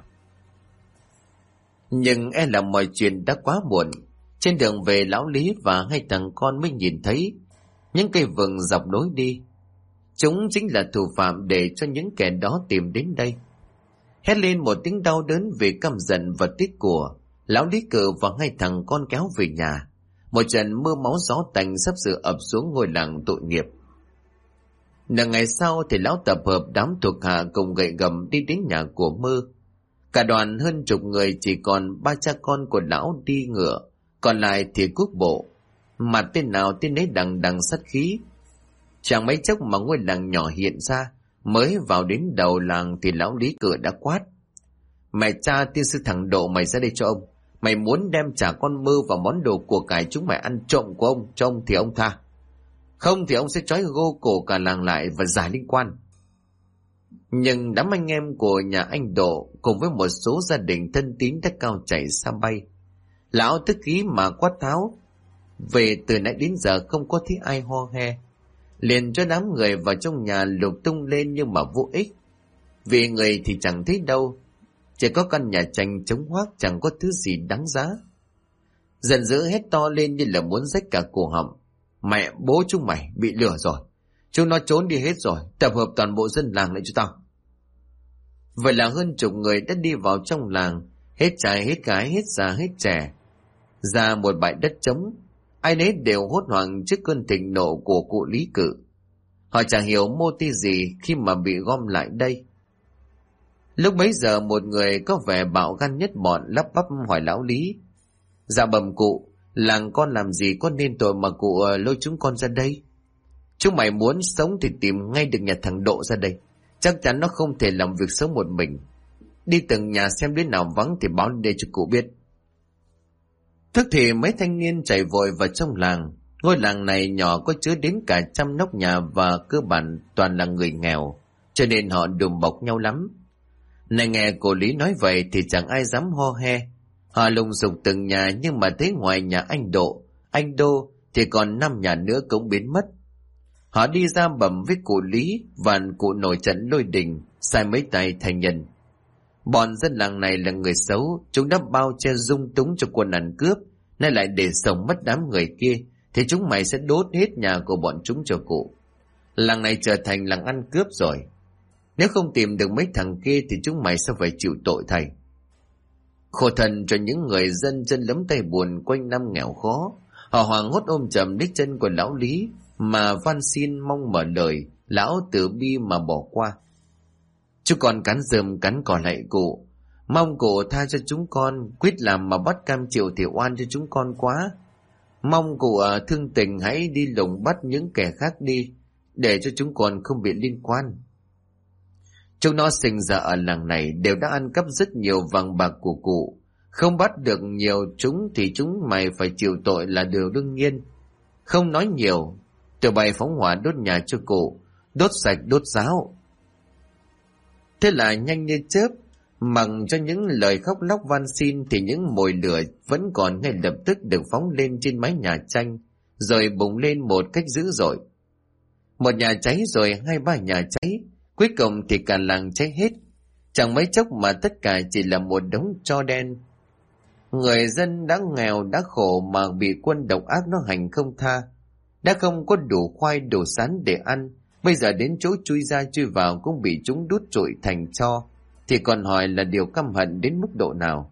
Nhưng e là mọi chuyện đã quá muộn. Trên đường về, lão Lý và hai thằng con mới nhìn thấy những cây vừng dọc lối đi. Chúng chính là thủ phạm để cho những kẻ đó tìm đến đây. Hét lên một tiếng đau đớn vì căm giận và tiếc của, lão Lý Cự và hai thằng con kéo về nhà. Một trận mưa máu gió tanh sắp sửa ập xuống ngôi làng tội nghiệp. Nửa ngày sau thì lão tập hợp đám thuộc hạ cùng gậy gầm đi đến nhà của Mơ. Cả đoàn hơn chục người, chỉ còn 3 cha con của lão đi ngựa, còn lại thì cuốc bộ. Mặt tên nào tên ấy đằng đằng sát khí. Chẳng mấy chốc mà ngôi làng nhỏ hiện ra. Mới vào đến đầu làng thì lão Lý Cự đã quát: mẹ cha tiên sư thằng Độ, mày ra đây cho ông. Mày muốn đem trả con Mơ và món đồ của cải chúng mày ăn trộm của ông cho ông thì ông tha, không thì ông sẽ trói gô cổ cả làng lại và giải liên quan. Nhưng đám anh em của nhà anh Độ cùng với một số gia đình thân tín đã cao chạy xa bay. Lão tức khí mà quát tháo: về từ nãy đến giờ không có thấy ai ho he. Liền cho đám người vào trong nhà lục tung lên nhưng mà vô ích. Vì người thì chẳng thấy đâu, chỉ có căn nhà tranh trống hoác, chẳng có thứ gì đáng giá. Giận dữ hét to lên như là muốn rách cả cổ họng: mẹ bố chúng mày bị lừa rồi, chúng nó trốn đi hết rồi, tập hợp toàn bộ dân làng lại cho tao. Vậy là hơn chục người đã đi vào trong làng, hết trai hết gái, hết già hết trẻ, ra một bãi đất trống. Ai nấy đều hốt hoảng trước cơn thịnh nộ của cụ Lý Cự. Họ chẳng hiểu mô tí gì khi mà bị gom lại đây. Lúc bấy giờ một người có vẻ bạo gan nhất bọn lắp bắp hỏi lão Lý: dạ bẩm cụ, làng con làm gì có nên tội mà cụ lôi chúng con ra đây? Chúng mày muốn sống thì tìm ngay được nhà thằng Độ ra đây, chắc chắn nó không thể làm việc sống một mình. Đi từng nhà xem đứa nào vắng thì báo để cho cụ biết. Thức thì mấy thanh niên chạy vội vào trong làng. Ngôi làng này nhỏ, có chứa đến cả 100 nóc nhà và cơ bản toàn là người nghèo, cho nên họ đùm bọc nhau lắm. Này nghe cô Lý nói vậy thì chẳng ai dám ho he. Họ lùng sục từng nhà, nhưng mà thấy ngoài nhà anh Độ, anh Đô thì còn 5 nhà nữa cũng biến mất. Họ đi ra bẩm với cụ Lý và cụ nổi trận lôi đình, sai mấy tay thành nhân. Bọn dân làng này là người xấu, chúng đã bao che dung túng cho quân ăn cướp, nay lại để sống mất đám người kia, thì chúng mày sẽ đốt hết nhà của bọn chúng cho cụ. Làng này trở thành làng ăn cướp rồi. Nếu không tìm được mấy thằng kia thì chúng mày sẽ phải chịu tội thay. Khổ thân cho những người dân chân lấm tay buồn quanh năm nghèo khó. Họ hoảng hốt ôm chầm đích chân của lão Lý mà van xin mong mở lời. Lão từ bi mà bỏ qua. Chúng con cắn rơm cắn cỏ lạy cụ, mong cụ tha cho chúng con. Quyết làm mà bắt cam chịu thì oan cho chúng con quá. Mong cụ thương tình hãy đi lùng bắt những kẻ khác đi, để cho chúng con không bị liên quan. Chúng nó sinh ra ở làng này đều đã ăn cắp rất nhiều vàng bạc của cụ. Không bắt được nhiều chúng thì chúng mày phải chịu tội là điều đương nhiên. Không nói nhiều, tụi bay phóng hỏa đốt nhà cho cụ, đốt sạch đốt ráo. Thế là nhanh như chớp, mặc cho những lời khóc lóc van xin thì những mồi lửa vẫn còn ngay lập tức được phóng lên trên mái nhà tranh, rồi bùng lên một cách dữ dội. Một nhà cháy rồi 2-3 nhà cháy, cuối cùng thì cả làng cháy hết. Chẳng mấy chốc mà tất cả chỉ là một đống tro đen. Người dân đã nghèo đã khổ mà bị quân độc ác nó hành không tha. Đã không có đủ khoai đủ sắn để ăn, bây giờ đến chỗ chui ra chui vào cũng bị chúng đút trụi thành tro, thì còn hỏi là điều căm hận đến mức độ nào.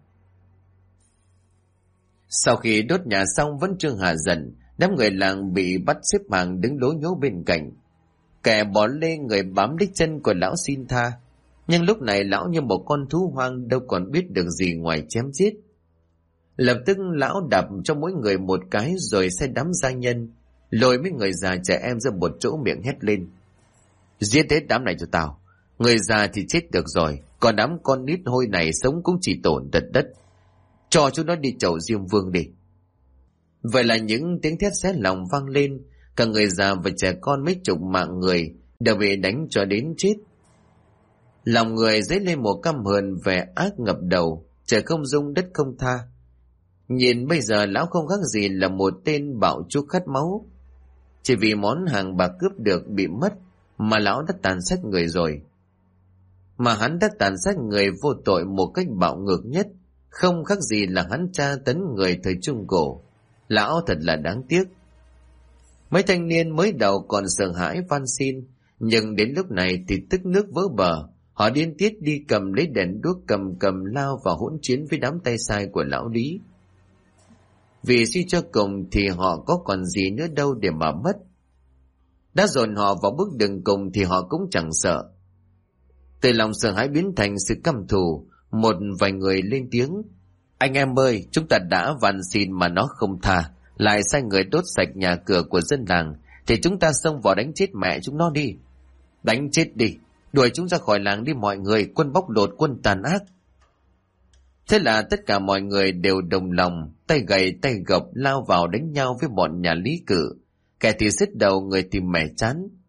Sau khi đốt nhà xong vẫn chưa hạ giận, đám người làng bị bắt xếp hàng đứng lố nhố bên cạnh. Kẻ bỏ lê người bám đích chân của lão xin tha, nhưng lúc này lão như một con thú hoang đâu còn biết được gì ngoài chém giết. Lập tức lão đạp cho mỗi người một cái rồi sai đám gia nhân, lôi mấy người già trẻ em ra một chỗ miệng hét lên: giết hết đám này cho tao. Người già thì chết được rồi, còn đám con nít hôi này sống cũng chỉ tổn tật đất. Cho chúng nó đi chầu Diêm Vương đi. Vậy là những tiếng thét xé lòng vang lên, cả người già và trẻ con mấy chục mạng người đều bị đánh cho đến chết. Lòng người dấy lên một căm hờn vẻ ác ngập đầu, trời không dung đất không tha. Nhìn bây giờ lão không khác gì là một tên bạo chúa khát máu. Chỉ vì món hàng bạc cướp được bị mất mà lão đã tàn sát người rồi. Mà hắn đã tàn sát người vô tội một cách bạo ngược nhất, không khác gì là hắn tra tấn người thời Trung Cổ. Lão thật là đáng tiếc. Mấy thanh niên mới đầu còn sợ hãi van xin, nhưng đến lúc này thì tức nước vỡ bờ. Họ điên tiết đi cầm lấy đèn đuốc cầm lao vào hỗn chiến với đám tay sai của lão Lý. Vì suy cho cùng thì họ có còn gì nữa đâu để mà mất. Đã dồn họ vào bước đường cùng thì họ cũng chẳng sợ. Từ lòng sợ hãi biến thành sự căm thù, một vài người lên tiếng: anh em ơi, chúng ta đã van xin mà nó không tha, lại sai người đốt sạch nhà cửa của dân làng, thì chúng ta xông vào đánh chết mẹ chúng nó đi. Đánh chết đi, đuổi chúng ra khỏi làng đi mọi người, quân bóc lột, quân tàn ác. Thế là tất cả mọi người đều đồng lòng, tay gầy tay gộc lao vào đánh nhau với bọn nhà Lý Cự. Kẻ thì xít đầu, người thì mẻ chán.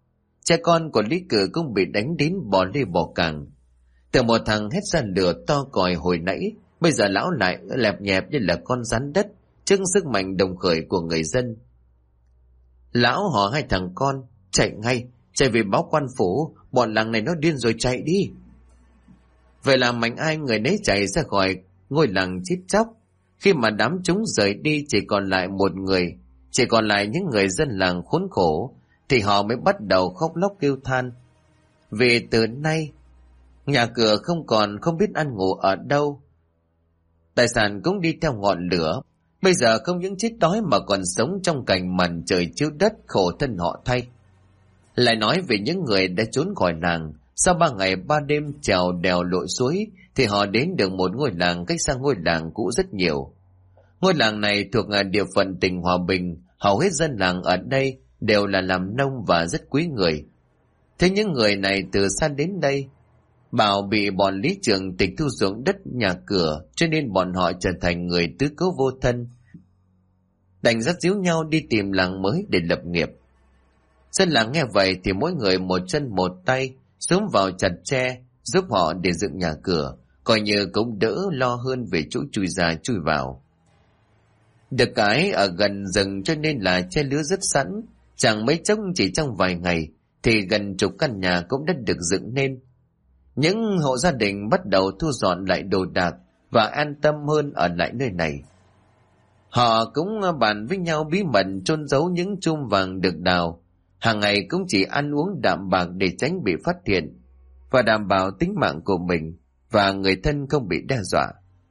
Cha con của Lý Cử cũng bị đánh đến bò lê bò càng. Từ một thằng hét ra lửa to còi hồi nãy, bây giờ lão lại lẹp nhẹp như là con rắn đất trước sức mạnh đồng khởi của người dân. Lão hỏi hai thằng con, chạy ngay, chạy về báo quan phủ, bọn làng này nó điên rồi, chạy đi. Vậy là mạnh ai người nấy chạy ra khỏi ngôi làng chít chóc. Khi mà đám chúng rời đi chỉ còn lại một người, chỉ còn lại những người dân làng khốn khổ, thì họ mới bắt đầu khóc lóc kêu than. Vì từ nay, nhà cửa không còn, không biết ăn ngủ ở đâu. Tài sản cũng đi theo ngọn lửa. Bây giờ không những chết đói mà còn sống trong cảnh màn trời chiếu đất, khổ thân họ thay. Lại nói về những người đã trốn khỏi làng, sau 3 ngày 3 đêm trèo đèo lội suối, thì họ đến được một ngôi làng cách xa ngôi làng cũ rất nhiều. Ngôi làng này thuộc địa phận tỉnh Hòa Bình, hầu hết dân làng ở đây đều là làm nông và rất quý người. Thế những người này từ xa đến đây, bảo bị bọn Lý Trường tịch thu ruộng đất nhà cửa, cho nên bọn họ trở thành người tứ cố vô thân, đành dắt díu nhau đi tìm làng mới để lập nghiệp. Dân làng nghe vậy thì mỗi người một chân một tay xuống vào chặt tre giúp họ để dựng nhà cửa, coi như cũng đỡ lo hơn về chỗ chui ra chui vào. Được cái ở gần rừng cho nên là che lứa rất sẵn, chẳng mấy chốc chỉ trong vài ngày thì gần chục căn nhà cũng đã được dựng nên. Những hộ gia đình bắt đầu thu dọn lại đồ đạc và an tâm hơn ở lại nơi này. Họ cũng bàn với nhau bí mật chôn giấu những chum vàng được đào, hàng ngày cũng chỉ ăn uống đạm bạc để tránh bị phát hiện và đảm bảo tính mạng của mình và người thân không bị đe dọa.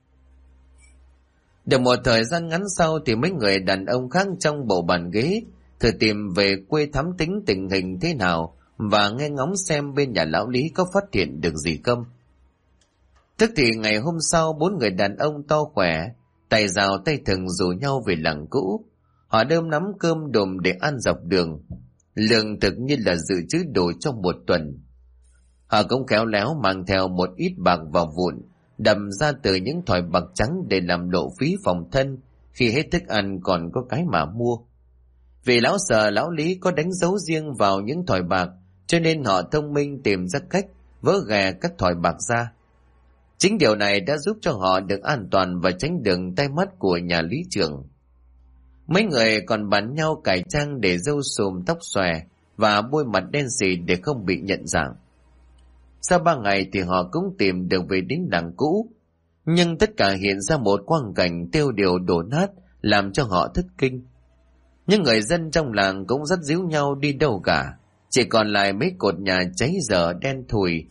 Được một thời gian ngắn sau thì mấy người đàn ông khác trong bộ bàn ghế thử tìm về quê thám tính tình hình thế nào và nghe ngóng xem bên nhà lão Lý có phát hiện được gì không. Tức thì ngày hôm sau 4 người đàn ông to khỏe, tay rào tay thừng rủ nhau về làng cũ. Họ đơm nắm cơm đùm để ăn dọc đường, lương thực như là dự trữ đồ trong một tuần. Họ cũng khéo léo mang theo một ít bạc vào vụn, đầm ra từ những thỏi bạc trắng để làm lộ phí phòng thân khi hết thức ăn còn có cái mà mua. Vì lão sợ lão Lý có đánh dấu riêng vào những thỏi bạc, cho nên họ thông minh tìm ra cách vỡ ghè các thỏi bạc ra. Chính điều này đã giúp cho họ được an toàn và tránh đường tay mắt của nhà Lý Trường. Mấy người còn bàn nhau cải trang để râu xồm tóc xòe và bôi mặt đen xì để không bị nhận dạng. Sau 3 ngày thì họ cũng tìm được về đến làng cũ, nhưng tất cả hiện ra một quang cảnh tiêu điều đổ nát làm cho họ thất kinh. Những người dân trong làng cũng dắt díu nhau đi đâu cả, chỉ còn lại mấy cột nhà cháy dở đen thui.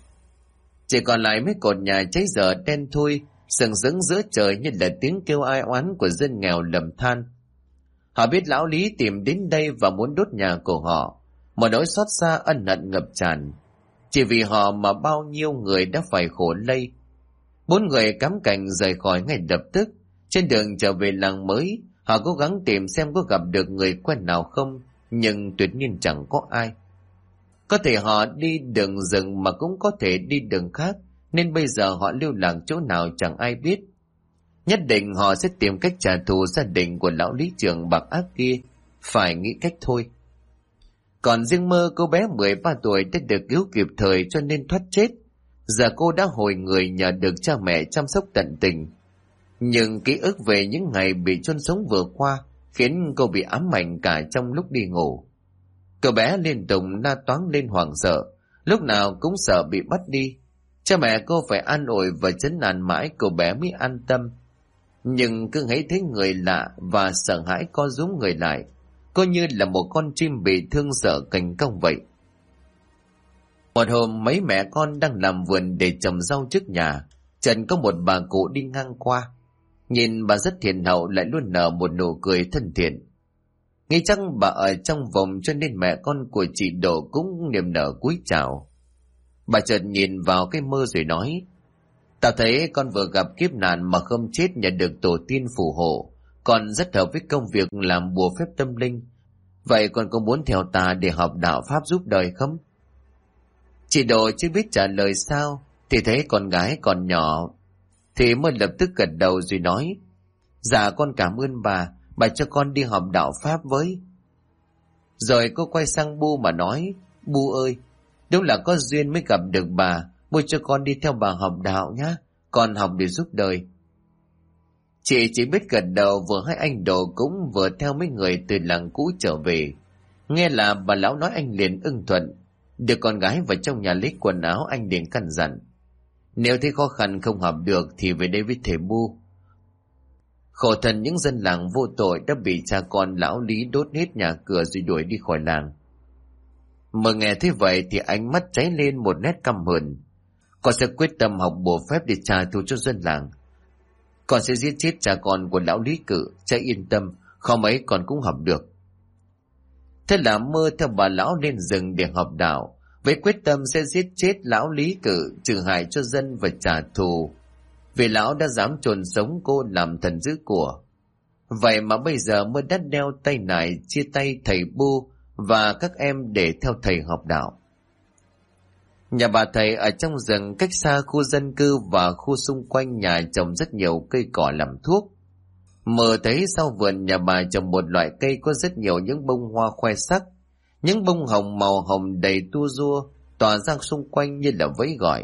Sừng sững giữa trời như là tiếng kêu ai oán của dân nghèo lầm than. Họ biết lão Lý tìm đến đây và muốn đốt nhà của họ, một nỗi xót xa ân hận ngập tràn. Chỉ vì họ mà bao nhiêu người đã phải khổ lây. 4 người cắm cành rời khỏi ngay lập tức. Trên đường trở về làng mới, họ cố gắng tìm xem có gặp được người quen nào không, nhưng tuyệt nhiên chẳng có ai. Có thể họ đi đường rừng mà cũng có thể đi đường khác, nên bây giờ họ lưu lạc chỗ nào chẳng ai biết. Nhất định họ sẽ tìm cách trả thù gia đình của lão Lý Trường bạc ác kia, phải nghĩ cách thôi. Còn riêng Mơ, cô bé 13 tuổi đã được cứu kịp thời cho nên thoát chết. Giờ cô đã hồi người nhờ được cha mẹ chăm sóc tận tình. Nhưng ký ức về những ngày bị chôn sống vừa qua khiến cô bị ám ảnh cả trong lúc đi ngủ. Cậu bé liên tục la toáng lên hoảng sợ, lúc nào cũng sợ bị bắt đi. Cha mẹ cô phải an ủi và trấn an mãi cậu bé mới an tâm. Nhưng cứ thấy thấy người lạ và sợ hãi co rúm người lại, coi như là một con chim bị thương sợ cành cong vậy. Một hôm mấy mẹ con đang làm vườn để trồng rau trước nhà, chợt có một bà cụ đi ngang qua. Nhìn bà rất hiền hậu lại luôn nở một nụ cười thân thiện. Nghĩ chắc bà ở trong vùng cho nên mẹ con của chị Độ cũng niềm nở cúi chào. Bà chợt nhìn vào cái Mơ rồi nói: "Tao thấy con vừa gặp kiếp nạn mà không chết nhận được tổ tiên phù hộ, con rất hợp với công việc làm bùa phép tâm linh. Vậy con có muốn theo ta để học đạo pháp giúp đời không?" Chị Độ chưa biết trả lời sao thì thấy con gái còn nhỏ thì Mơ lập tức gật đầu rồi nói: "Dạ con cảm ơn bà cho con đi học đạo pháp với." Rồi cô quay sang Bu mà nói: Bu ơi, đúng là có duyên mới gặp được bà. Bu cho con đi theo bà học đạo nhá. Con học để giúp đời. Chị chỉ biết gật đầu, vừa hai anh Đồ cũng vừa theo mấy người từ làng cũ trở về. Nghe là bà lão nói anh liền ưng thuận. Đưa con gái vào trong nhà lấy quần áo, anh liền căn dặn. Nếu thấy khó khăn không học được thì về đây với thầy Bu. Khổ thân những dân làng vô tội đã bị cha con lão Lý đốt hết nhà cửa rồi đuổi đi khỏi làng. Mà nghe thế vậy thì ánh mắt cháy lên một nét căm hờn. Con sẽ quyết tâm học bổ phép để trả thù cho dân làng. Con sẽ giết chết cha con của lão Lý Cự. Cha yên tâm, không mấy con cũng học được. Thế là Mơ theo bà lão lên rừng để học đạo, với quyết tâm sẽ giết chết lão Lý Cự, trừ hại cho dân và trả thù. Vì lão đã dám chôn sống cô làm thần giữ của. Vậy mà bây giờ Mơ đã đeo tay nải chia tay thầy Bu và các em để theo thầy học đạo. Nhà bà thầy ở trong rừng cách xa khu dân cư và khu xung quanh nhà trồng rất nhiều cây cỏ làm thuốc. Mơ thấy sau vườn nhà bà trồng một loại cây có rất nhiều những bông hoa khoe sắc. Những bông hồng màu hồng đầy tua rua tỏa ra xung quanh như là vẫy gọi.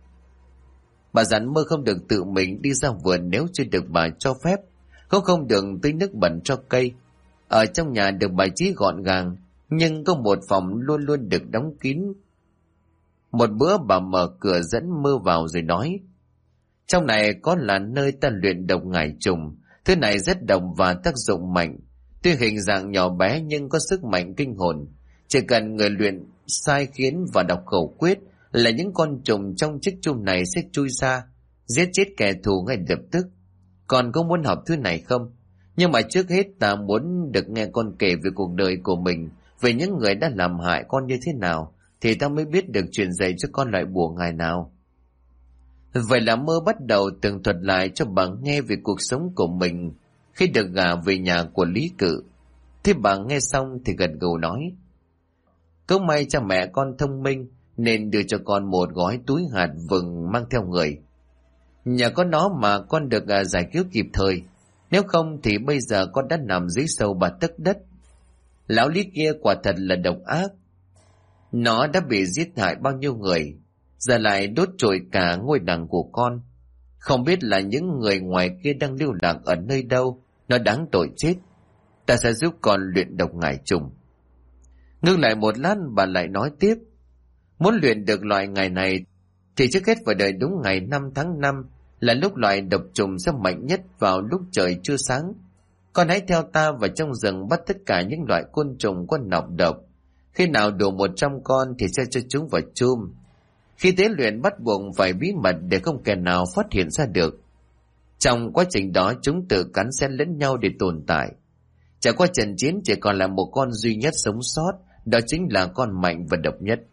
Bà dặn Mơ không được tự mình đi ra vườn nếu chưa được bà cho phép. Cũng không được tưới nước bẩn cho cây. Ở trong nhà được bài trí gọn gàng, nhưng có một phòng luôn luôn được đóng kín. Một bữa bà mở cửa dẫn Mơ vào rồi nói. Trong này có là nơi ta luyện độc ngải trùng. Thứ này rất độc và tác dụng mạnh. Tuy hình dạng nhỏ bé nhưng có sức mạnh kinh hồn. Chỉ cần người luyện sai khiến và đọc khẩu quyết là những con trùng trong chiếc chum này sẽ chui ra, giết chết kẻ thù ngay lập tức. Con có muốn học thứ này không? Nhưng mà trước hết ta muốn được nghe con kể về cuộc đời của mình, về những người đã làm hại con như thế nào, thì ta mới biết được truyền dạy cho con loại bùa ngài nào. Vậy là Mơ bắt đầu tường thuật lại cho bà nghe về cuộc sống của mình khi được gả về nhà của Lý Cự. Thế bà nghe xong thì gật gù nói. Cũng may cha mẹ con thông minh nên đưa cho con một gói túi hạt vừng mang theo người. Nhờ có nó mà con được giải cứu kịp thời. Nếu không thì bây giờ con đã nằm dưới sâu ba tấc đất. Lão Lý kia quả thật là độc ác. Nó đã bị giết hại bao nhiêu người, giờ lại đốt trụi cả ngôi làng của con. Không biết là những người ngoài kia đang lưu lạc ở nơi đâu. Nó đáng tội chết. Ta sẽ giúp con luyện độc ngải trùng. Ngưng lại một lát bà lại nói tiếp. Muốn luyện được loại ngải này thì trước hết phải đợi đúng ngày 5 tháng 5 là lúc loại độc trùng sẽ mạnh nhất vào lúc trời chưa sáng. Con hãy theo ta vào trong rừng bắt tất cả những loại côn trùng có nọc độc. Khi nào đủ 100 con thì sẽ cho chúng vào chum. Khi tế luyện bắt buộc phải bí mật để không kẻ nào phát hiện ra được. Trong quá trình đó chúng tự cắn xé lẫn nhau để tồn tại. Trải qua trận chiến chỉ còn là một con duy nhất sống sót, đó chính là con mạnh và độc nhất.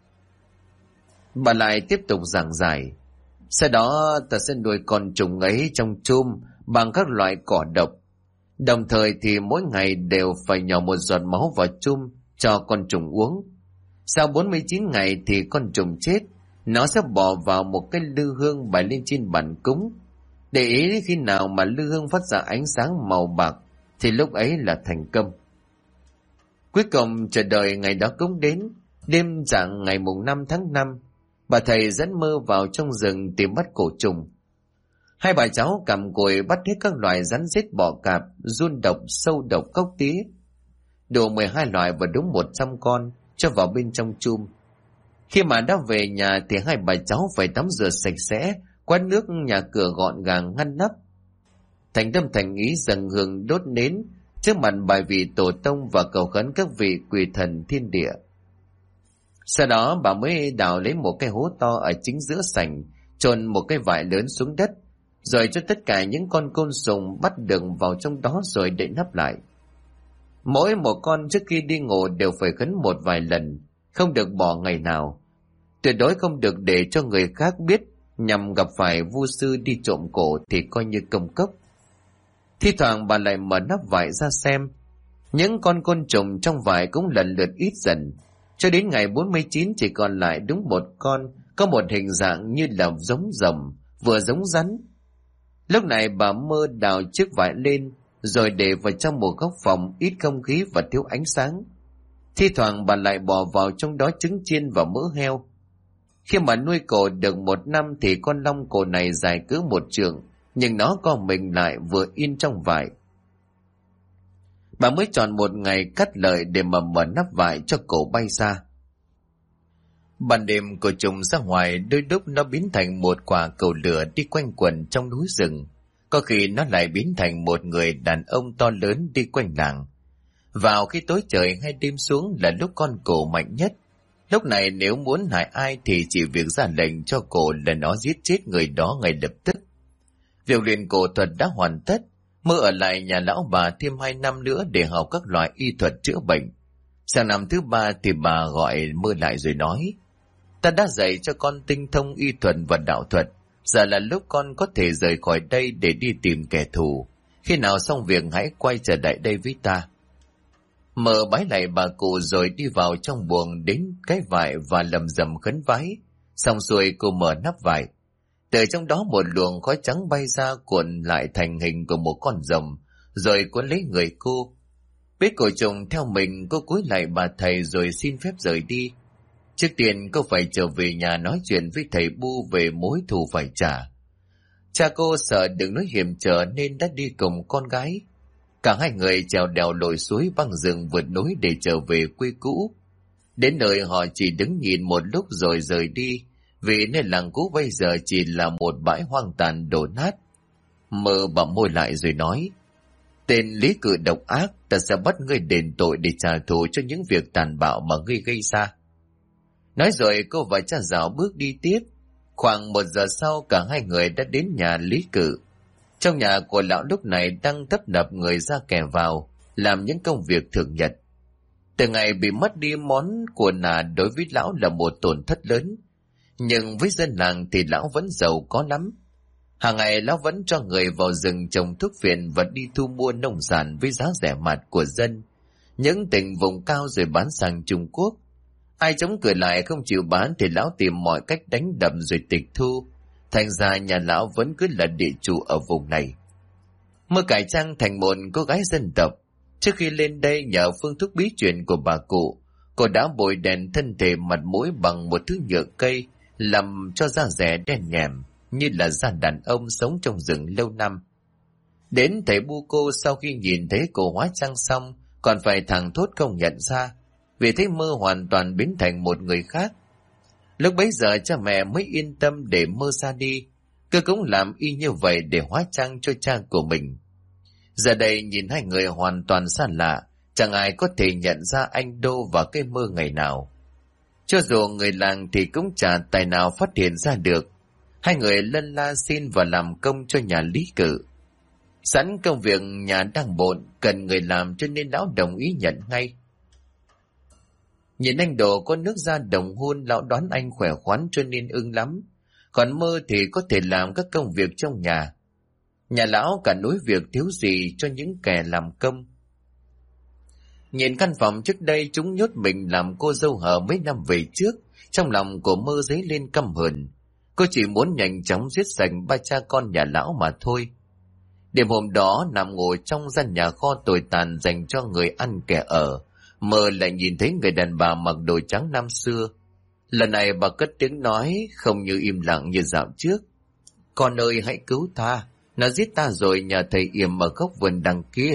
Bà lại tiếp tục giảng giải. Sau đó ta sẽ nuôi con trùng ấy trong chum bằng các loại cỏ độc. Đồng thời thì mỗi ngày đều phải nhỏ một giọt máu vào chum cho con trùng uống. Sau 49 ngày thì con trùng chết, nó sẽ bỏ vào một cái lư hương bày lên trên bàn cúng. Để ý khi nào mà lư hương phát ra ánh sáng màu bạc thì lúc ấy là thành công. Cuối cùng chờ đợi ngày đó cũng đến. Đêm rạng ngày mùng 5 tháng 5, bà thầy dẫn Mơ vào trong rừng tìm bắt cổ trùng. Hai bà cháu cầm cùi bắt hết các loại rắn rết, bọ cạp, giun độc, sâu độc, cóc tía. Đủ 12 loại và đúng 100 con cho vào bên trong chum. Khi mà đã về nhà thì hai bà cháu phải tắm rửa sạch sẽ, quét nước nhà cửa gọn gàng ngăn nắp. Thành tâm thành ý dâng hương đốt nến trước mặt bài vị tổ tông và cầu khấn các vị quỷ thần thiên địa. Sau đó bà mới đào lấy một cái hố to ở chính giữa sảnh, chôn một cái vải lớn xuống đất, rồi cho tất cả những con côn trùng bắt đường vào trong đó rồi đậy nắp lại. Mỗi một con trước khi đi ngủ đều phải khấn một vài lần, không được bỏ ngày nào. Tuyệt đối không được để cho người khác biết, nhằm gặp phải vu sư đi trộm cổ thì coi như công cốc. Thi thoảng bà lại mở nắp vải ra xem. Những con côn trùng trong vải cũng lần lượt ít dần, cho đến ngày 49 chỉ còn lại đúng một con, có một hình dạng như là giống rồng, vừa giống rắn. Lúc này bà Mơ đào chiếc vải lên, rồi để vào trong một góc phòng ít không khí và thiếu ánh sáng. Thi thoảng bà lại bỏ vào trong đó trứng chiên và mỡ heo. Khi mà nuôi cổ được 1 năm thì con long cổ này dài cứ 1 trượng, nhưng nó co mình lại vừa in trong vải. Bà mới chọn một ngày cắt lợi để mà mở nắp vải cho cổ bay ra. Ban đêm cổ trùng ra ngoài, đôi lúc nó biến thành một quả cầu lửa đi quanh quẩn trong núi rừng. Có khi nó lại biến thành một người đàn ông to lớn đi quanh làng. Vào khi tối trời hay đêm xuống là lúc con cổ mạnh nhất. Lúc này nếu muốn hại ai thì chỉ việc ra lệnh cho cổ là nó giết chết người đó ngay lập tức. Việc luyện cổ thuật đã hoàn tất. Mơ ở lại nhà lão bà thêm 2 năm nữa để học các loại y thuật chữa bệnh. Sang năm thứ 3 thì bà gọi Mơ lại rồi nói: ta đã dạy cho con tinh thông y thuật và đạo thuật. Giờ là lúc con có thể rời khỏi đây để đi tìm kẻ thù. Khi nào xong việc hãy quay trở lại đây với ta. Mơ bái lại bà cụ rồi đi vào trong buồng đến cái vải và lầm rầm khấn vái. Xong xuôi cô mở nắp vải. Từ trong đó một luồng khói trắng bay ra cuộn lại thành hình của một con rồng, rồi cuốn lấy người cô. Biết cổ trùng theo mình, cô cúi lại bà thầy rồi xin phép rời đi. Trước tiên cô phải trở về nhà nói chuyện với thầy Bu về mối thù phải trả. Cha cô sợ đừng nói hiểm trở nên đã đi cùng con gái. Cả hai người trèo đèo lội suối băng rừng vượt núi để trở về quê cũ. Đến nơi họ chỉ đứng nhìn một lúc rồi rời đi, vì nơi làng cũ bây giờ chỉ là một bãi hoang tàn đổ nát. Mơ bặm môi lại rồi nói: tên Lý Cự độc ác, ta sẽ bắt ngươi đền tội để trả thù cho những việc tàn bạo mà ngươi gây ra. Nói rồi cô và cha Dạo bước đi tiếp. Khoảng 1 giờ sau cả hai người đã đến nhà Lý Cự. Trong nhà của lão lúc này đang tấp nập người ra kẻ vào, làm những công việc thường nhật. Từ ngày bị mất đi món của nà đối với lão là một tổn thất lớn. Nhưng với dân làng thì lão vẫn giàu có lắm. Hàng ngày lão vẫn cho người vào rừng trồng thuốc viện và đi thu mua nông sản với giá rẻ mạt của dân. Những tỉnh vùng cao rồi bán sang Trung Quốc. Ai chống cự lại không chịu bán thì lão tìm mọi cách đánh đập rồi tịch thu. Thành ra nhà lão vẫn cứ là địa chủ ở vùng này. Mơ cải trang thành một cô gái dân tộc. Trước khi lên đây nhờ phương thuốc bí truyền của bà cụ, cô đã bồi đèn thân thể mặt mũi bằng một thứ nhựa cây làm cho da rẻ đen nhèm như là da đàn ông sống trong rừng lâu năm. Đến thầy Bu cô sau khi nhìn thấy cô hóa trang xong còn phải thẳng thốt không nhận ra, vì thấy Mơ hoàn toàn biến thành một người khác. Lúc bấy giờ cha mẹ mới yên tâm để Mơ ra đi. Cứ cũng làm y như vậy để hóa trang cho cha của mình. Giờ đây nhìn hai người hoàn toàn xa lạ, chẳng ai có thể nhận ra anh Đô và cái Mơ ngày nào. Cho dù người làng thì cũng chả tài nào phát hiện ra được. Hai người lân la xin và làm công cho nhà Lý Cự. Sẵn công việc nhà đang bộn, cần người làm cho nên lão đồng ý nhận ngay. Nhìn anh Đồ có nước da đồng hôn, lão đoán anh khỏe khoắn cho nên ưng lắm. Còn Mơ thì có thể làm các công việc trong nhà. Nhà lão cả núi việc thiếu gì cho những kẻ làm công. Nhìn căn phòng trước đây chúng nhốt mình làm cô dâu hờ mấy năm về trước, trong lòng của Mơ dấy lên căm hờn. Cô chỉ muốn nhanh chóng giết sạch 3 cha con nhà lão mà thôi. Đêm hôm đó nằm ngồi trong gian nhà kho tồi tàn dành cho người ăn kẻ ở, Mơ lại nhìn thấy người đàn bà mặc đồ trắng năm xưa. Lần này bà cất tiếng nói không như im lặng như dạo trước: con ơi hãy cứu ta, nó giết ta rồi, nhà thầy Yểm ở góc vườn đằng kia.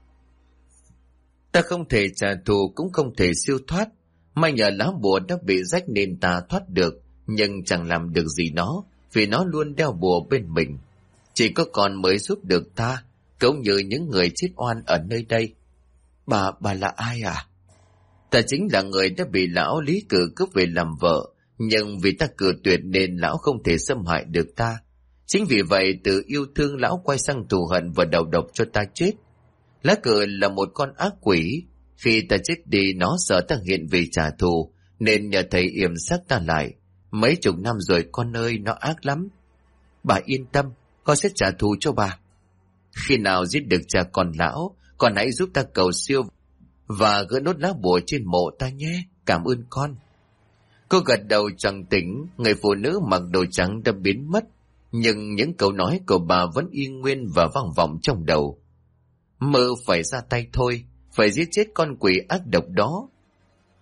Ta không thể trả thù cũng không thể siêu thoát. May nhờ lá bùa đã bị rách nên ta thoát được, nhưng chẳng làm được gì nó, vì nó luôn đeo bùa bên mình. Chỉ có con mới giúp được ta, cũng như những người chết oan ở nơi đây. Bà là ai à? Ta chính là người đã bị lão Lý Cự cướp về làm vợ, nhưng vì ta cự tuyệt nên lão không thể xâm hại được ta. Chính vì vậy từ yêu thương lão quay sang thù hận và đầu độc cho ta chết. Lá Cự là một con ác quỷ, khi ta chết đi nó sợ ta hiện vì trả thù, nên nhờ thầy yểm xác ta lại. Mấy chục năm rồi con ơi, nó ác lắm. Bà yên tâm, con sẽ trả thù cho bà. Khi nào giết được cha con lão, con hãy giúp ta cầu siêu và gỡ nốt lá bùa trên mộ ta nhé. Cảm ơn con. Cô gật đầu tròn tỉnh. Người phụ nữ mặc đồ trắng đã biến mất, nhưng những câu nói của bà vẫn yên nguyên và vang vọng trong đầu. Mơ phải ra tay thôi, phải giết chết con quỷ ác độc đó.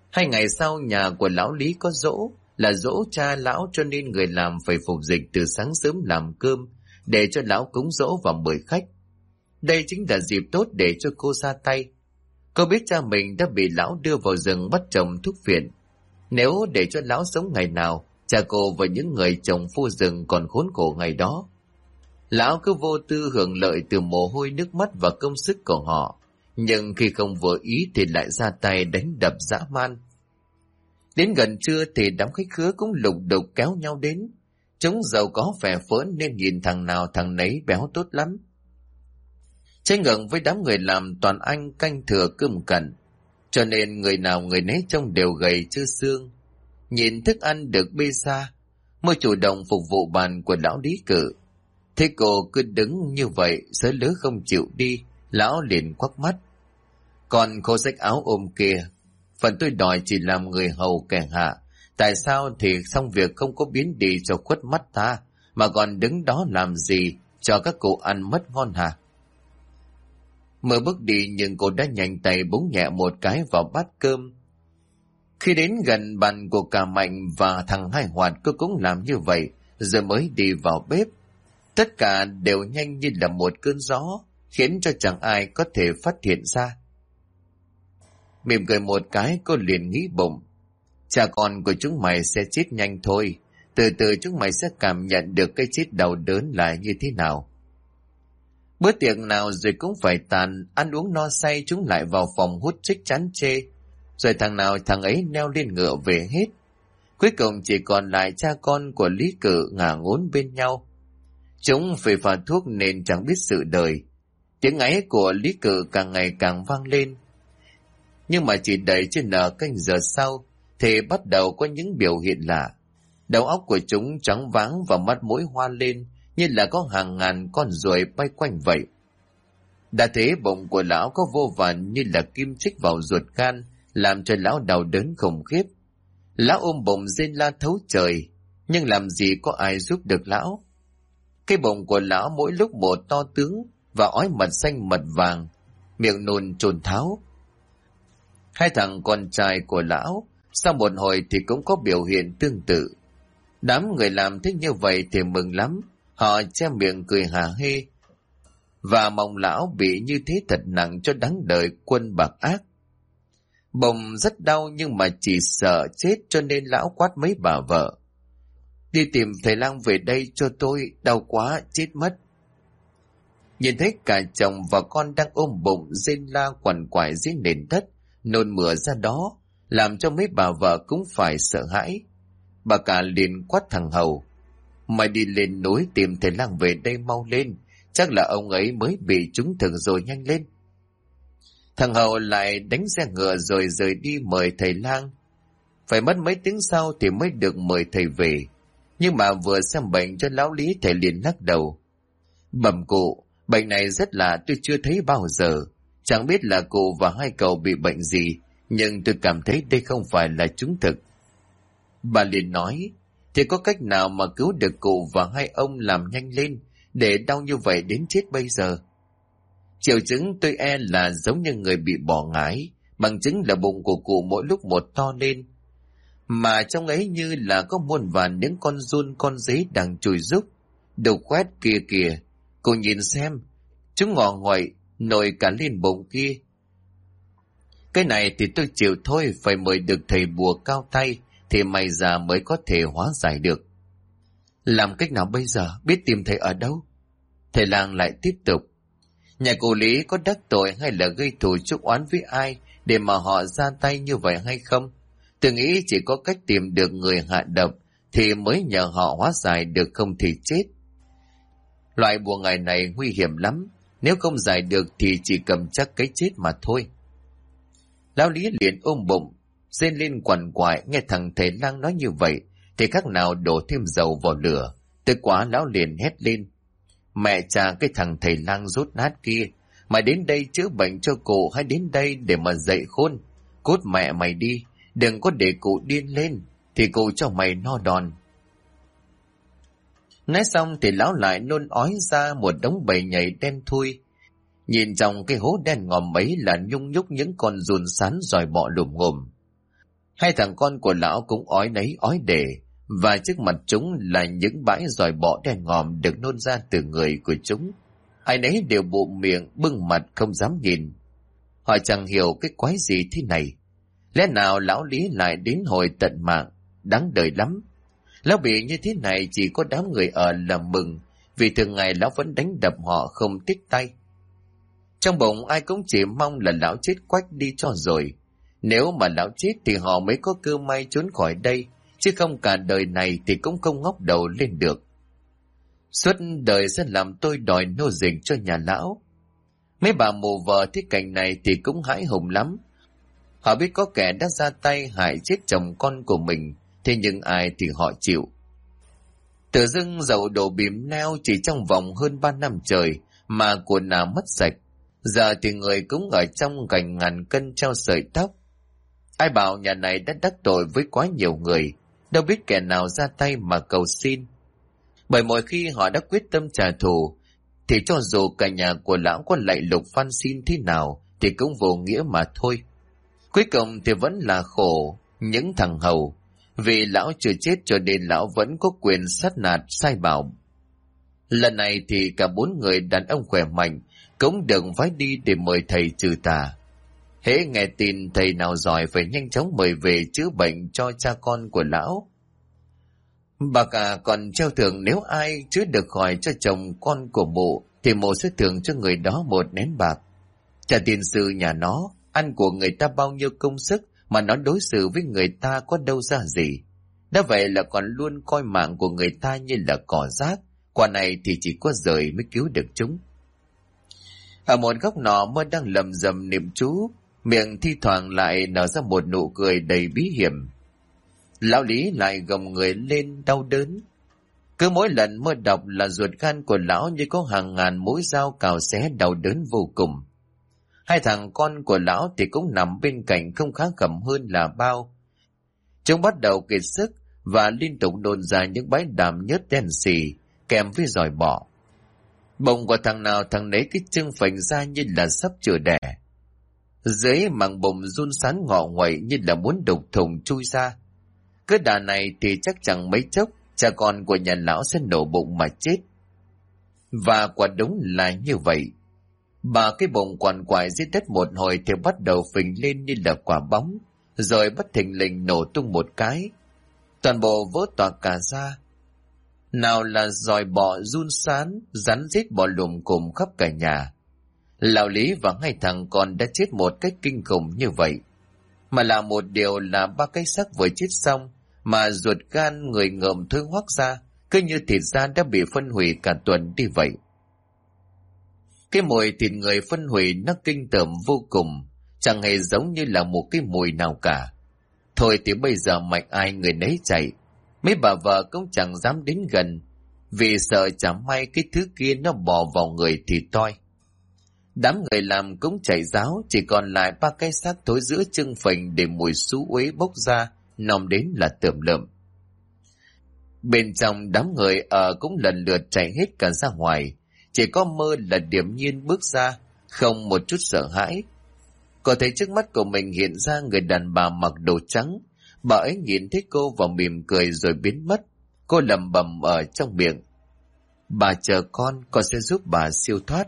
2 ngày sau nhà của lão Lý có giỗ, là giỗ cha lão, cho nên người làm phải phục dịch từ sáng sớm làm cơm để cho lão cúng giỗ và mời khách. Đây chính là dịp tốt để cho cô ra tay. Cô biết cha mình đã bị lão đưa vào rừng bắt trồng thuốc phiện. Nếu để cho lão sống ngày nào, cha cô và những người trồng phu rừng còn khốn khổ ngày đó. Lão cứ vô tư hưởng lợi từ mồ hôi nước mắt và công sức của họ, nhưng khi không vừa ý thì lại ra tay đánh đập dã man. Đến gần trưa thì đám khách khứa cũng lục đục kéo nhau đến. Chúng giàu có vẻ phớn nên nhìn thằng nào thằng nấy béo tốt lắm. Trái ngược với đám người làm toàn anh canh thừa cơm cặn, cho nên người nào người nấy trông đều gầy trơ xương. Nhìn thức ăn được bê xa, mới chủ động phục vụ bàn của lão Lý Cự. Thế cô cứ đứng như vậy, sớ lứa không chịu đi, lão liền quắc mắt. Còn khô rách áo ôm kia, phần tôi đòi chỉ làm người hầu kẻ hạ, tại sao thì xong việc không có biến đi cho khuất mắt ta, mà còn đứng đó làm gì, cho các cụ ăn mất ngon hả? Mở bước đi nhưng cô đã nhanh tay búng nhẹ một cái vào bát cơm. Khi đến gần bàn của cả Mạnh và thằng Hai Hoạt, cô cũng làm như vậy, rồi mới đi vào bếp. Tất cả đều nhanh như là một cơn gió, khiến cho chẳng ai có thể phát hiện ra. Mỉm cười một cái, cô liền nghĩ bụng, cha con của chúng mày sẽ chết nhanh thôi, từ từ chúng mày sẽ cảm nhận được cái chết đau đớn là như thế nào. Bữa tiệc nào rồi cũng phải tàn, ăn uống no say chúng lại vào phòng hút chích chán chê, rồi thằng nào thằng ấy leo lên ngựa về hết. Cuối cùng chỉ còn lại cha con của Lý Cự ngả ngốn bên nhau. Chúng phê pha thuốc nên chẳng biết sự đời. Tiếng ấy của Lý Cự càng ngày càng vang lên. Nhưng mà chỉ đợi trên nửa canh giờ sau thì bắt đầu có những biểu hiện lạ. Đầu óc của chúng trắng váng và mắt mũi hoa lên, như là có hàng ngàn con ruồi bay quanh vậy. Đã thế bụng của lão có vô vàn như là kim chích vào ruột gan, làm cho lão đau đớn khủng khiếp. Lão ôm bụng rên la thấu trời, nhưng làm gì có ai giúp được lão. Cái bụng của lão mỗi lúc một to tướng và ói mật xanh mật vàng, miệng nôn trồn tháo. 2 thằng con trai của lão sau một hồi thì cũng có biểu hiện tương tự. Đám người làm thích như vậy thì mừng lắm, họ che miệng cười hả hê và mong lão bị như thế thật nặng cho đáng đời quân bạc ác. Bụng rất đau nhưng mà chỉ sợ chết cho nên lão quát mấy bà vợ: đi tìm thầy lang về đây cho tôi, đau quá, chết mất. Nhìn thấy cả chồng và con đang ôm bụng rên la quằn quại dưới nền đất, nôn mửa ra đó, làm cho mấy bà vợ cũng phải sợ hãi. Bà cả liền quát thằng Hầu: mày đi lên núi tìm thầy lang về đây mau lên, chắc là ông ấy mới bị trúng thực rồi, nhanh lên. Thằng Hầu lại đánh xe ngựa rồi rời đi mời thầy lang. Phải mất mấy tiếng sau thì mới được mời thầy về. Nhưng mà vừa xem bệnh cho lão Lý, thầy liền lắc đầu: bẩm cụ, bệnh này rất lạ, tôi chưa thấy bao giờ. Chẳng biết là cụ và hai cậu bị bệnh gì, nhưng tôi cảm thấy đây không phải là trúng thực. Bà liền nói: thì có cách nào mà cứu được cụ và hai ông làm nhanh lên, để đau như vậy đến chết bây giờ? Triệu chứng tôi e là giống như người bị bỏ ngái, bằng chứng là bụng của cụ mỗi lúc một to lên, mà trong ấy như là có muôn vàn những con giun con dế đang chùi rúc. Đục khoét kia kìa, cô nhìn xem, chúng ngọ nguậy nổi cả lên bụng kia. Cái này thì tôi chịu thôi, phải mời được thầy bùa cao tay thì may ra mới có thể hóa giải được. Làm cách nào bây giờ, biết tìm thầy ở đâu? Thầy lang lại tiếp tục: nhà cụ Lý có đắc tội hay là gây thù chuốc oán với ai để mà họ ra tay như vậy hay không? Tôi nghĩ chỉ có cách tìm được người hạ độc thì mới nhờ họ hóa giải được, không thì chết. Loại bùa ngải này nguy hiểm lắm, nếu không giải được thì chỉ cầm chắc cái chết mà thôi. Lão Lý liền ôm bụng rên lên quằn quại, nghe thằng thầy lang nói như vậy thì khác nào đổ thêm dầu vào lửa. Tức quá lão liền hét lên: mẹ cha cái thằng thầy lang rốt nát kia, mày đến đây chữa bệnh cho cụ hay đến đây để mà dạy khôn? Cút mẹ mày đi, đừng có để cụ điên lên thì cụ cho mày no đòn. Nói xong thì lão lại nôn ói ra một đống bầy nhầy đen thui. Nhìn trong cái hố đen ngòm ấy là nhung nhúc những con giun sán giòi bọ lùm ngùm. Hai thằng con của lão cũng ói nấy ói để, và trước mặt chúng là những bãi giòi bọ đen ngòm được nôn ra từ người của chúng. Ai nấy đều bụm miệng bưng mặt không dám nhìn. Họ chẳng hiểu cái quái gì thế này. Lẽ nào lão Lý lại đến hồi tận mạng? Đáng đời lắm. Lão bị như thế này chỉ có đám người ở là mừng, vì thường ngày lão vẫn đánh đập họ không tiếc tay. Trong bụng ai cũng chỉ mong là lão chết quách đi cho rồi. Nếu mà lão chết thì họ mới có cơ may trốn khỏi đây, chứ không cả đời này thì cũng không ngóc đầu lên được. Suốt đời sẽ làm tôi đòi nô dịch cho nhà lão. Mấy bà mù vợ thấy cảnh này thì cũng hãi hùng lắm. Họ biết có kẻ đã ra tay hại chết chồng con của mình, thế nhưng ai thì họ chịu. Tự dưng dầu đổ bìm leo chỉ trong vòng hơn 3 năm trời mà của nào mất sạch. Giờ thì người cũng ở trong gành ngàn cân treo sợi tóc. Ai bảo nhà này đã đắc tội với quá nhiều người, đâu biết kẻ nào ra tay mà cầu xin. Bởi mỗi khi họ đã quyết tâm trả thù, thì cho dù cả nhà của lão có lạy lục van xin thế nào thì cũng vô nghĩa mà thôi. Cuối cùng thì vẫn là khổ những thằng hầu, vì lão chưa chết cho nên lão vẫn có quyền sát nạt sai bảo. Lần này thì cả 4 người đàn ông khỏe mạnh cũng được phái đi để mời thầy trừ tà. Hễ nghe tin thầy nào giỏi phải nhanh chóng mời về chữa bệnh cho cha con của lão. Bà cả còn treo thưởng nếu ai chữa được khỏi cho chồng con của mụ thì mụ sẽ thưởng cho người đó 1 nén bạc. Cha tiên sư nhà nó ăn của người ta bao nhiêu công sức mà nó đối xử với người ta có đâu ra gì. Đã vậy là còn luôn coi mạng của người ta như là cỏ rác. Quả này thì chỉ có rời mới cứu được chúng. Ở một góc nọ Mơ đang lầm rầm niệm chú, miệng thi thoảng lại nở ra một nụ cười đầy bí hiểm. Lão Lý lại gồng người lên đau đớn. Cứ mỗi lần Mơ đọc là ruột gan của lão như có hàng ngàn mũi dao cào xé đau đớn vô cùng. Hai thằng con của lão thì cũng nằm bên cạnh không khá khẩm hơn là bao. Chúng bắt đầu kiệt sức và liên tục đồn ra những bãi đàm nhớt đen xì kèm với giòi bọ. Bụng của thằng nào thằng nấy cái chân phình ra như là sắp chữa đẻ. Dưới màng bụng run sán ngọ nguậy như là muốn đục thùng chui ra. Cứ đà này thì chắc chẳng mấy chốc cha con của nhà lão sẽ nổ bụng mà chết. Và quả đúng là như vậy. Bà cái bụng quằn quại dưới đất một hồi thì bắt đầu phình lên như là quả bóng, rồi bất thình lình nổ tung một cái. Toàn bộ vỡ toạc cả ra. Nào là giòi bọ run sán, rắn rết bò lùm cùm khắp cả nhà. Lão Lý và hai thằng con đã chết một cách kinh khủng như vậy. Mà là một điều là 3 cái xác vừa chết xong, mà ruột gan người ngợm thối hoác ra, cứ như thịt da đã bị phân hủy cả tuần đi vậy. Cái mùi thịt người phân hủy nó kinh tởm vô cùng, chẳng hề giống như là một cái mùi nào cả. Thôi thì bây giờ mạnh ai người nấy chạy, mấy bà vợ cũng chẳng dám đến gần, vì sợ chẳng may cái thứ kia nó bò vào người thì toi. Đám người làm cũng chạy ráo, chỉ còn lại 3 cái xác thối giữa chưng phình để mùi xú uế bốc ra, nòm đến là tởm lợm. Bên trong đám người ở cũng lần lượt chạy hết cả ra ngoài, chỉ có Mơ là điềm nhiên bước ra, không một chút sợ hãi. Cô thấy trước mắt của mình hiện ra người đàn bà mặc đồ trắng. Bà ấy nhìn thấy cô và mỉm cười rồi biến mất. Cô lẩm bẩm ở trong miệng: "Bà chờ con sẽ giúp bà siêu thoát."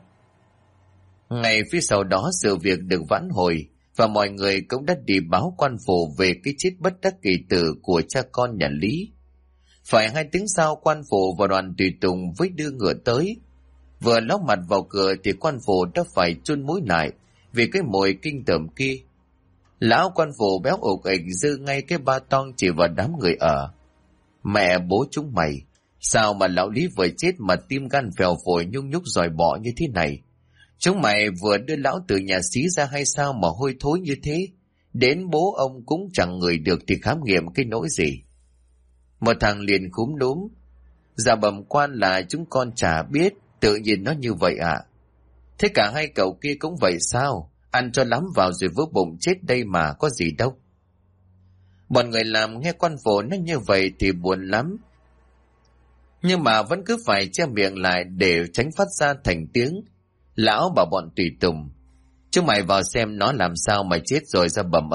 Ngày phía sau đó sự việc được vãn hồi, và mọi người cũng đã đi báo quan phủ về cái chết bất đắc kỳ tử của cha con nhà Lý. Phải 2 tiếng sau, quan phủ và đoàn tùy tùng với đưa ngựa tới. Vừa ló mặt vào cửa thì quan phủ đã phải chôn mũi lại vì cái mùi kinh tởm kia. Lão quan phủ béo ục ịch giơ ngay cái ba tong chỉ vào đám người ở: "Mẹ bố chúng mày, sao mà lão Lý vừa chết mà tim gan phèo phổi nhung nhúc giòi bọ như thế này? Chúng mày vừa đưa lão từ nhà xí ra hay sao mà hôi thối như thế? Đến bố ông cũng chẳng ngửi được thì khám nghiệm cái nỗi gì?" Một thằng liền cúm núm: "Dạ bẩm quan là chúng con chả biết, tự nhiên nó như vậy ạ." "Thế cả hai cậu kia cũng vậy sao? Ăn cho lắm vào rồi vỡ bụng chết đây mà, có gì đâu." Bọn người làm nghe quan phủ nó như vậy thì buồn lắm, nhưng mà vẫn cứ phải che miệng lại để tránh phát ra thành tiếng. Lão bảo bọn tùy tùng: "Chúng mày vào xem nó làm sao mà chết rồi ra bẩm ông,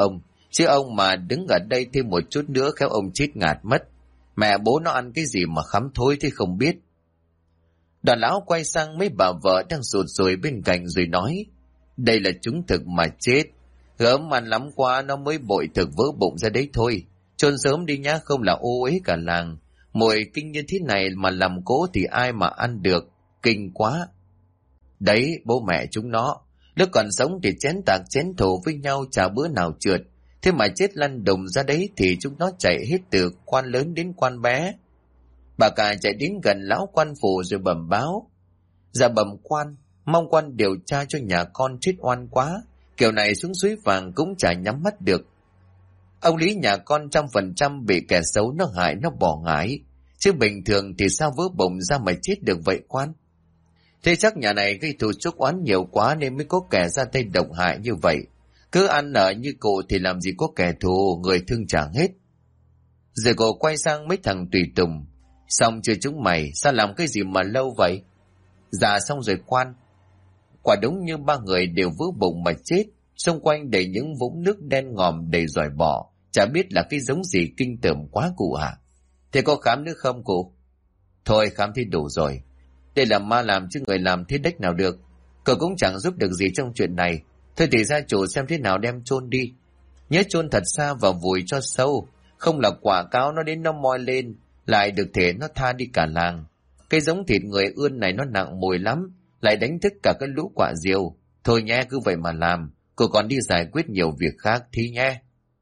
Chứ ông mà đứng ở đây thêm một chút nữa khéo ông chết ngạt mất. Mẹ bố nó ăn cái gì mà khắm thối thế không biết. Đoàn lão quay sang mấy bà vợ đang rụt rùi bên cạnh rồi nói, đây là trúng thực mà chết. Gớm ăn lắm quá nó mới bội thực vỡ bụng ra đấy thôi. Chôn sớm đi nhá, không là ô uế cả làng. Mùi kinh như thế này mà làm cố thì ai mà ăn được, kinh quá. Đấy, bố mẹ chúng nó, lúc còn sống thì chén tạc chén thù với nhau chả bữa nào trượt. Thế mà chết lăn đùng ra đấy thì chúng nó chạy hết từ quan lớn đến quan bé. Bà cả chạy đến gần lão quan phủ rồi bẩm báo. Dạ bẩm quan, mong quan điều tra cho nhà con chết oan quá. Kiểu này xuống suối vàng cũng chả nhắm mắt được. Ông Lý nhà con 100% bị kẻ xấu nó hại nó bỏ ngải. Chứ bình thường thì sao vỡ bụng ra mà chết được vậy quan? Thế chắc nhà này gây thù chuốc oán nhiều quá nên mới có kẻ ra tay độc hại như vậy. Cứ ăn nở như cụ thì làm gì có kẻ thù, người thương chẳng hết. Rồi cô quay sang mấy thằng tùy tùng. Xong chưa chúng mày, sao làm cái gì mà lâu vậy? Dạ xong rồi quan. Quả đúng như ba người đều vỡ bụng mà chết. Xung quanh đầy những vũng nước đen ngòm đầy giỏi bọ. Chả biết là cái giống gì kinh tởm quá cụ hả? Thế có khám nữa không cụ? Thôi khám thì đủ rồi. Đây là ma làm chứ người làm thế đếch nào được. Cậu cũng chẳng giúp được gì trong chuyện này. Thôi thì gia chủ xem thế nào đem chôn đi. Nhớ chôn thật xa và vùi cho sâu. Không là quả cáo nó đến nó moi lên. Lại được thể nó tha đi cả làng. Cái giống thịt người ươn này nó nặng mùi lắm. Lại đánh thức cả cái lũ quả diều. Thôi nhé, cứ vậy mà làm. Cô còn đi giải quyết nhiều việc khác thì nhé.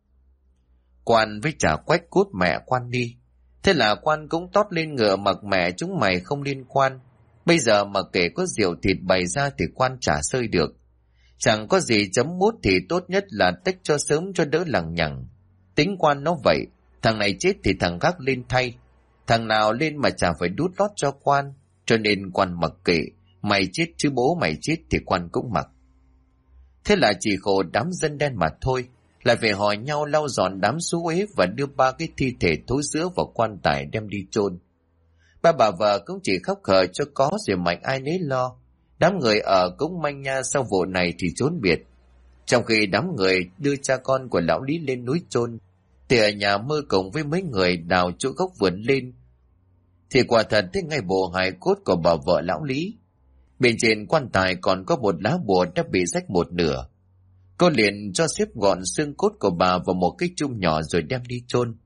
Quan với trả quách cút mẹ quan đi. Thế là quan cũng tót lên ngựa mặc mẹ chúng mày không liên quan. Bây giờ mà kể có rượu thịt bày ra thì quan chả sơi được. Chẳng có gì chấm mút thì tốt nhất là tách cho sớm cho đỡ lằng nhằng. Tính quan nó vậy, thằng này chết thì thằng khác lên thay. Thằng nào lên mà chả phải đút lót cho quan. Cho nên quan mặc kệ, mày chết chứ bố mày chết thì quan cũng mặc. Thế là chỉ khổ đám dân đen mà thôi. Lại phải hỏi nhau lau dọn đám xú uế và đưa ba cái thi thể thối rữa vào quan tài đem đi chôn. Ba bà vợ cũng chỉ khóc khờ cho có rồi mạnh ai nấy lo. Đám người ở cũng manh nha sau vụ này thì trốn biệt. Trong khi đám người đưa cha con của lão Lý lên núi chôn, thì ở nhà Mơ cùng với mấy người đào chỗ gốc vườn lên. Thì quả thật thấy ngay bộ hài cốt của bà vợ lão Lý. Bên trên quan tài còn có một lá bùa đã bị rách một nửa. Cô liền cho xếp gọn xương cốt của bà vào một cái chum nhỏ rồi đem đi chôn.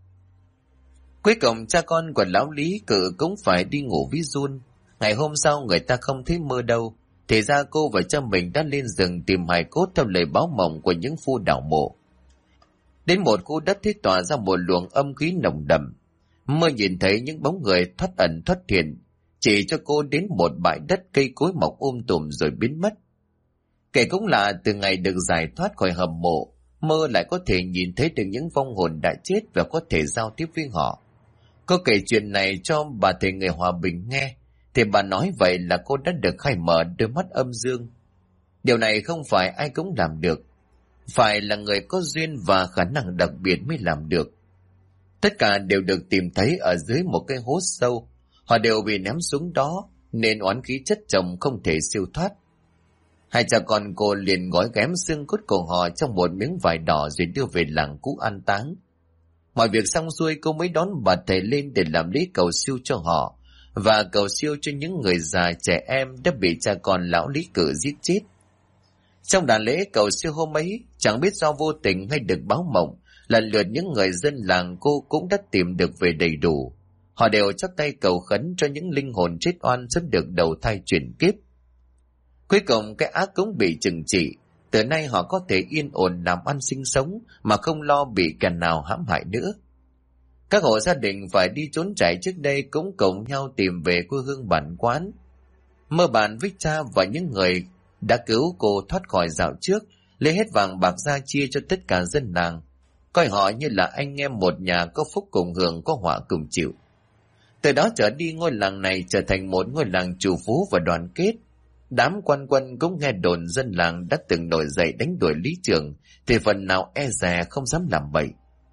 Cuối cùng cha con của lão Lý cự cũng phải đi ngủ với Jun. Ngày hôm sau người ta không thấy Mơ đâu. Thì ra cô và cha mình đã lên rừng tìm hài cốt theo lời báo mộng của những phu đào mộ. Đến một khu đất thế tỏa ra một luồng âm khí nồng đậm. Mơ nhìn thấy những bóng người thoát ẩn thoát hiện, chỉ cho cô đến một bãi đất cây cối mọc tùm rồi biến mất. Kể cũng là từ ngày được giải thoát khỏi hầm mộ, Mơ lại có thể nhìn thấy được những vong hồn đã chết và có thể giao tiếp với họ. Cô kể chuyện này cho bà thầy người Hòa Bình nghe, thì bà nói vậy là cô đã được khai mở đôi mắt âm dương. Điều này không phải ai cũng làm được, phải là người có duyên và khả năng đặc biệt mới làm được. Tất cả đều được tìm thấy ở dưới một cái hố sâu, họ đều bị ném xuống đó nên oán khí chất chồng không thể siêu thoát. Hai cha con cô liền gói ghém xương cốt của họ trong một miếng vải đỏ rồi đưa về làng cũ an táng. Mọi việc xong xuôi cô mới đón bà thầy lên để làm lễ cầu siêu cho họ và cầu siêu cho những người già trẻ em đã bị cha con lão Lý Cự giết chết. Trong đàn lễ cầu siêu hôm ấy, chẳng biết do vô tình hay được báo mộng, lần lượt những người dân làng cô cũng đã tìm được về đầy đủ. Họ đều chắp tay cầu khấn cho những linh hồn chết oan sớm được đầu thai chuyển kiếp. Cuối cùng cái ác cũng bị trừng trị, từ nay họ có thể yên ổn làm ăn sinh sống mà không lo bị kẻ nào hãm hại nữa. Các hộ gia đình phải đi trốn chạy trước đây cũng cùng nhau tìm về quê hương bản quán. Mơ bàn với cha và những người đã cứu cô thoát khỏi dạo trước, lấy hết vàng bạc ra chia cho tất cả dân làng, coi họ như là anh em một nhà, có phúc cùng hưởng, có họa cùng chịu. Từ đó trở đi, ngôi làng này trở thành một ngôi làng trù phú và đoàn kết. Đám quan quân cũng nghe đồn dân làng đã từng nổi dậy đánh đuổi Lý Trường, thì phần nào e dè không dám làm bậy.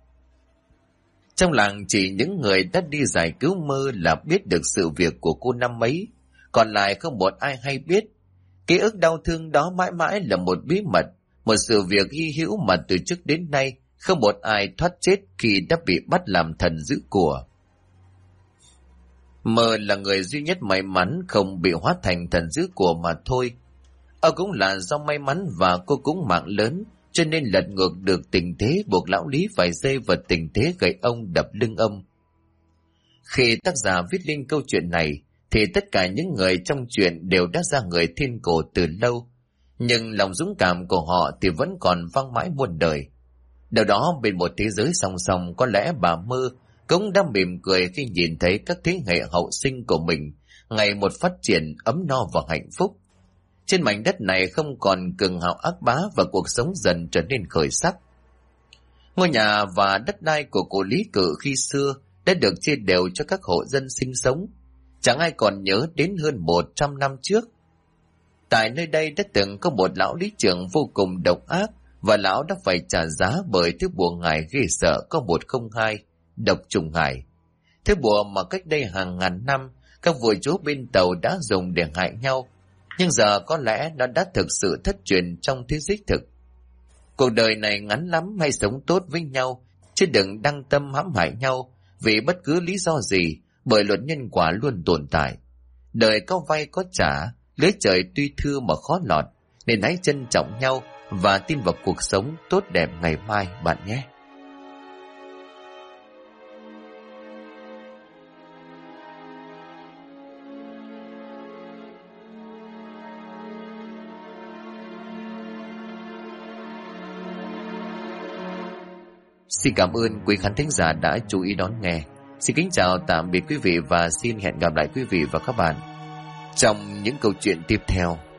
Trong làng chỉ những người đã đi giải cứu Mơ là biết được sự việc của cô năm ấy, còn lại không một ai hay biết. Ký ức đau thương đó mãi mãi là một bí mật, một sự việc hy hữu mà từ trước đến nay không một ai thoát chết khi đã bị bắt làm thần giữ của. Mơ là người duy nhất may mắn không bị hóa thành thần giữ của mà thôi. Cũng là do may mắn và cô cũng mạng lớn, cho nên lật ngược được tình thế, buộc lão Lý phải rơi vào tình thế gậy ông đập lưng ông. Khi tác giả viết lên câu chuyện này, thì tất cả những người trong chuyện đều đã ra người thiên cổ từ lâu, nhưng lòng dũng cảm của họ thì vẫn còn vang mãi muôn đời. Đâu đó bên một thế giới song song, có lẽ bà Mơ cũng đang mỉm cười khi nhìn thấy các thế hệ hậu sinh của mình ngày một phát triển ấm no và hạnh phúc. Trên mảnh đất này không còn cường hào ác bá và cuộc sống dần trở nên khởi sắc. Ngôi nhà và đất đai của cụ Lý Cự khi xưa đã được chia đều cho các hộ dân sinh sống. Chẳng ai còn nhớ đến hơn 100 năm trước. Tại nơi đây đã từng có một lão lý trưởng vô cùng độc ác, và lão đã phải trả giá bởi thứ bùa ngải ghê sợ có 102, độc trùng hải. Thứ bùa mà cách đây hàng ngàn năm các vua chúa bên Tàu đã dùng để hại nhau, nhưng giờ có lẽ nó đã thực sự thất truyền trong thế giới thực. Cuộc đời này ngắn lắm, hay sống tốt với nhau, chứ đừng đăng tâm hãm hại nhau vì bất cứ lý do gì, bởi luật nhân quả luôn tồn tại. Đời có vay có trả, lưới trời tuy thưa mà khó lọt, nên hãy trân trọng nhau và tin vào cuộc sống tốt đẹp ngày mai bạn nhé. Xin cảm ơn quý khán thính giả đã chú ý đón nghe. Xin kính chào tạm biệt quý vị và xin hẹn gặp lại quý vị và các bạn trong những câu chuyện tiếp theo.